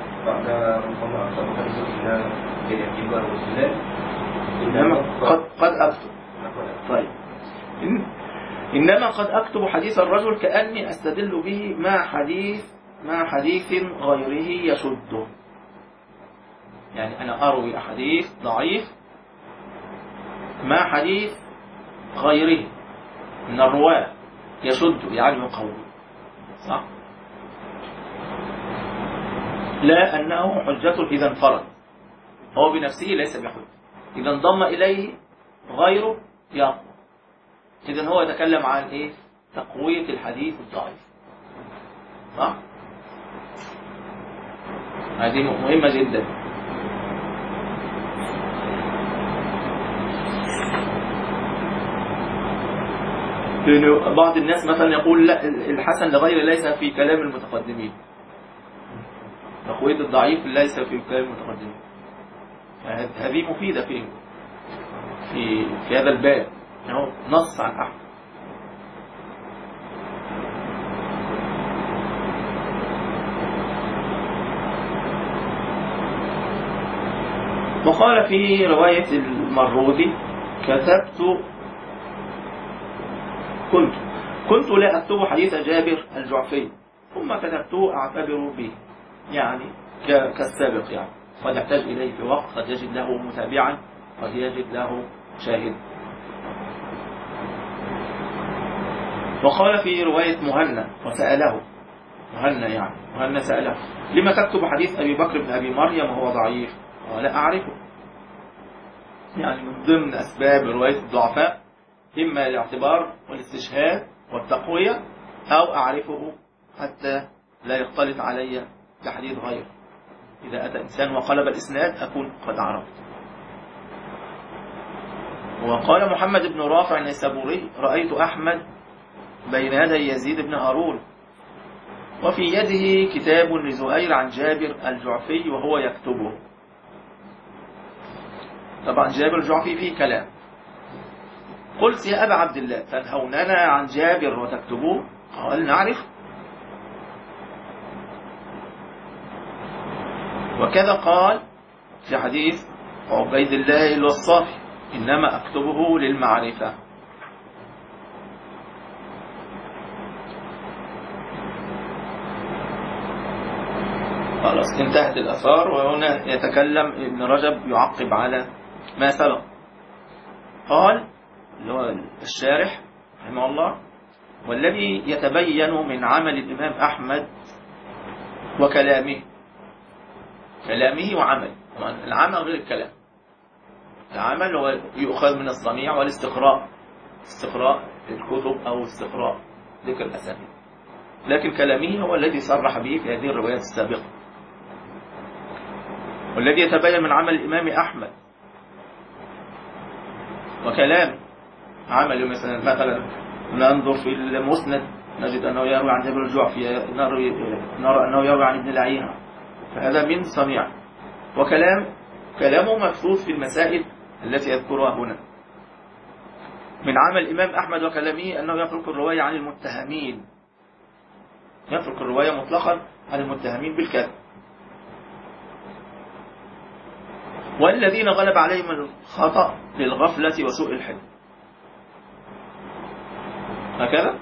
إنما قد قد أكتب. طيب إن إنما قد أكتب حديث الرجل كأني أستدل به مع حديث مع حديث غيره يشده. يعني أنا أروي أحاديث ضعيف مع حديث غيره من الرواة يشد، يعني يقوي، صح؟ لا أنه حجة إذا انفرد، هو بنفسه ليس بحجة، إذا انضم إليه غيره يقوى. إذن هو يتكلم عن إيه؟ تقوية الحديث الضعيف، صح؟ هذه مهمة جدا. لأن بعض الناس مثلا يقول لا الحسن لغير ليس في كلام المتقدمين، تقوية الضعيف ليس في كلام المتقدمين. هذه مفيدة في في في هذا الباب، يعني نص عن أحد. وقال في رواية المروذي كتبت كنت كنت لا أكتب حديث جابر الجعفي ثم كتبته أعتبر به، يعني كالسابق، يعني قد يحتاج إليه في وقت، قد يجد له متابعا، قد يجد له شاهد. وقال في رواية مهنا وسأله مهنا يعني مهنا سأله لما تكتب حديث أبي بكر بن أبي مريم وهو ضعيف؟ قال لا أعرفه. يعني من ضمن أسباب رواية الضعفاء إما الاعتبار والاستشهاد والتقوية، أو أعرفه حتى لا يختلط علي كحديث غير. إذا أتى إنسان وقلب الإسناد أكون قد عرفت. وقال محمد بن رافع النيسابوري رأيت أحمد بين يدي يزيد بن هارون وفي يده كتاب لزهير عن جابر الجعفي وهو يكتبه. طبعا جابر الجعفي فيه كلام. قلت يا أبا عبد الله تنهوننا عن جابر وتكتبوه؟ قال نعرف. وكذا قال في حديث عبيد الله الوصافي، إنما أكتبه للمعرفة. خلاص انتهت الآثار. وهنا يتكلم ابن رجب يعقب على ما سبق. قال اللي هو الشارح رحمه الله: والذي يتبين من عمل الإمام أحمد وكلامه، كلامه وعمل، العمل غير الكلام. العمل هو يؤخذ من الصنيع والاستقراء، استقراء الكتب أو استقراء ذكر الأسامي، لكن كلامه هو الذي صرح به في هذه الروايات السابقة. والذي يتبين من عمل الإمام أحمد وكلام عمل، مثلا مثلا ننظر في المسند نجد أنه يروي عن جابر الجعفي، نرى أنه يروي عن ابن العيينة، فهذا من صنيع. وكلام كلامه مبثوث في المسائل التي يذكرها هنا. من عمل الإمام أحمد وكلامه أنه يترك الرواية عن المتهمين، يترك الرواية مطلقا عن المتهمين بالكذب، والذين غلب عليهم الخطأ للغفلة وسوء الحفظ، هكذا.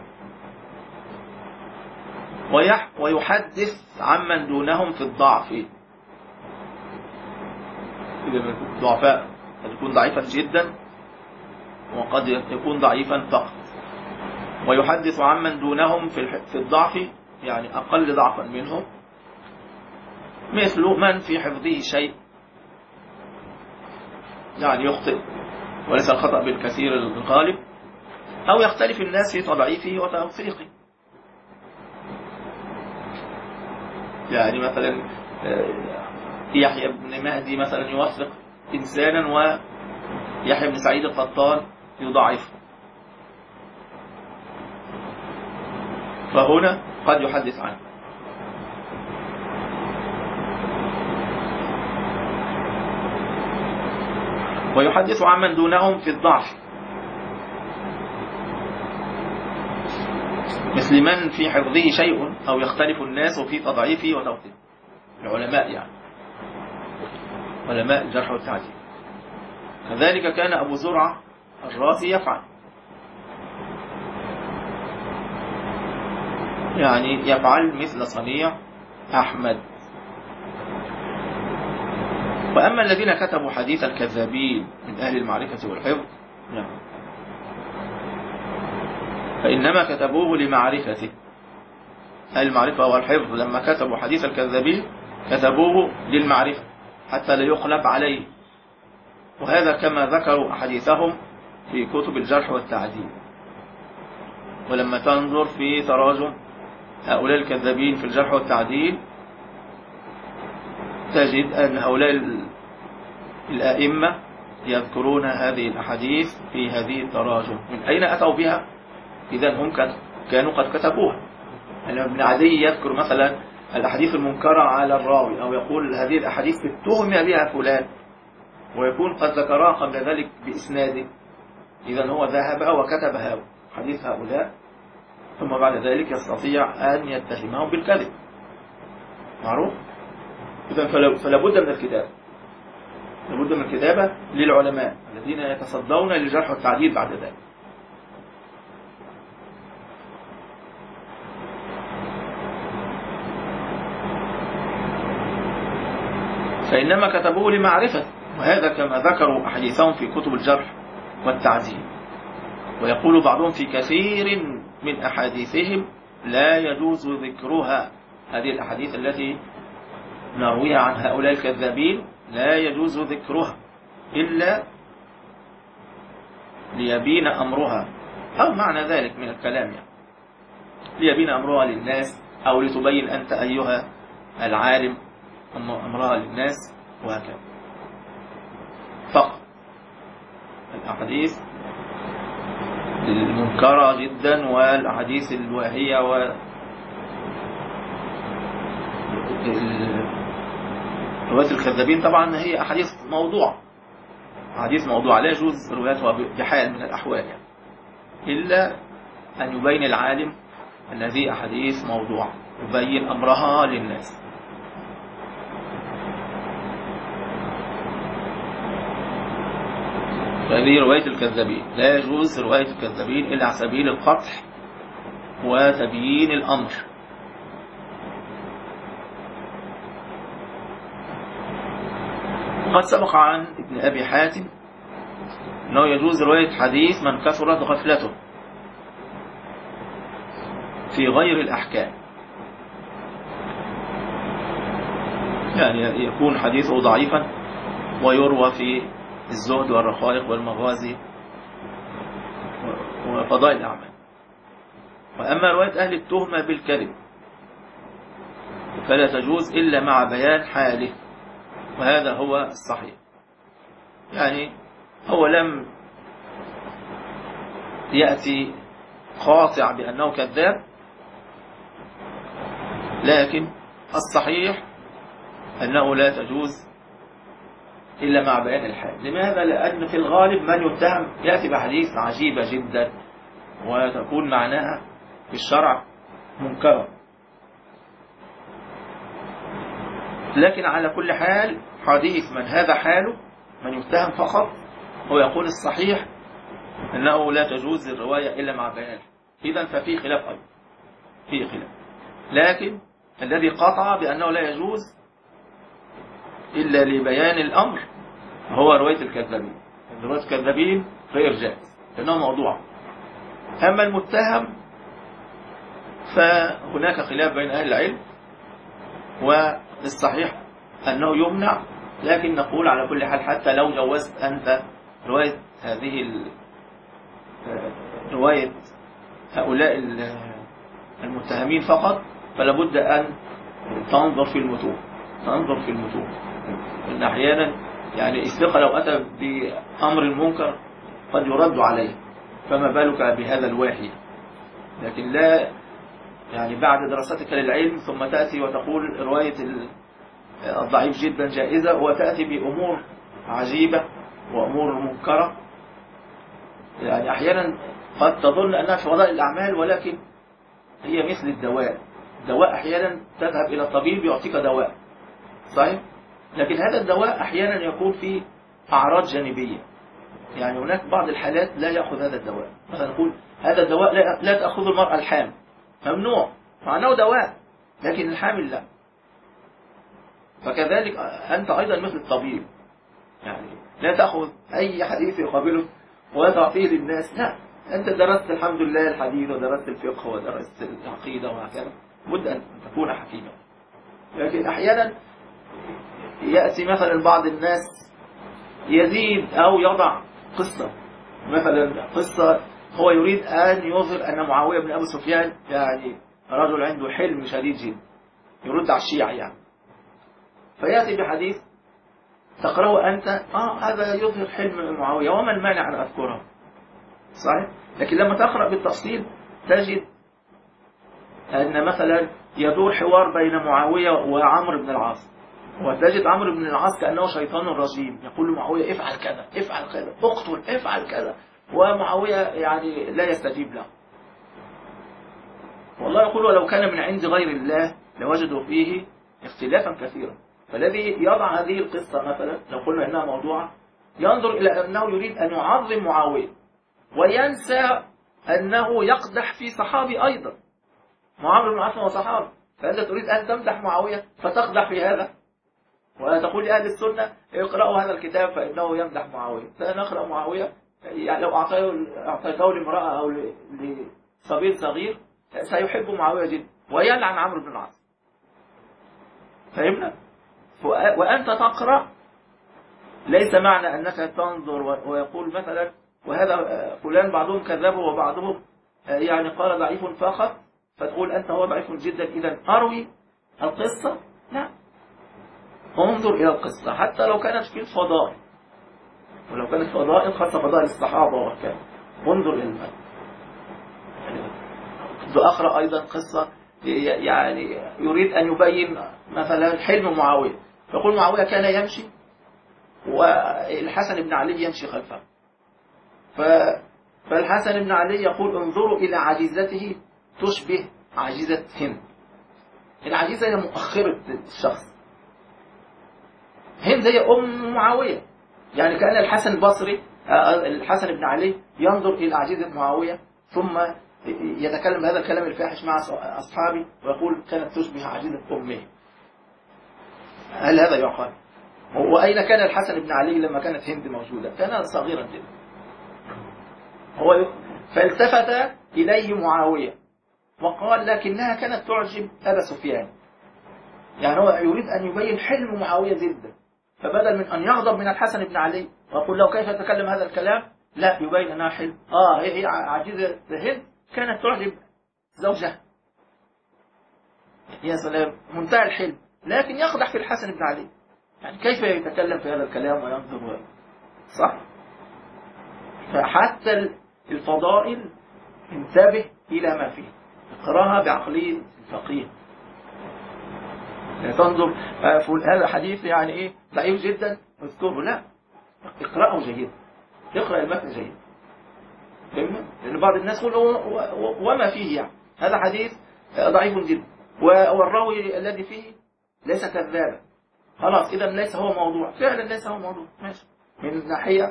ويحدث عمن دونهم في الضعف، إذا الضعفاء قد يكون ضعيفا جدا وقد يكون ضعيفا فقط. ويحدث عمن دونهم في الضعف، يعني أقل ضعفا منهم، مثل من في حفظه شيء، يعني يخطئ وليس الخطأ بالكثير الغالب، أو يختلف الناس في تضعيفه وتوثيقه. يعني مثلا يحيى بن مهدي مثلا يوثق إنسانا ويحيى بن سعيد القطان يضعفه، فهنا قد يحدث عنه. ويحدث عمن دونهم في الضعف، مثل من في حفظه شيء أو يختلف الناس في تضعيفه وتوثيقه، العلماء يعني علماء الجرح والتعديل. كذلك كان أبو زرعة الرازي يفعل، يعني يفعل مثل صنيع أحمد. وأما الذين كتبوا حديث الكذابين من أهل المعرفة والحفظ نعم، فإنما كتبوه لمعرفته. أهل المعرفة والحفظ لما كتبوا حديث الكذابين كتبوه للمعرفة حتى لا يقلب عليه، وهذا كما ذكروا أحاديثهم في كتب الجرح والتعديل. ولما تنظر في تراجم هؤلاء الكذابين في الجرح والتعديل تجد أن هؤلاء الأئمة يذكرون هذه الأحاديث في هذه التراجم. من أين أتوا بها؟ إذن هم كانوا قد كتبوها. يعني ابن عدي يذكر مثلا الأحاديث المنكرة على الراوي، أو يقول هذه الأحاديث اتهم بها فلان، ويكون قد ذكرها قبل ذلك بإسناده. إذن هو ذهب وكتب حديث هؤلاء، ثم بعد ذلك يستطيع أن يتهمهم بالكذب، معروف؟ إذن فلا بد من الكتابة، لابد من الكتابة للعلماء الذين يتصدون للجرح والتعديل بعد ذلك. فإنما كتبوه لمعرفة، وهذا كما ذكروا أحاديثهم في كتب الجرح والتعديل. ويقول بعضهم في كثير من أحاديثهم لا يجوز ذكرها، هذه الأحاديث التي نرويها عن هؤلاء الكذابين لا يجوز ذكرها إلا ليبين أمرها، أو معنى ذلك من الكلام يعني ليبين أمرها للناس، أو لتبين أنت أيها العالم أمرها للناس، وهكذا فقط. الأحاديث المنكرة جدا والأحاديث الواهية و رواية الكذابين طبعا هي أحاديث موضوع، أحاديث موضوع لا يجوز روايتها بحال من الأحوال يعني، إلا أن يبين العالم أن هذه أحاديث موضوع، يبين أمرها للناس. فهذه رواية الكذابين، لا يجوز رواية الكذابين إلا على سبيل القطع وتبيين الأمر. وقد سبق عن ابن أبي حاتم أنه يجوز رواية حديث من كثرت غفلته في غير الأحكام، يعني يكون حديثه ضعيفا ويروى في الزهد والرقائق والمغازي وفضائل الأعمال. وأما رواية أهل التهمة بالكذب فلا تجوز إلا مع بيان حاله، وهذا هو الصحيح. يعني هو لم يأتي قاطع بأنه كذاب، لكن الصحيح أنه لا تجوز إلا مع بيان الحال. لماذا؟ لأن في الغالب من يتهم يأتي بحديث عجيبة جدا وتكون معناها في الشرع منكرة. لكن على كل حال حديث من هذا حاله، من يتهم فقط، هو يقول الصحيح أنه لا تجوز الرواية إلا مع بيان الحال. إذن ففي خلاف أيضا، في خلاف. لكن الذي قطع بأنه لا يجوز إلا لبيان الأمر هو رواية الكذابين. رواية الكذابين غير جائز لأنه موضوع. أما المتهم فهناك خلاف بين أهل العلم، والصحيح أنه يمنع. لكن نقول على كل حال حتى لو جوزت أنت رواية هذه رواية هؤلاء المتهمين فقط، فلا بد أن تنظر في المتون، تنظر في المتون. إن أحيانا يعني الثقة لو أتى بأمر منكر قد يرد عليه، فما بالك بهذا الواحد. لكن لا يعني بعد دراستك للعلم ثم تأتي وتقول رواية الضعيف جدا جائزة، وتأتي بأمور عجيبة وأمور منكرة. يعني أحيانا قد تظن أنها في فضائل الأعمال، ولكن هي مثل الدواء. الدواء أحيانا تذهب إلى الطبيب يعطيك دواء صحيح، لكن هذا الدواء أحيانا يكون فيه أعراض جانبية. يعني هناك بعض الحالات لا يأخذ هذا الدواء، مثلا نقول هذا الدواء لا تأخذ المرأة الحامل، ممنوع مع أنه دواء، لكن الحامل لا. فكذلك أنت أيضا مثل الطبيب، يعني لا تأخذ أي حديث يقابله وتعطيه للناس، لا. أنت درست الحمد لله الحديث ودرست الفقه ودرست العقيدة وهكذا، بد أن تكون حكيما. لكن أحيانا يأتي مثلا بعض الناس يزيد أو يضع قصة، مثلا قصة هو يريد أن يظهر أن معاوية بن أبي سفيان يعني رجل عنده حلم شديد جدا، يرد على الشيعة يعني، فيأتي بحديث تقرأه أنت آه هذا يظهر حلم معاوية، وما المانع أن أذكره صحيح. لكن لما تقرأ بالتفصيل تجد أن مثلا يدور حوار بين معاوية وعمرو بن العاص، وتجد عمرو بن العاص كأنه شيطان رجيم يقول له معاوية افعل كذا افعل كذا اقتل افعل كذا، ومعاوية يعني لا يستجيب له. والله يقول ولو كان من عند غير الله لوجدوا فيه اختلافا كثيرا. فالذي يضع هذه القصة مثلا لو قلنا إنها موضوعة ينظر إلى أنه يريد أن يعظم معاوية، وينسى أنه يقدح في صحابي أيضا. معاوية بن العاص هو صحابي، فأنت تريد أن تمدح معاوية فتقدح في هذا، وتقول لأهل السنة اقرأوا هذا الكتاب فإنه يمدح معاوية. فنقرأ معاوية يعني لو أعطيته لامرأة أو لصبي صغير سيحب معاوية جدا ويلعن عمرو بن العاص. فهمنا؟ وأنت تقرأ ليس معنى أنك تنظر ويقول مثلا وهذا فلان بعضهم كذبه وبعضهم يعني قال ضعيف فقط، فتقول أنت هو ضعيف جدا إذا أروي القصة. لا، انظر إلى القصة حتى لو كانت في الفضائل، ولو كانت فضائل خاصة فضائل الصحابة وكذا، انظر إلى المال. كنت أقرأ أيضا قصة يعني يريد أن يبين مثلا حلم معاوية، فيقول معاوية كان يمشي والحسن بن علي يمشي خلفه، فالحسن بن علي يقول انظروا إلى عجيزته تشبه عجيزة هند. العجيزة هي مؤخرة الشخص، هند هي أم معاوية. يعني كان الحسن البصري الحسن بن علي ينظر إلى عجيزة معاوية ثم يتكلم هذا الكلام الفاحش مع أصحابه ويقول كانت تشبه عجيزة أمه. هل هذا يعقل؟ وأين كان الحسن بن علي لما كانت هند موجودة؟ كان صغيرا جدا. هو فالتفت إليه معاوية وقال لكنها كانت تعجب أبا سفيان. يعني هو يريد أن يبين حلم معاوية جدا، فبدل من أن يغضب من الحسن بن علي ويقول له كيف تتكلم هذا الكلام، لا يبين أنها حلم. آه هي هي عجيزة هند كانت تعجب زوجها. يا سلام، منتهى الحلم، لكن يقدح في الحسن بن علي. يعني كيف يتكلم في هذا الكلام وينظر؟ صح. فحتى الفضائل انتبه إلى ما فيه، اقراها بعقلية الفقيه. تنظر هذا حديث يعني ايه ضعيف جدا اذكره، لا، اقرأه جيد، اقرأ المتن جيد. فهمنا؟ لأن بعض الناس يقول وما فيه، يعني هذا حديث ضعيف جدا والراوي الذي فيه ليس كذابا، خلاص إذا ليس هو موضوع، فعلا ليس هو موضوع، ماشي. من ناحية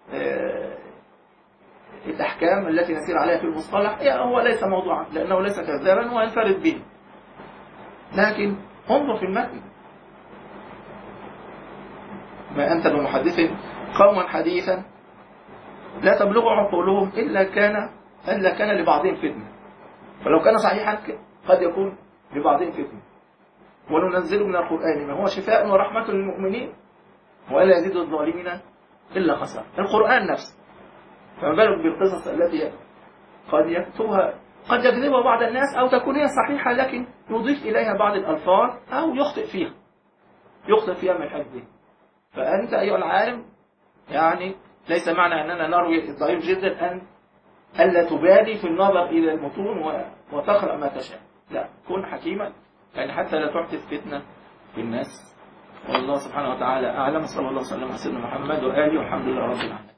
الأحكام التي نسير عليها في المصطلح هو ليس موضوعا لأنه ليس كذابا وينفرد به، لكن انظر في المتن. ما أنت بمحدث قوما حديثا لا تبلغ عقولهم إلا كان إلا كان لبعضهم فتنة، فلو كان صحيحا قد يكون لبعضهم فتنة. وننزل من القرآن ما هو شفاء ورحمة للمؤمنين ولا يزيد الظالمين إلا خسارة. القرآن نفسه، فما بالك بالقصص التي قد يكتبها قد يكذبها بعض الناس أو تكون هي صحيحة لكن يضيف إليها بعض الألفاظ أو يخطئ فيها يخطئ فيها من حفظه. فأنت أيها العالم يعني ليس معنى أننا نروي الضعيف جدا أن ألا تبالي في النظر إلى المتون وتقرأ ما تشاء، لا، كن حكيما يعني حتى لا تحدث فتنة في الناس. والله سبحانه وتعالى أعلم. صلى الله وسلم على سيدنا محمد وآله والحمد لله رب العالمين.